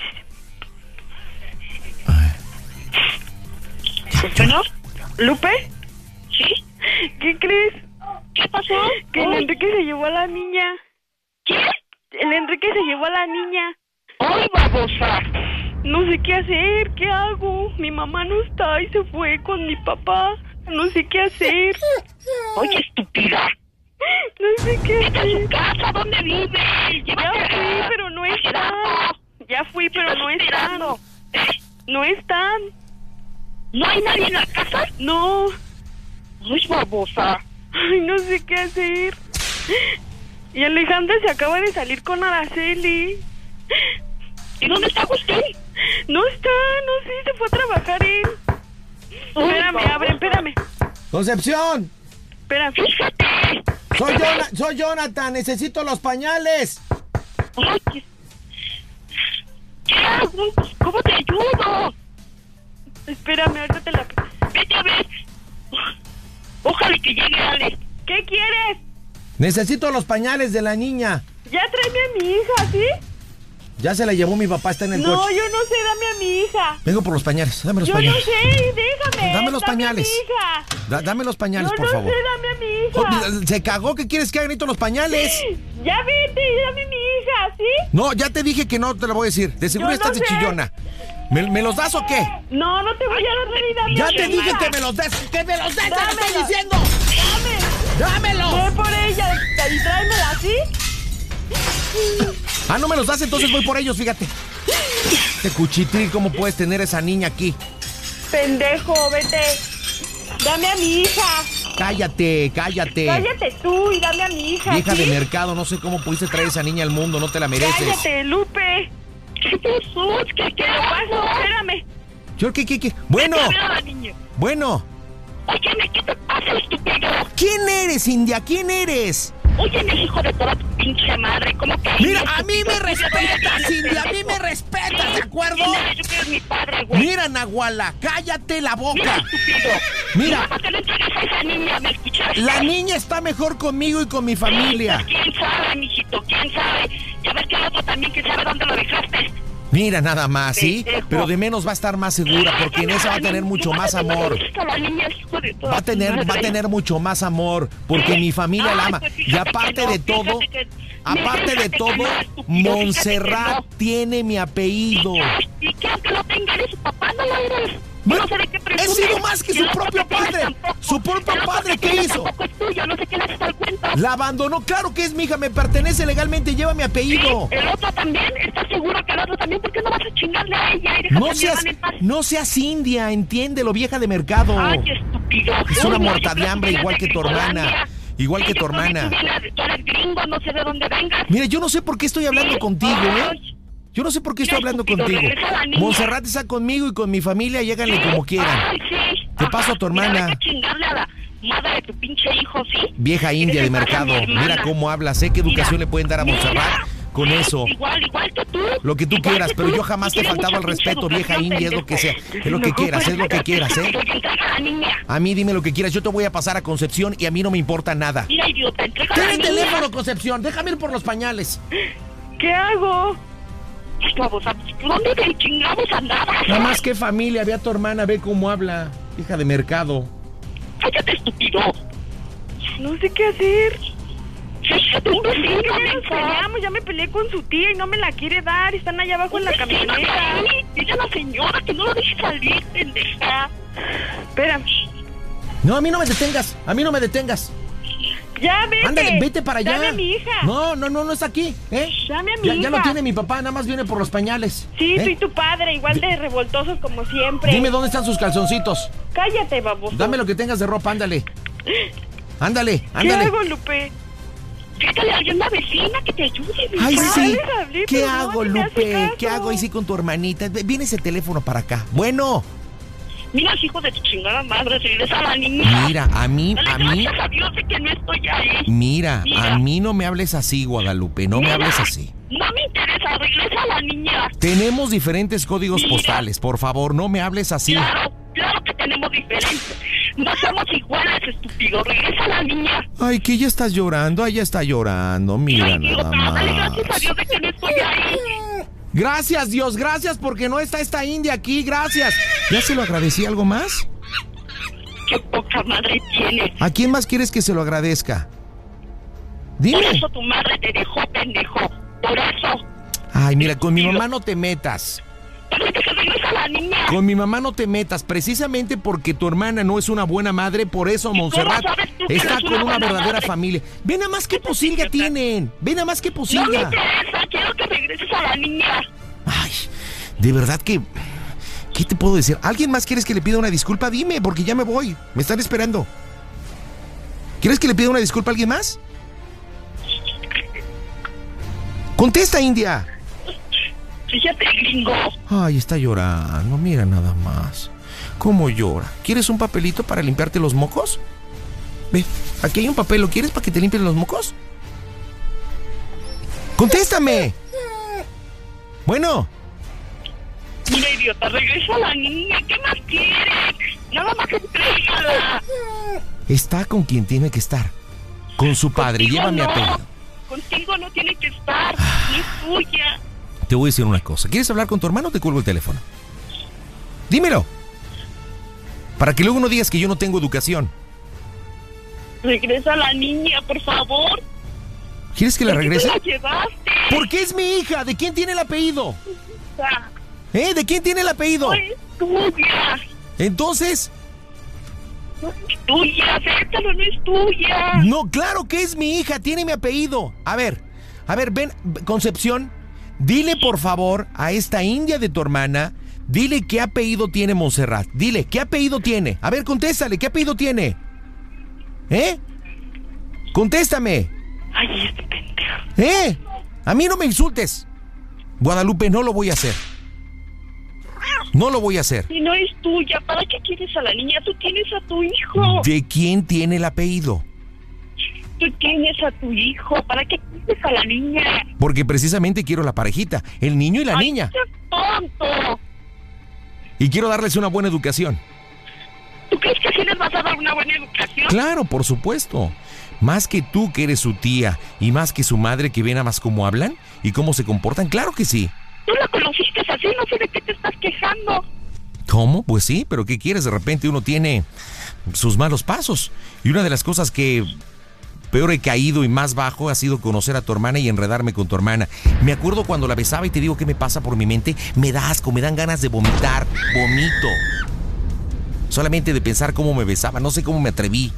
sí, sí. ¿Bueno? ¿Lupe? ¿Sí? ¿Qué crees? ¿Qué pasó? Que el Uy. Enrique se llevó a la niña. ¿Qué? El Enrique se llevó a la niña. ¡Ay, babosa! No sé qué hacer, ¿qué hago? Mi mamá no está y se fue con mi papá. No sé qué hacer. Oye, estúpida. No sé qué Vete a hacer. su casa, ¿dónde vive? Ya fui, pero no están. Ya fui, pero no están. No están. ¿No hay nadie en la casa? No. ¡Ay, babosa! Ay, no sé qué hacer. Y Alejandra se acaba de salir con Araceli. ¿Y dónde está usted? No está, no sé, se fue a trabajar él. Espérame, abre, espérame. ¡Concepción! Espera. ¡Fíjate! Soy, Jona- soy Jonathan, necesito los pañales. Ay, ¿qué? ¿Qué hago? ¿Cómo te ayudo? Espérame, ahorita te la... Vete a ver. Ojalá que llegue Ale. ¿Qué quieres? Necesito los pañales de la niña. Ya tráeme a mi hija, ¿sí? Ya se la llevó mi papá, está en el No, coche. yo no sé, dame a mi hija. Vengo por los pañales, dame los Yo pañales. no sé, déjame. Dame los pañales. A mi hija. Da- dame los pañales, Yo por no favor. sé, dame a mi hija. Oh, se cagó, ¿qué quieres que haga? Necesito los pañales. Ya vete, dame a mi hija, ¿sí? No, ya te dije que no te lo voy a decir. De seguro Yo estás no de sé. chillona. ¿Me, me los das o qué? No, no te voy a dar nada. Ya te dije que me los des. ¡Que me los des! ¡Te lo estoy Dámela. diciendo! Dame. ¡Dámelos! Ve por ella y tráemela, ¿sí? Ah, no me los das, entonces voy por ellos, fíjate. Este cuchitril, ¿cómo puedes tener esa niña aquí? Pendejo, vete. Dame a mi hija. Cállate, cállate. Cállate tú y dame a mi hija. Vieja ¿sí? de mercado, no sé cómo pudiste traer esa niña al mundo, no te la mereces. Cállate, Lupe. ¿Qué pasó? ¿Qué, qué ¿Qué pasó? Espérame. ¿Yo qué, qué, qué? Bueno, Vete a ver a la niña. bueno. Óyeme, ¿qué te pasa, estúpido? ¿Quién eres, India? ¿Quién eres? Óyeme, hijo de toda tu pinche madre, ¿cómo que? Mira, a mí me respetas, India, a mí me respetas, ¿de acuerdo? Yo que eres mi padre, güey. Mira, Nahuala, cállate la Mira, boca. estúpido. Mira. ¿Por qué le entregas a esa niña? ¿Me escuchaste? La niña está mejor conmigo y con mi familia. ¿Quién sabe, mijito? ¿Quién sabe? Ya ves que el otro también, ¿quién sabe dónde lo dejaste? Mira, nada más, ¿sí? Pendejo. Pero de menos va a estar más segura porque en esa va a tener mucho más amor. La niña es hijo de toda Va a tu tener, madre. va a tener mucho más amor porque mi familia la Ay, ama. pues Y fíjate aparte que no, de todo, fíjate que- aparte de fíjate que todo, no, estúpido, Montserrat fíjate que tiene mi apellido. ¿Y qué aunque lo tenga eres su papá? No lo eres. Bueno, No sé de qué he presumes. sido más que Y su el otro propio que tienes padre. tampoco. Su propio El otro padre, que ¿qué tienes hizo? tampoco es tuyo, no sé qué le haces al cuento. La abandonó, claro que es mi hija, me pertenece legalmente, lleva mi apellido. El otro también, ¿estás seguro que el otro también? ¿Por qué no vas a chingarle a ella y dejas No a mi seas, hermana en paz? no seas india, entiéndelo, vieja de mercado. Ay, estúpido. Es una Uy, no, muerta yo de creo hambre que igual que vienes tu de hermana. Gringolandia. Igual que tu Yo creo hermana. Tú vienes- tú eres gringo, no sé de dónde vengas. Mira, yo no sé por qué estoy hablando contigo, ¿eh? Yo no sé por qué estoy hablando estúpido, contigo. regresa a la niña. Montserrat está conmigo y con mi familia, lléganle como quieran. Ay, sí. Te paso a tu Mira, hermana. vete a chingarle a la madre de tu pinche hijo, ¿sí? Vieja india de Ese pasa a mi mercado, hermana. mira cómo habla, sé qué educación Mira, le pueden dar a mira. Montserrat con eso. Igual, igual que tú. Lo que tú Igual quieras, que pero tú. yo jamás Y te he tienes faltado mucha al respeto, pinche vieja educación, india, es lo que sea. pendejo. Es lo que No, quieras, es lo que pero- quieras, ¿eh? pero entrega a la niña. A mí dime lo que quieras, yo te voy a pasar a Concepción y a mí no me importa nada. Mira, idiota, entrega a Ten la el niña. teléfono, Concepción, déjame ir por los pañales. ¿Qué hago? Ay, babosa, ¿dónde te chingados andabas? Nada más que familia, ve a tu hermana, ve cómo habla. Hija de mercado. Cállate, estúpido. No sé qué hacer. Fíjate, un vecino, Ya nos mensa. peleamos, ya me peleé con su tía y no me la quiere dar. Están allá abajo en la camioneta. Dile a la señora que no lo deje salir, pendeja. Espera. No, a mí no me detengas, a mí no me detengas. Ya, vete. Ándale, vete para allá. Dame a mi hija. No, no, no, no es aquí, ¿eh? Dame a mi Ya, hija. ya lo tiene mi papá, nada más viene por los pañales. Sí, ¿eh? soy tu padre, igual de revoltosos como siempre. Dime dónde están sus calzoncitos. Cállate, baboso. Dame lo que tengas de ropa, ándale. Ándale, ¿Qué ándale. hago, Lupe? grítale a alguien, una vecina que te ayude. mi Ay, hija. sí. Les hablé, ¿Qué pero no, hago, ni me hace Lupe? caso. ¿Qué hago ahí sí con tu hermanita? Ve- Viene ese teléfono para acá. Bueno, Mira, hijo de tu chingada madre, regresa a la niña. mira, a mí, Dale a mí, gracias a Dios de que no estoy ahí. mira, Mira. a mí no me hables así, Guadalupe, no me Mira, hables así. No me interesa, regresa a la niña. Tenemos diferentes códigos Mira. postales, por favor, no me hables así. Claro, claro que tenemos diferentes. No somos iguales, estúpido. Regresa a la niña. Ay, que ella está llorando, ella está llorando, mira nada Dale más. gracias a Dios de que no estoy ahí. Gracias, Dios, gracias porque no está esta india aquí, gracias. ¿Ya se lo agradecí algo más? Qué poca madre tienes. ¿A quién más quieres que se lo agradezca? Por Dime. eso tu madre te dejó, pendejo. Por eso. Ay, mira, con mi mamá no te metas. Pero que se regresa a la niña. Con mi mamá no te metas, precisamente porque tu hermana no es una buena madre, por eso Montserrat sabes tú que está eres con una una buena verdadera madre? familia. Ve nada más qué posilga tienen, ve nada más qué No me posilga. interesa, quiero que regreses a la niña. De verdad que... ¿Qué te puedo decir? ¿Alguien más quieres que le pida una disculpa? Dime, porque ya me voy, me están esperando. ¿Quieres que le pida una disculpa a alguien más? Contesta, India. Fíjate, gringo. Ay, está llorando, mira nada más. ¿Cómo llora? ¿Quieres un papelito para limpiarte los mocos? Ve, aquí hay un papel, ¿lo quieres para que te limpien los mocos? ¡Contéstame! Bueno. Mira, idiota, regresa a la niña. ¿Qué más quieres? Nada más entrégala. Está con quien tiene que estar. Con su padre, Contigo lleva mi no. apellido. Contigo no tiene que estar. No es tuya. Te voy a decir una cosa. ¿Quieres hablar con tu hermano o te cuelgo el teléfono? Dímelo. Para que luego no digas que yo no tengo educación. Regresa a la niña, por favor. ¿Quieres que la ¿Por qué regrese? te la llevaste? Porque es mi hija. ¿De quién tiene el apellido? O sea, ¿Eh? ¿De quién tiene el apellido? no es tuya. Entonces... No es tuya, acéptalo, no es tuya. No, claro que es mi hija, tiene mi apellido. A ver, a ver, ven, Concepción, dile por favor a esta india de tu hermana, dile qué apellido tiene Montserrat. Dile, ¿qué apellido tiene? A ver, contéstale, ¿qué apellido tiene? ¿Eh? Contéstame. Ay, este pendejo. ¿Eh? A mí no me insultes. Guadalupe, no lo voy a hacer. No lo voy a hacer. Si no es tuya, ¿para qué quieres a la niña? Tú tienes a tu hijo. ¿De quién tiene el apellido? Tú tienes a tu hijo. ¿Para qué quieres a la niña? Porque precisamente quiero la parejita, el niño y la Ay, niña. seas tonto. Y quiero darles una buena educación. ¿Tú crees que así les vas a dar una buena educación? Claro, por supuesto. Más que tú que eres su tía y más que su madre que ve nada más cómo hablan y cómo se comportan, claro que sí. Tú la conociste así, no sé de qué te estás quejando. ¿Cómo? Pues sí, pero ¿qué quieres? De repente uno tiene sus malos pasos. Y una de las cosas que peor he caído y más bajo ha sido conocer a tu hermana y enredarme con tu hermana. Me acuerdo cuando la besaba y te digo qué me pasa por mi mente. Me da asco, me dan ganas de vomitar. Vomito. Solamente de pensar cómo me besaba, no sé cómo me atreví.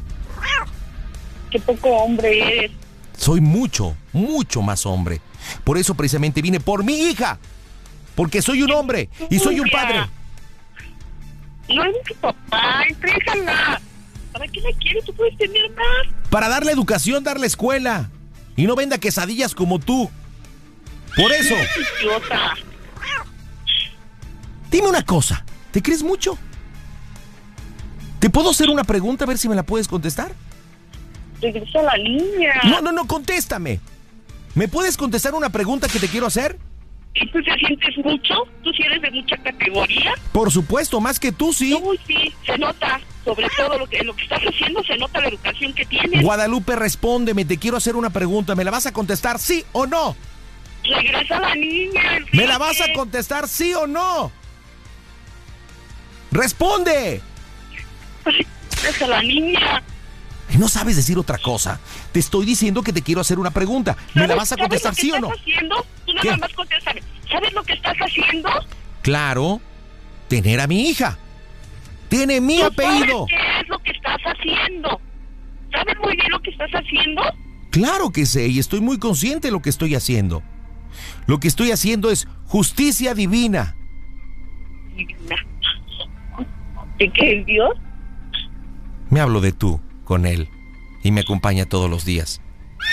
Qué poco hombre eres. Soy mucho, mucho más hombre. Por eso precisamente vine por mi hija. Porque soy un hombre y soy un padre. No es tu papá, entrégala. ¿Para qué la quieres? Tú puedes tener más. Para darle educación, darle escuela. Y no venda quesadillas como tú. Por eso. Idiota. Dime una cosa. ¿Te crees mucho? ¿Te puedo hacer una pregunta a ver si me la puedes contestar? Regresa a la niña. No, no, no, contéstame. ¿Me puedes contestar una pregunta que te quiero hacer? ¿Y tú te sientes mucho? ¿Tú sí eres de mucha categoría? Por supuesto, más que tú, sí. Uy, sí, se nota. Sobre todo lo que, lo que estás haciendo, se nota la educación que tienes. Guadalupe, respóndeme, te quiero hacer una pregunta. ¿Me la vas a contestar sí o no? Regresa a la niña. ¿Me la vas a contestar sí o no? ¡Responde! Regresa a la niña. Y no sabes decir otra cosa. Te estoy diciendo que te quiero hacer una pregunta. ¿Me la vas a contestar sí o no? ¿Sabes lo que estás haciendo? Tú nada ¿Qué? más contéstame. ¿Sabes lo que estás haciendo? Claro, tener a mi hija. Tiene mi ¿Tú apellido. sabes qué es lo que estás haciendo? ¿Sabes muy bien lo que estás haciendo? Claro que sé y estoy muy consciente de lo que estoy haciendo. Lo que estoy haciendo es justicia divina. Divina. ¿De qué es Dios? Me hablo de tú con él y me acompaña todos los días.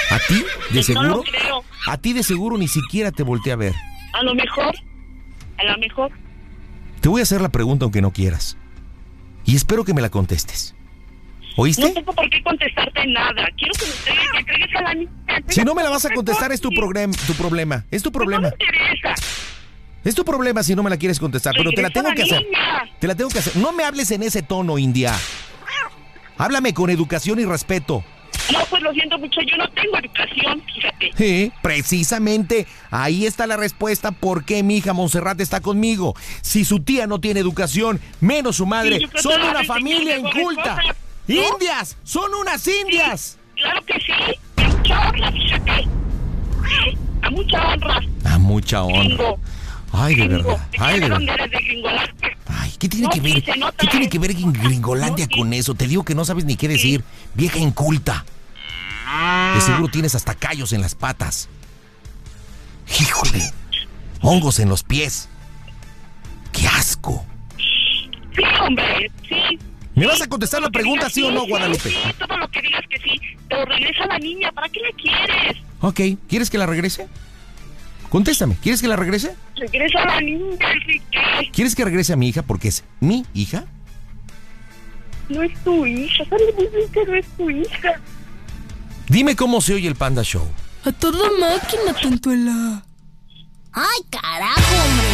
¿A ti, de seguro? No lo creo. A ti, de seguro, ni siquiera te volteé a ver. A lo mejor, a lo mejor. Te voy a hacer la pregunta aunque no quieras. Y espero que me la contestes. ¿Oíste? No tengo por qué contestarte nada. Quiero que me entregues, que entregues a la niña. Si no me la vas a contestar, es tu, programa, tu problema. Es tu problema. No me interesa. Es tu problema si no me la quieres contestar, pero te la tengo que hacer. Te la tengo que hacer. No me hables en ese tono, India. Háblame con educación y respeto. No, pues lo siento mucho, yo no tengo educación, fíjate. Sí, precisamente, ahí está la respuesta por qué mi hija Montserrat está conmigo. Si su tía no tiene educación, menos su madre, Sí, yo son creo una que familia tengo inculta. respuesta, ¿no? ¡Indias! ¡Son unas indias! Sí, claro que sí, a mucha honra, fíjate. Sí, a mucha honra. A mucha honra. Gringo. Ay, de Gringo. verdad. Ay, de ¿Dónde verdad. eres de Gringolandia? Ay, ¿qué tiene No, que sí, ver? se nota, ¿Qué tiene eh. que ver Gringolandia con eso? Te digo que no sabes ni qué decir. Vieja inculta. De seguro tienes hasta callos en las patas. Híjole. Hongos en los pies. ¡Qué asco! Sí, hombre, sí. ¿Me vas a contestar la pregunta, sí o no, Sí, Guadalupe? Sí, todo lo que digas que sí. Pero regresa a la niña, ¿para qué la quieres? Ok, ¿quieres que la regrese? Contéstame, ¿quieres que la regrese? Regresa a la niña, Enrique. ¿Quieres que regrese a mi hija porque es mi hija? No es tu hija, sabes muy bien que no es tu hija. Dime cómo se oye el Panda Show. A toda máquina, tontuela. ¡Ay, carajo, hombre!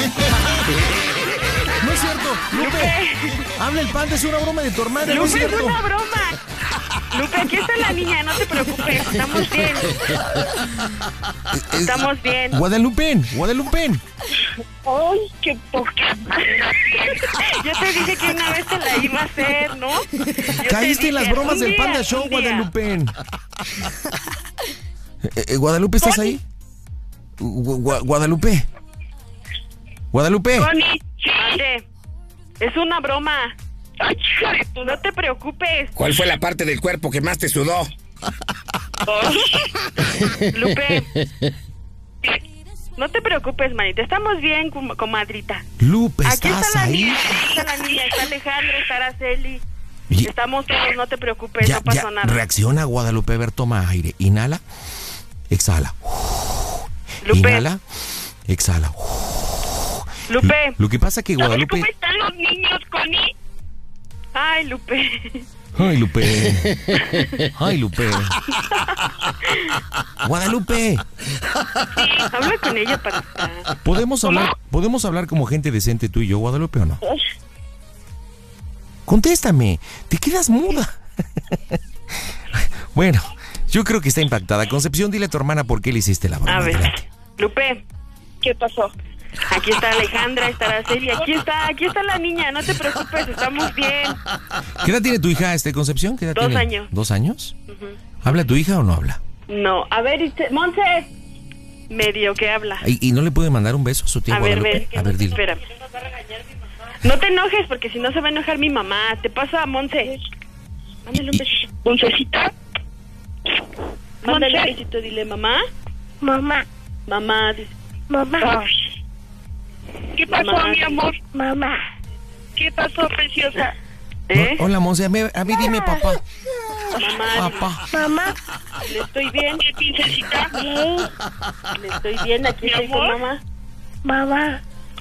No es cierto, Lupe. Habla el Panda, es una broma de tu hermana, no es Lupe, es cierto. una broma. Lupe, aquí está la niña, no te preocupes, estamos bien. Estamos bien. Guadalupe, Guadalupe. ¡Ay, qué poca! Yo te dije que una vez te la iba a hacer, ¿no? Yo te Caíste en las dije, bromas un del día, Panda Show, un día. Guadalupe. Eh, eh, Guadalupe, ¿estás ahí? Gu- Gu- Guadalupe. Guadalupe. Connie, Mande. Es una broma. Ay, hija de tu- no te preocupes. ¿Cuál fue la parte del cuerpo que más te sudó? Lupe. No te preocupes, manita. Estamos bien, com- comadrita. Lupe, Aquí ¿estás está la ahí? niña, aquí está la niña, está Alejandro, está Araceli. Y- Estamos todos, no te preocupes, Ya, no pasó ya, nada. reacciona, Guadalupe. A ver, toma aire. Inhala. Exhala. Lupe. Inhala. Exhala. Lupe. Lo que pasa que ¿Sabes Guadalupe... cómo están los niños, Connie? Ay, Lupe. Ay, Lupe. Ay, Lupe. Guadalupe. Sí, habla con ella para estar. ¿Podemos hablar, ¿Podemos hablar como gente decente tú y yo, Guadalupe, o no? Contéstame. Te quedas muda. Bueno, yo creo que está impactada. Concepción, dile a tu hermana por qué le hiciste la broma. A ver, Adelante. Lupe. ¿Qué pasó? Aquí está Alejandra, está Araceli, aquí está, aquí está la niña, no te preocupes, estamos bien. ¿Qué edad tiene tu hija, este Concepción? ¿Qué edad Dos tiene? años. ¿Dos años? Ujú. ¿Habla tu hija o no habla? No, a ver, este- Monse, medio que habla. ¿Y, y no le puede mandar un beso a su tía A ver, Guadalupe? ven. A ver, dile. Espera. No te enojes porque si no se va a enojar mi mamá. Te paso a Monse. Mándale un besito. Moncecita. Mándale un Monse. besito, dile mamá. Mamá, Mamá, dice. mamá, ¿Qué pasó, Mamá. mi amor? mamá. ¿Qué pasó, preciosa? ¿Eh? Hola, Monse, a mí, a mí dime papá. Mamá, Papá. Mamá, le estoy bien. ¿Qué, princesita? Le estoy bien, aquí Mi estoy con amor. mamá. mamá.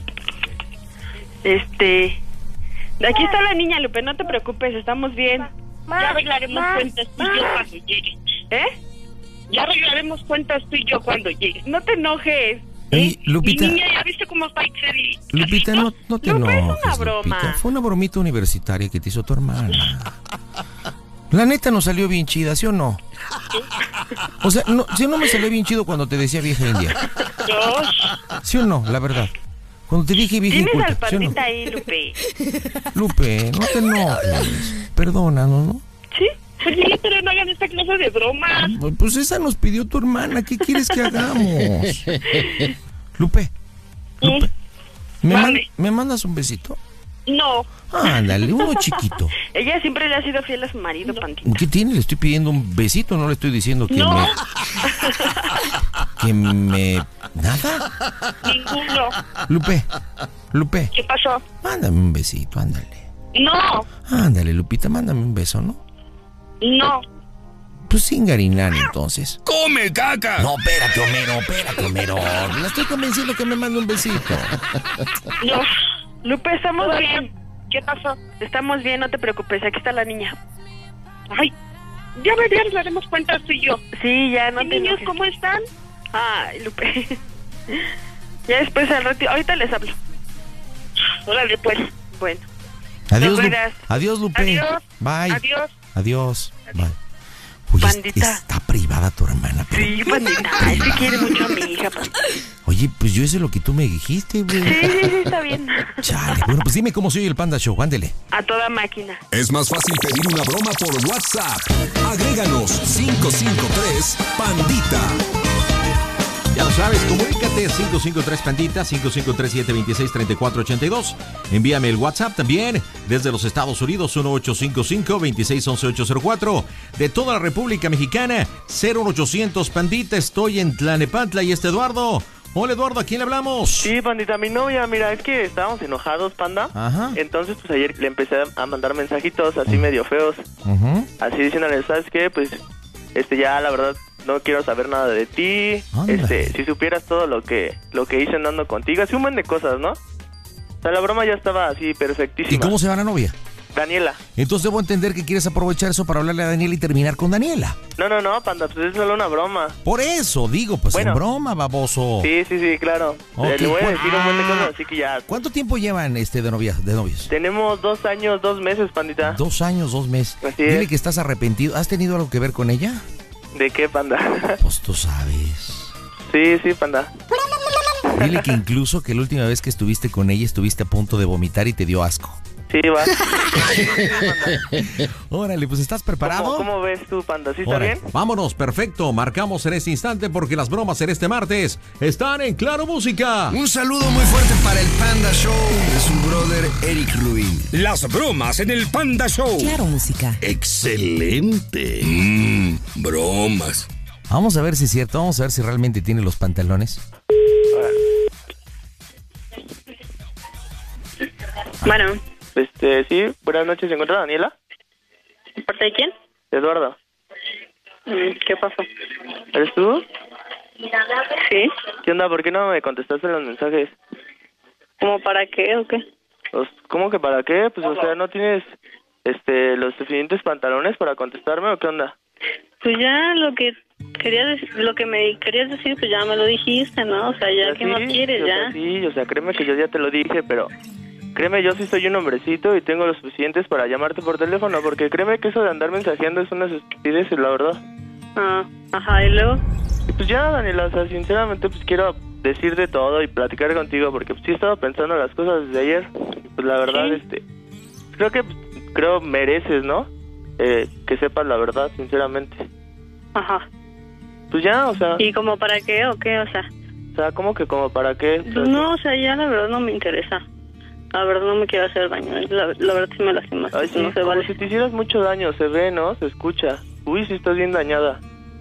Este... Aquí está la niña, Lupe, no te preocupes, estamos bien. Ya arreglaremos Ma, cuentas tú y yo ma. cuando llegues. ¿Eh? Ya arreglaremos cuentas tú y yo cuando llegues. No te enojes. Ey, Lupita, Mi niña, ¿ya viste cómo está Ixeli? Lupita, no, no te Lupe, es enojes, una broma. Lupita. Fue una bromita universitaria que te hizo tu hermana. La neta nos salió bien chida, ¿sí o no? O sea, no, si no me salió bien chido cuando te decía vieja india. ¿Sí o no? La verdad. Cuando te dije vieja Tienes al inculta, ¿sí o no? pandita ahí, Lupe. Lupe, no te enojes. Perdónanos, ¿no? ¿Sí? Oye, pero no hagan esta clase de bromas. Pues esa nos pidió tu hermana. ¿Qué quieres que hagamos? Lupe. Lupe. ¿Me, man- Mande. ¿me mandas un besito? No. Ándale, uno chiquito. Ella siempre le ha sido fiel a su marido, Pandita. ¿Qué tiene? Le estoy pidiendo un besito, no le estoy diciendo que No. me... Que me... ¿Nada? Ninguno. Lupe, Lupe, ¿Qué pasó? mándame un besito, ándale. No. Ándale, Lupita, mándame un beso, ¿no? No. Pues sin Garinán, entonces. ¡Come caca! No, espérate, Homero, espérate, Homero. La estoy convenciendo que me mande un besito. No, Lupe, estamos Hola. bien. ¿Qué pasó? Estamos bien, no te preocupes, aquí está la niña. Ay, ya me bien, nos daremos cuenta tú y yo. Sí, ya no ¿Y te niños enojes. cómo están? Ay, Lupe. Ya después al rato, ahorita les hablo. Órale, pues. Bueno. Adiós, Te Lu- cuidas. Adiós, Lupe. Adiós. Bye. Adiós. Adiós. Bye. Oye, Pandita. está privada tu hermana. pero- Sí, pandita, es que quiere mucho a mi hija, pandita. Oye, pues yo hice lo que tú me dijiste, güey. Sí, sí, sí, está bien. Chale. Bueno, pues dime cómo se oye el Panda Show. Ándele. A toda máquina. Es más fácil pedir una broma por WhatsApp. Agréganos cinco cinco tres Pandita. Ya lo sabes, comunícate cinco cinco tres Pandita, cinco cinco tres siete dos seis tres cuatro ocho dos. Envíame el WhatsApp también desde los Estados Unidos, uno ocho cinco cinco, dos seis uno uno ocho cero cuatro. De toda la República Mexicana, cero ochocientos Pandita. Estoy en Tlalnepantla y este Eduardo. Hola, Eduardo, ¿a quién le hablamos? Sí, pandita, mi novia, mira, es que estábamos enojados, panda. Ajá. Entonces, pues ayer le empecé a mandar mensajitos así medio feos. Ujú. Así diciéndole, ¿sabes qué? Pues, este, ya la verdad no quiero saber nada de ti. Anda. Este, si supieras todo lo que lo que hice andando contigo, así un buen de cosas, ¿no? O sea, la broma ya estaba así perfectísima. ¿Y cómo se va la novia? Daniela. Entonces debo entender que quieres aprovechar eso para hablarle a Daniela y terminar con Daniela. No, no, no, panda, pues es solo una broma. Por eso, digo, pues Bueno. en broma, baboso. Sí, sí, sí, claro. Ok, Le voy a ¿cuál- decir un buen de cosas, así que ya. ¿Cuánto tiempo llevan este de novias, de novios? Tenemos dos años, dos meses, pandita. Dos años, dos meses. Así Dile es. que estás arrepentido. ¿Has tenido algo que ver con ella? ¿De qué, panda? Pues tú sabes. Sí, sí, panda. Dile que incluso que la última vez que estuviste con ella estuviste a punto de vomitar y te dio asco. Sí, va. Órale, pues ¿estás preparado? ¿Cómo, cómo ves tú, panda? ¿Sí está Órale, bien? vámonos, perfecto. Marcamos en este instante porque las bromas en este martes están en Claro Música. Un saludo muy fuerte para el Panda Show de su brother Eric Rubin. Las bromas en el Panda Show. Claro Música. Excelente. Mmm, bromas. Vamos a ver si es cierto, vamos a ver si realmente tiene los pantalones. Bueno. Este, sí, buenas noches. ¿Se encuentra Daniela? ¿De parte de quién? Eduardo. Mm, ¿Qué pasó? ¿Eres tú? Sí. ¿Qué onda? ¿Por qué no me contestaste los mensajes? ¿Cómo para qué o qué? Pues, ¿cómo que para qué? Pues, o sea, ¿no tienes este los suficientes pantalones para contestarme o qué onda? Pues ya lo que querías decir, lo que me querías decir, pues ya me lo dijiste, ¿no? O sea, ya, O sea, ¿qué más sí, quieres? o sea, Ya. sí, o sea, créeme que yo ya te lo dije, pero créeme, yo sí soy un hombrecito y tengo los suficientes para llamarte por teléfono, porque créeme que eso de andar mensajeando es una estupidez, la verdad. Ah, ajá, ¿y luego? Y pues ya, Daniela, o sea, sinceramente, pues quiero decir de todo y platicar contigo, porque pues, sí he estado pensando las cosas desde ayer. Y, pues la verdad, Sí. este, creo que, pues, creo mereces, ¿no? Eh, que sepas la verdad, sinceramente. Ajá. Pues ya, o sea, ¿Y como para qué o qué? O sea, o sea, ¿cómo que como para qué? O sea, pues no, o sea, ya la verdad no me interesa. La verdad no me quiero hacer daño. La, la verdad sí me lastimas. Ay, sí, no se como vale. si te hicieras mucho daño, se ve, ¿no? Se escucha. Uy, sí estás bien dañada.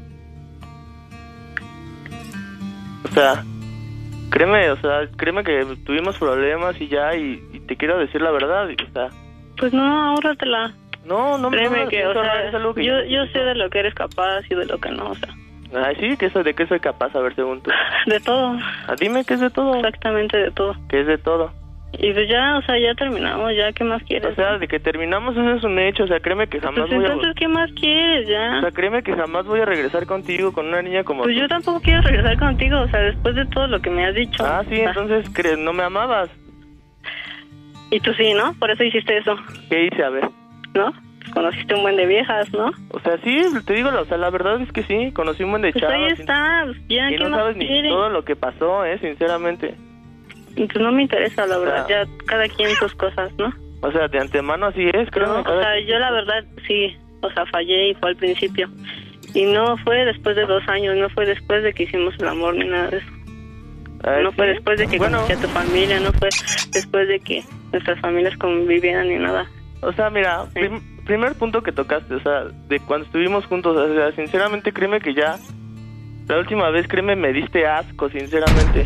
O sea, créeme, o sea, créeme que tuvimos problemas y ya, y, y te quiero decir la verdad, y, o sea... Pues no, ahórratela. No, no me Créeme no, que, no, o no, sea, es algo que yo, yo sé de lo que eres capaz y de lo que no, o sea, Ay, sí, ¿qué soy, ¿de qué soy capaz? A ver, según tú. de todo. Ah, dime, ¿qué es de todo? Exactamente de todo. ¿Qué es de todo? Y pues ya, o sea, ya terminamos, ya, ¿qué más quieres? O sea, de que terminamos eso es un hecho, o sea, créeme que jamás Pues voy a... entonces, ¿qué más quieres, ya? O sea, créeme que jamás voy a regresar contigo con una niña como Pues tú. yo tampoco quiero regresar contigo, o sea, después de todo lo que me has dicho. Ah, sí, O sea, entonces, ¿crees? ¿No me amabas? Y tú sí, ¿no? Por eso hiciste eso, ¿Qué hice? A ver. ¿no? Pues conociste un buen de viejas, ¿no? O sea, sí, te digo, o sea, la verdad es que sí, conocí un buen de Pues chavas. ahí y- está, pues ya, Y ¿qué no más sabes ni quieres? todo lo que pasó, eh, sinceramente. Y pues no me interesa, la verdad, O sea, ya cada quien sus cosas, ¿no? O sea, de antemano así es, creo. No, o sea, yo la verdad sí, o sea, fallé y fue al principio. Y no fue después de dos años, no fue después de que hicimos el amor ni nada de eso. No fue después de que Bueno. conocí a tu familia, no fue después de que nuestras familias convivieran ni nada. O sea, mira, prim- primer punto que tocaste, o sea, de cuando estuvimos juntos, o sea, sinceramente, créeme que ya, la última vez, créeme, me diste asco, sinceramente.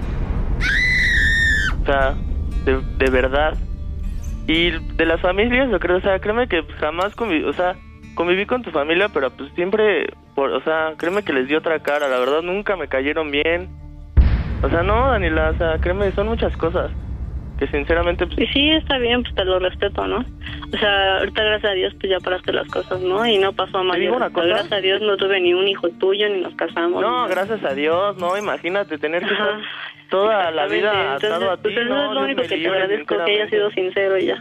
O sea, de, de verdad. Y de las familias, yo creo, o sea, créeme que jamás conviví, o sea, conviví con tu familia, pero pues siempre, por, o sea, créeme que les di otra cara, la verdad nunca me cayeron bien. O sea, no, Daniela, o sea, créeme, son muchas cosas que sinceramente... Pues... Y sí, está bien, pues te lo respeto, ¿no? O sea, ahorita gracias a Dios pues ya paraste las cosas, ¿no? Y no pasó a ¿Te digo una mayor. cosa? Gracias a Dios no tuve ni un hijo tuyo, ni nos casamos. No, ni gracias a Dios, no, imagínate tener que estar toda la vida atado a ti, Entonces, no, es lo Dios único me que te libre, agradezco, que hayas sido sincero y ya.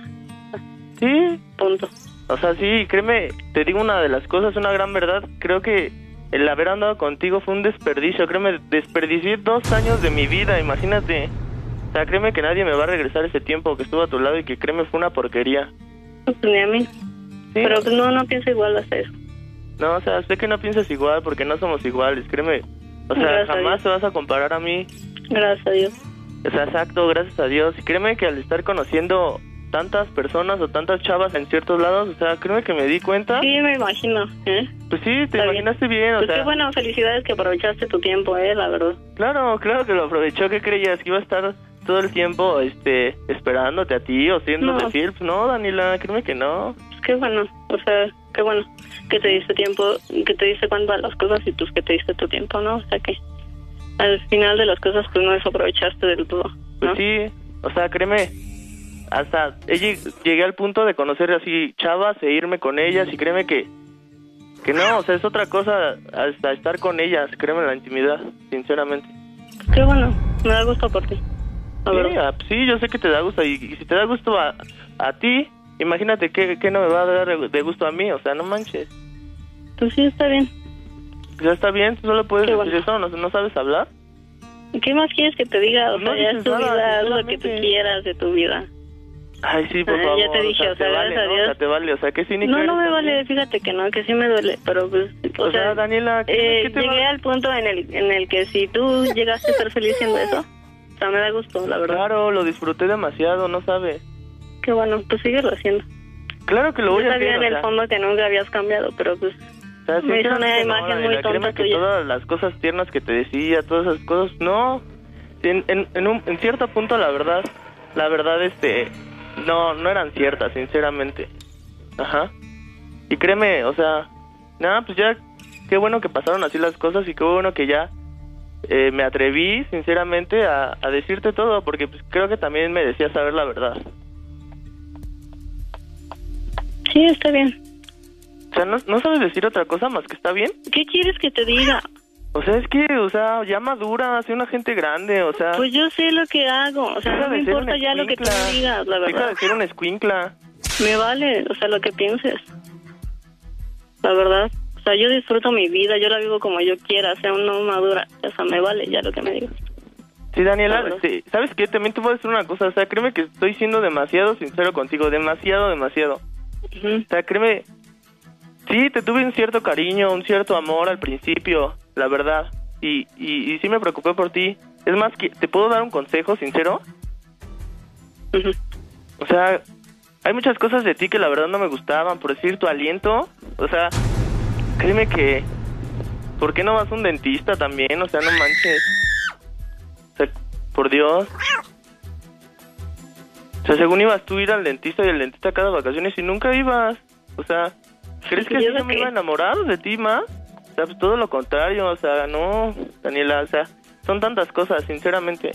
Sí. Punto. O sea, sí, créeme, te digo una de las cosas, una gran verdad, creo que el haber andado contigo fue un desperdicio, créeme, desperdicié dos años de mi vida, imagínate. O sea, créeme que nadie me va a regresar ese tiempo que estuvo a tu lado y que créeme fue una porquería. Pues ni a mí. Pero pues no, no pienso igual hacer eso. No, o sea, sé que no piensas igual porque no somos iguales, créeme. O sea, Gracias a jamás Dios. te vas a comparar a mí. Gracias a Dios. O sea, exacto, gracias a Dios. Y créeme que al estar conociendo tantas personas o tantas chavas en ciertos lados, o sea, créeme que me di cuenta. Sí, me imagino, ¿eh? Pues sí, te Está imaginaste bien, o Pues sea. qué bueno, felicidades que aprovechaste tu tiempo, ¿eh? La verdad. Claro, claro que lo aprovechó. ¿Qué creías? ¿Que iba a estar todo el tiempo este esperándote a ti o siéndote No. fiel? Pues no, Daniela, créeme que no. Pues qué bueno, o sea, qué bueno que te diste tiempo, que te diste cuenta de las cosas y pues que te diste tu tiempo, ¿no? O sea que al final de las cosas pues no desaprovechaste del todo, Pues ¿no? sí, o sea, créeme, hasta ella- llegué al punto de conocer así chavas e irme con ellas y créeme que que no, o sea, es otra cosa hasta estar con ellas, créeme, en la intimidad, sinceramente. Qué bueno, me da gusto por ti. A Sí, ver. ah, pues sí, yo sé que te da gusto y, y si te da gusto a, a ti, imagínate que, que no me va a dar de gusto a mí, o sea, no manches. Pues sí, está bien. Ya está bien, tú solo puedes Qué decir bueno. eso, ¿no, no sabes hablar? ¿Qué más quieres que te diga? O No sea, ya dices es tu nada, vida, haz lo que solamente- tú quieras de tu vida. Ay, sí, por Ah, favor. ya te dije, o sea, te gracias vale, a ¿no? O Dios. sea, te vale, o sea, qué cínica No, no eres me también. vale, fíjate que no, que sí me duele, pero pues, o, O sea, sea, Daniela, ¿qué- eh, qué te llegué va- al punto en el, en el que si tú llegaste a estar feliz siendo eso, o sea, me da gusto, la verdad. Claro, lo disfruté demasiado, no sabes. Qué bueno, pues síguelo haciendo. Claro que lo voy Yo a sabía hacer, en o el sea, fondo que nunca habías cambiado, pero pues o sea, me hizo una sinceramente no, imagen muy Daniela, tonta créeme que tuya. todas las cosas tiernas que te decía, todas esas cosas, no. En, en, en, un, en cierto punto, la verdad, la verdad, este, no, no eran ciertas, sinceramente. Ajá. Y créeme, o sea, nada, pues ya, qué bueno que pasaron así las cosas y qué bueno que ya eh, me atreví, sinceramente, a, a decirte todo, porque pues creo que también me decías saber la verdad. Sí, está bien. O sea, ¿no, ¿no sabes decir otra cosa más que está bien? ¿Qué quieres que te diga? O sea, es que, o sea, ya madura, sé una gente grande, o sea... Pues yo sé lo que hago, o sea, deja no me de ser importa una ya lo que tú escuincla. me digas, la Deja verdad. de ser una escuincla. Me vale, o sea, lo que pienses. La verdad. O sea, yo disfruto mi vida, yo la vivo como yo quiera, sea no madura. O sea, me vale ya lo que me digas. Sí, Daniela, Claro. sí, ¿sabes qué? También te voy a decir una cosa, o sea, créeme que estoy siendo demasiado sincero contigo, demasiado, demasiado. O sea, créeme, sí, te tuve un cierto cariño, un cierto amor al principio, la verdad, y, y, y sí me preocupé por ti. Es más, que ¿te puedo dar un consejo sincero? O sea, hay muchas cosas de ti que la verdad no me gustaban, por decir tu aliento, o sea, créeme que, ¿por qué no vas a un dentista también? O sea, no manches. O sea, por Dios. O sea, según ibas tú a ir al dentista y el dentista cada vacaciones y nunca ibas. O sea, ¿crees que ¿Y así eso yo me qué? iba a enamorar de ti más? O sea, pues todo lo contrario, o sea, no, Daniela, o sea, son tantas cosas, sinceramente.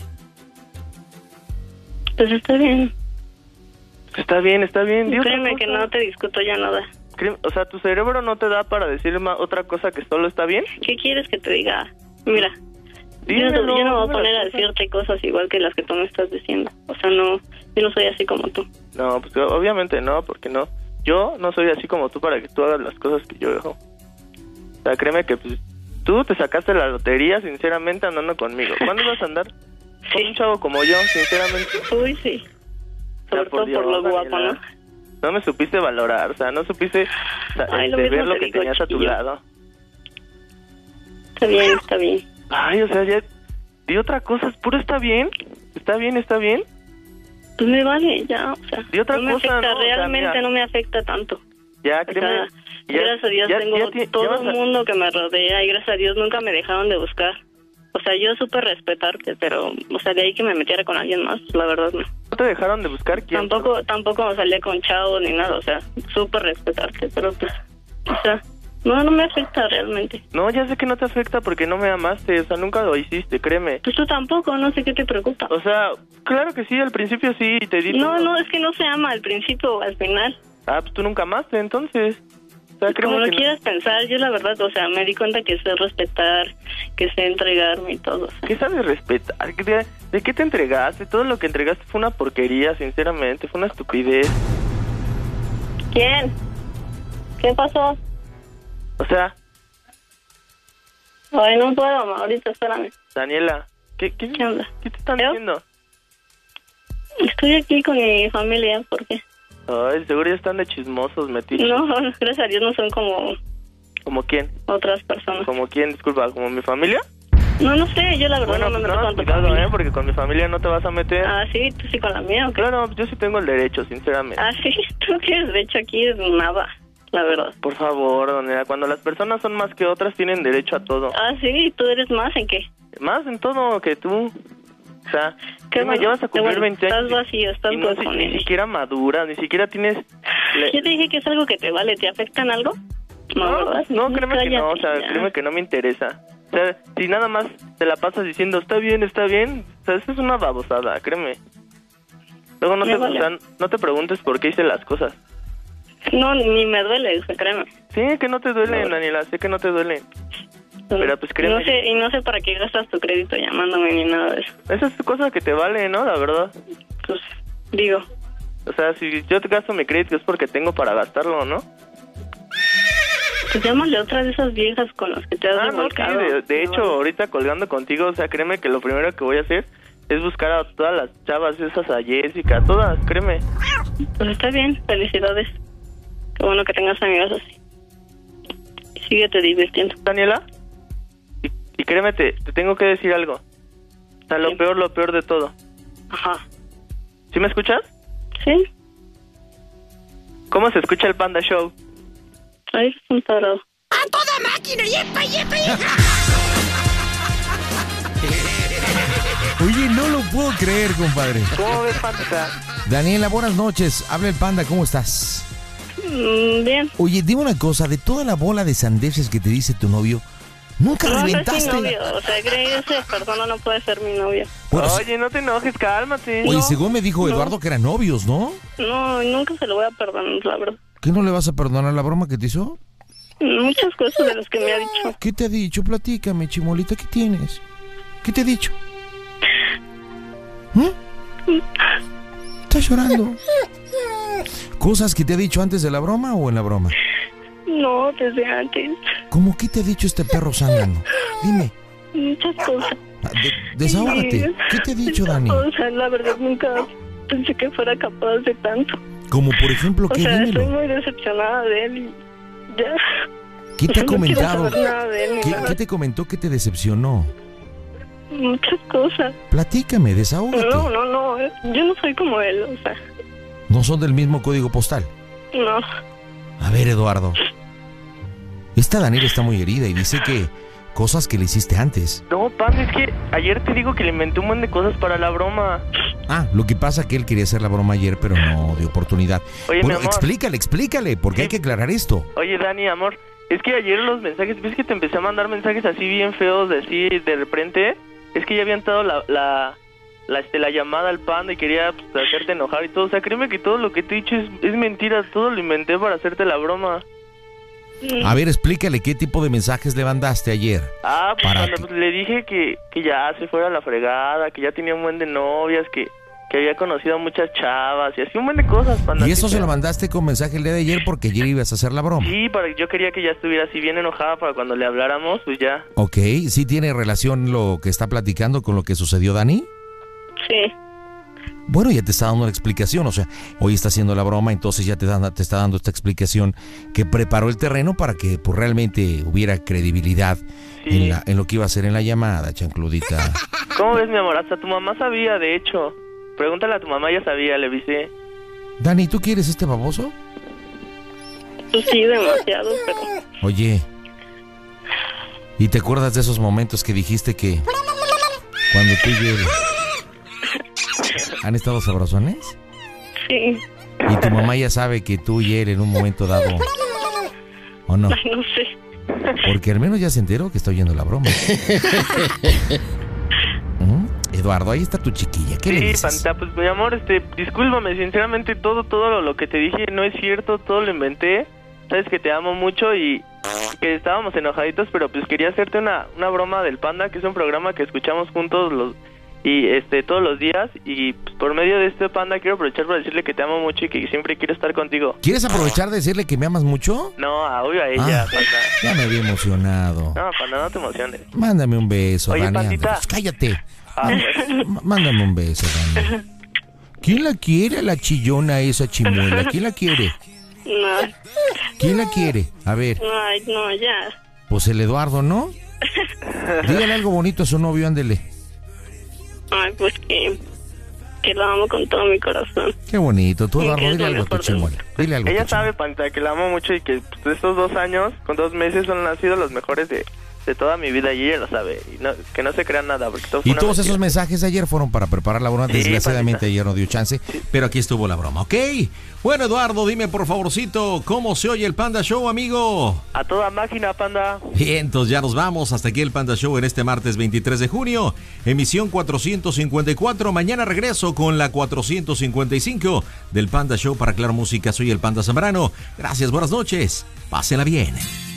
Pues está bien. Está bien, está bien. di otra Créeme que cosa. no te discuto ya nada. Cree- O sea, tu cerebro no te da para decir ma- otra cosa que solo está bien. ¿Qué quieres que te diga? Mira, yo, Dímelo, no, yo no me voy a dime poner las a cosas. decirte cosas igual que las que tú me estás diciendo. O sea, no, yo no soy así como tú. No, pues obviamente no, porque no. Yo no soy así como tú para que tú hagas las cosas que yo dejo. O sea, créeme que pues, tú te sacaste la lotería, sinceramente, andando conmigo. ¿Cuándo vas a andar con un chavo como yo, sinceramente? Uy, sí. Sobre por todo Dios, por lo guapo, Daniela. ¿no? No me supiste valorar, o sea, no supiste sa- Ay, lo este, mismo ver lo te que digo, tenías a tu chiquillo. lado. Está bien, está bien. Ay, o sea, ya... Di otra cosa, es puro está bien. Está bien, está bien. Pues me vale, ya, o sea, Di otra no me cosa, afecta, ¿no? O sea, realmente mira. no me afecta tanto. Ya, O créeme. sea, ya- gracias a Dios ya- tengo ya ti- ya todo vas el a- mundo que me rodea y gracias a Dios nunca me dejaron de buscar. O sea, yo supe respetarte, pero, o sea, de ahí que me metiera con alguien más, la verdad no. ¿No te dejaron de buscar quién? Tampoco, tampoco salía con chavo ni nada, o sea, supe respetarte, pero pues, O sea, no, no me afecta realmente. No, ya sé que no te afecta porque no me amaste, o sea, nunca lo hiciste, créeme. Pues tú tampoco, no sé qué te preocupa. O sea, claro que sí, al principio sí, te di... No, no, es que no se ama al principio o al final. Ah, pues tú nunca amaste, entonces. O sea, créeme Como lo que no- quieras pensar, yo la verdad, o sea, me di cuenta que sé respetar, que sé entregarme y todo. O sea. ¿Qué sabes respetar? ¿De, ¿De qué te entregaste? Todo lo que entregaste fue una porquería, sinceramente, fue una estupidez. ¿Quién? ¿Qué pasó? O sea, Ay, no puedo, ma, ahorita, espérame. Daniela, ¿qué, qué, ¿Qué onda? ¿qué te están diciendo? Estoy aquí con mi familia, ¿por qué? Ay, seguro ya están de chismosos metidos. No, gracias a Dios no son como ¿Como quién? otras personas. ¿Como quién? Disculpa, ¿como mi familia? No, no sé, yo la verdad Bueno, no me pues meto no, con tu cuidado, familia. ¿eh? Porque con mi familia no te vas a meter. Ah, sí, tú sí con la mía, ¿o qué? Claro, yo sí tengo el derecho, sinceramente. Ah, sí, tú tienes derecho aquí es nada, la verdad. Por favor, Daniela, cuando las personas son más que otras, tienen derecho a todo. Ah, sí, ¿tú eres más en qué? Más en todo que tú. O sea, Qué tú me bueno, llevas a qué cumplir bueno, veinte años. estás vacío, estás y no, si- hueco, ni nene. siquiera madura, ni siquiera tienes... le- Yo te dije que es algo que te vale, ¿te afecta en algo? No, No, ¿verdad? no, créeme que no, o sea, Cállate, ya. créeme que no me interesa. O sea, si nada más te la pasas diciendo, está bien, está bien, o sea, eso es una babosada, créeme. Luego no Me te, vale. o sea, no te preguntes por qué hice las cosas. No, ni me duele, o sea, créeme. Sí, que no te duelen, Daniela, sé que no te duelen. Pero pues créeme. No sé, y no sé para qué gastas tu crédito llamándome ni nada de eso. Esa es cosa que te vale, ¿no? La verdad. Pues, digo. O sea, si yo te gasto mi crédito es porque tengo para gastarlo, ¿no? Pues llámale a otra de esas viejas con las que te has Ah, no, sí, revolcado. de, de hecho, ahorita colgando contigo, o sea, créeme que lo primero que voy a hacer es buscar a todas las chavas esas, a Jessica, todas, créeme. Pues está bien, felicidades. Qué bueno que tengas amigos así. Y síguete divirtiendo. Daniela, y, y créeme, te, te tengo que decir algo. O sea, lo peor, lo peor de todo. Ajá. ¿Sí me escuchas? Sí. ¿Cómo se escucha el Panda Show? Ay, es un tarado. ¡A toda máquina! ¡Yepa, yepa, yepa! Oye, no lo puedo creer, compadre. ¿Cómo ves, Panda? Daniela, buenas noches. Habla el Panda, ¿cómo estás? Mm, bien. Oye, dime una cosa, de toda la bola de sandeces que te dice tu novio, ¿nunca No, no es mi reventaste? novio. O sea, cree que esa persona no puede ser mi novio. Oye, no te enojes, cálmate. Oye, según me dijo no. Eduardo que eran novios, ¿no? No, nunca se lo voy a perdonar, la verdad. ¿Qué no le vas a perdonar la broma que te hizo? Muchas cosas de las que me ha dicho. ¿Qué te ha dicho? Platícame, chimolita, ¿qué tienes? ¿Qué te ha dicho? ¿Mm? ¿Estás llorando? ¿Cosas que te ha dicho antes de la broma o en la broma? No, desde antes. ¿Cómo qué te ha dicho este perro zángano? Dime, Muchas cosas. de- desahógate. ¿Qué te ha dicho, Dani? O sea, la verdad nunca pensé que fuera capaz de tanto. Como por ejemplo, O ¿qué? sea, Dímelo. estoy muy decepcionada de él y ya. ¿Qué te ha No quiero comentado? saber nada de él ni ¿Qué, nada. qué te comentó que te decepcionó? Muchas cosas. Platícame, desahógate. No, no, no. eh, Yo no soy como él, o sea, ¿No son del mismo código postal? no. A ver, Eduardo. Esta Daniela está muy herida y dice que cosas que le hiciste antes. No, Panda, es que ayer te digo que le inventé un montón de cosas para la broma. Ah, lo que pasa que él quería hacer la broma ayer, pero no dio oportunidad. Oye, mi bueno, amor. explícale, explícale, porque hay que aclarar esto. Oye, Dani, amor, es que ayer los mensajes, ves que te empecé a mandar mensajes así bien feos, de así, de repente, es que ya habían dado la, la, la, este, la llamada al Panda y quería pues, hacerte enojar y todo. O sea, créeme que todo lo que te he dicho es, es mentira, todo lo inventé para hacerte la broma. A ver, explícale qué tipo de mensajes le mandaste ayer. Ah, pues, Para cuando, pues, le dije que, que ya se fuera a la fregada, que ya tenía un buen de novias, que, que había conocido a muchas chavas y así un buen de cosas, Panda. Y eso se lo mandaste con mensaje el día de ayer porque ayer ibas a hacer la broma. Sí, para, yo quería que ya estuviera así bien enojada para cuando le habláramos, pues ya. Ok, ¿sí tiene relación lo que está platicando con lo que sucedió, Dani? Sí. Bueno, ya te está dando una explicación, o sea, hoy está haciendo la broma, entonces ya te, da- te está dando esta explicación que preparó el terreno para que pues, realmente hubiera credibilidad en, la, en lo que iba a hacer en la llamada, chancludita. ¿Cómo ves, mi amor? Hasta tu mamá sabía, de hecho. Pregúntale a tu mamá, ya sabía, le avisé. Dani, ¿tú quieres este baboso? Pues sí, demasiado, pero... Oye, ¿y te acuerdas de esos momentos que dijiste que cuando tú y él han estado sabrosones? Sí. Y tu mamá ya sabe que tú y él en un momento dado ¿O no? Ay, no sé. Porque al menos ya se enteró que está oyendo la broma. ¿Mm? Eduardo, ahí está tu chiquilla. ¿Qué sí, le dices? Panda, pues mi amor, este, discúlpame, sinceramente todo, todo lo, lo que te dije no es cierto, todo lo inventé. Sabes que te amo mucho y que estábamos enojaditos, pero pues quería hacerte una, una broma del Panda, que es un programa que escuchamos juntos los y este todos los días, y pues, por medio de este Panda quiero aprovechar para decirle que te amo mucho y que siempre quiero estar contigo. ¿Quieres aprovechar de decirle que me amas mucho? No, a obvio a ella, Ah, Panda. Ya me había emocionado. No, Panda, no te emociones. Mándame un beso, Oye, Dani. Pandita. Andrés. Cállate. Ah, pues. M- Mándame un beso, Dani. ¿Quién la quiere a la chillona esa chimuela? ¿Quién la quiere? No. ¿Quién la quiere? A ver, Ay, no, ya. pues el Eduardo, ¿no? Dígale algo bonito a su novio, ándele. Ay, pues que, que lo amo con todo mi corazón. Qué bonito. Tú, Sí, Eduardo, que es dile lo algo a tu mejor del chimuela. Dile algo a Ella tu sabe, Panda, que la amo mucho y que pues, estos dos años, con dos meses, son, han sido los mejores de, de toda mi vida y ella lo sabe. Y no, que no se crea nada, porque todo fue Y una todos mentira. esos mensajes de ayer fueron para preparar la broma. Sí, Desgraciadamente Pandita. ayer no dio chance, pero aquí estuvo la broma, ¿ok? Bueno, Eduardo, dime por favorcito, ¿cómo se oye el Panda Show, amigo? A toda máquina, Panda. Bien, entonces ya nos vamos. Hasta aquí el Panda Show en este martes veintitrés de junio. Emisión cuatrocientos cincuenta y cuatro. Mañana regreso con la cuatrocientos cincuenta y cinco del Panda Show para Claro Música. Soy el Panda Zambrano. Gracias, buenas noches. Pásenla bien.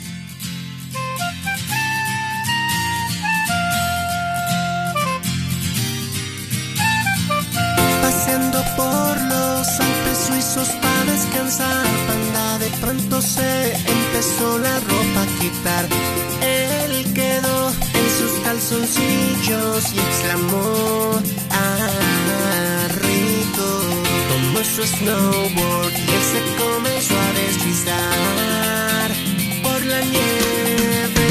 Paseando por los Alpes suizos para descansar, Panda de pronto se empezó la ropa a quitar. Él quedó en sus calzoncillos y exclamó: ¡ah, rico! Tomó su snowboard y él se comenzó a deslizar por la nieve.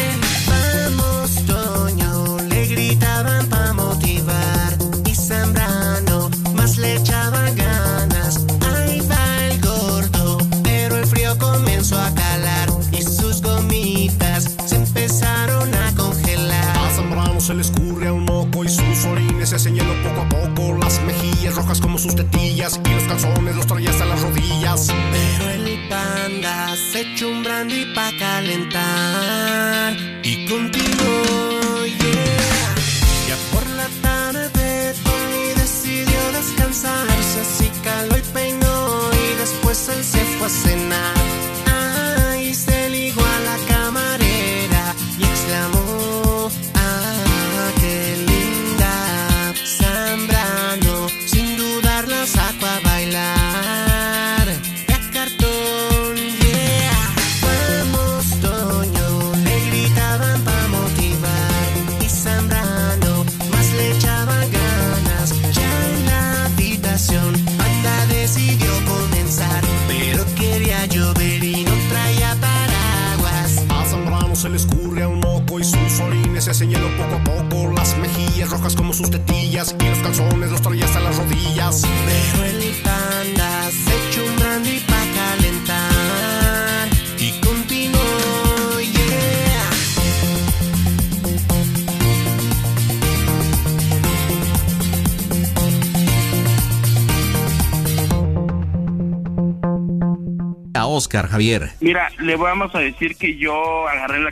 Vamos, Toño, le gritaban pa' motivar. Y Zambrano más le echaba ganas. Ahí va el gordo, pero el frío comenzó a calar y sus gomitas se empezaron a congelar. A Zambrano se le escurre un moco y sus orines se señaló poco a poco. Las mejillas rojas como sus tetillas y los calzones los traía hasta las rodillas. Pero el Panda se echó un brandy pa' calentar y continuó, yeah. Ya por la tarde Tony decidió descansarse, así caló y peinó y después él se fue a cenar. Ah, y se ligó a la camarera y exclamó: ¡ah, qué linda! Zambrano sin dudar la sacó a bailar y a cartón, yeah. Vamos, Toño, le gritaban pa' motivar y Zambrano más le echaba ganas. Ya en la habitación Panda decidió comenzar, pero quería llover y no traía paraguas. A Zambrano se le escurre un moco y sus orines se señaló poco a poco. Las mejillas rojas como sus tetillas y los calzones los traía hasta las rodillas. Pero el Panda se echó un brandy pa' calentar y continuó, yeah. A Oscar, Javier. Mira, le vamos a decir que yo agarré la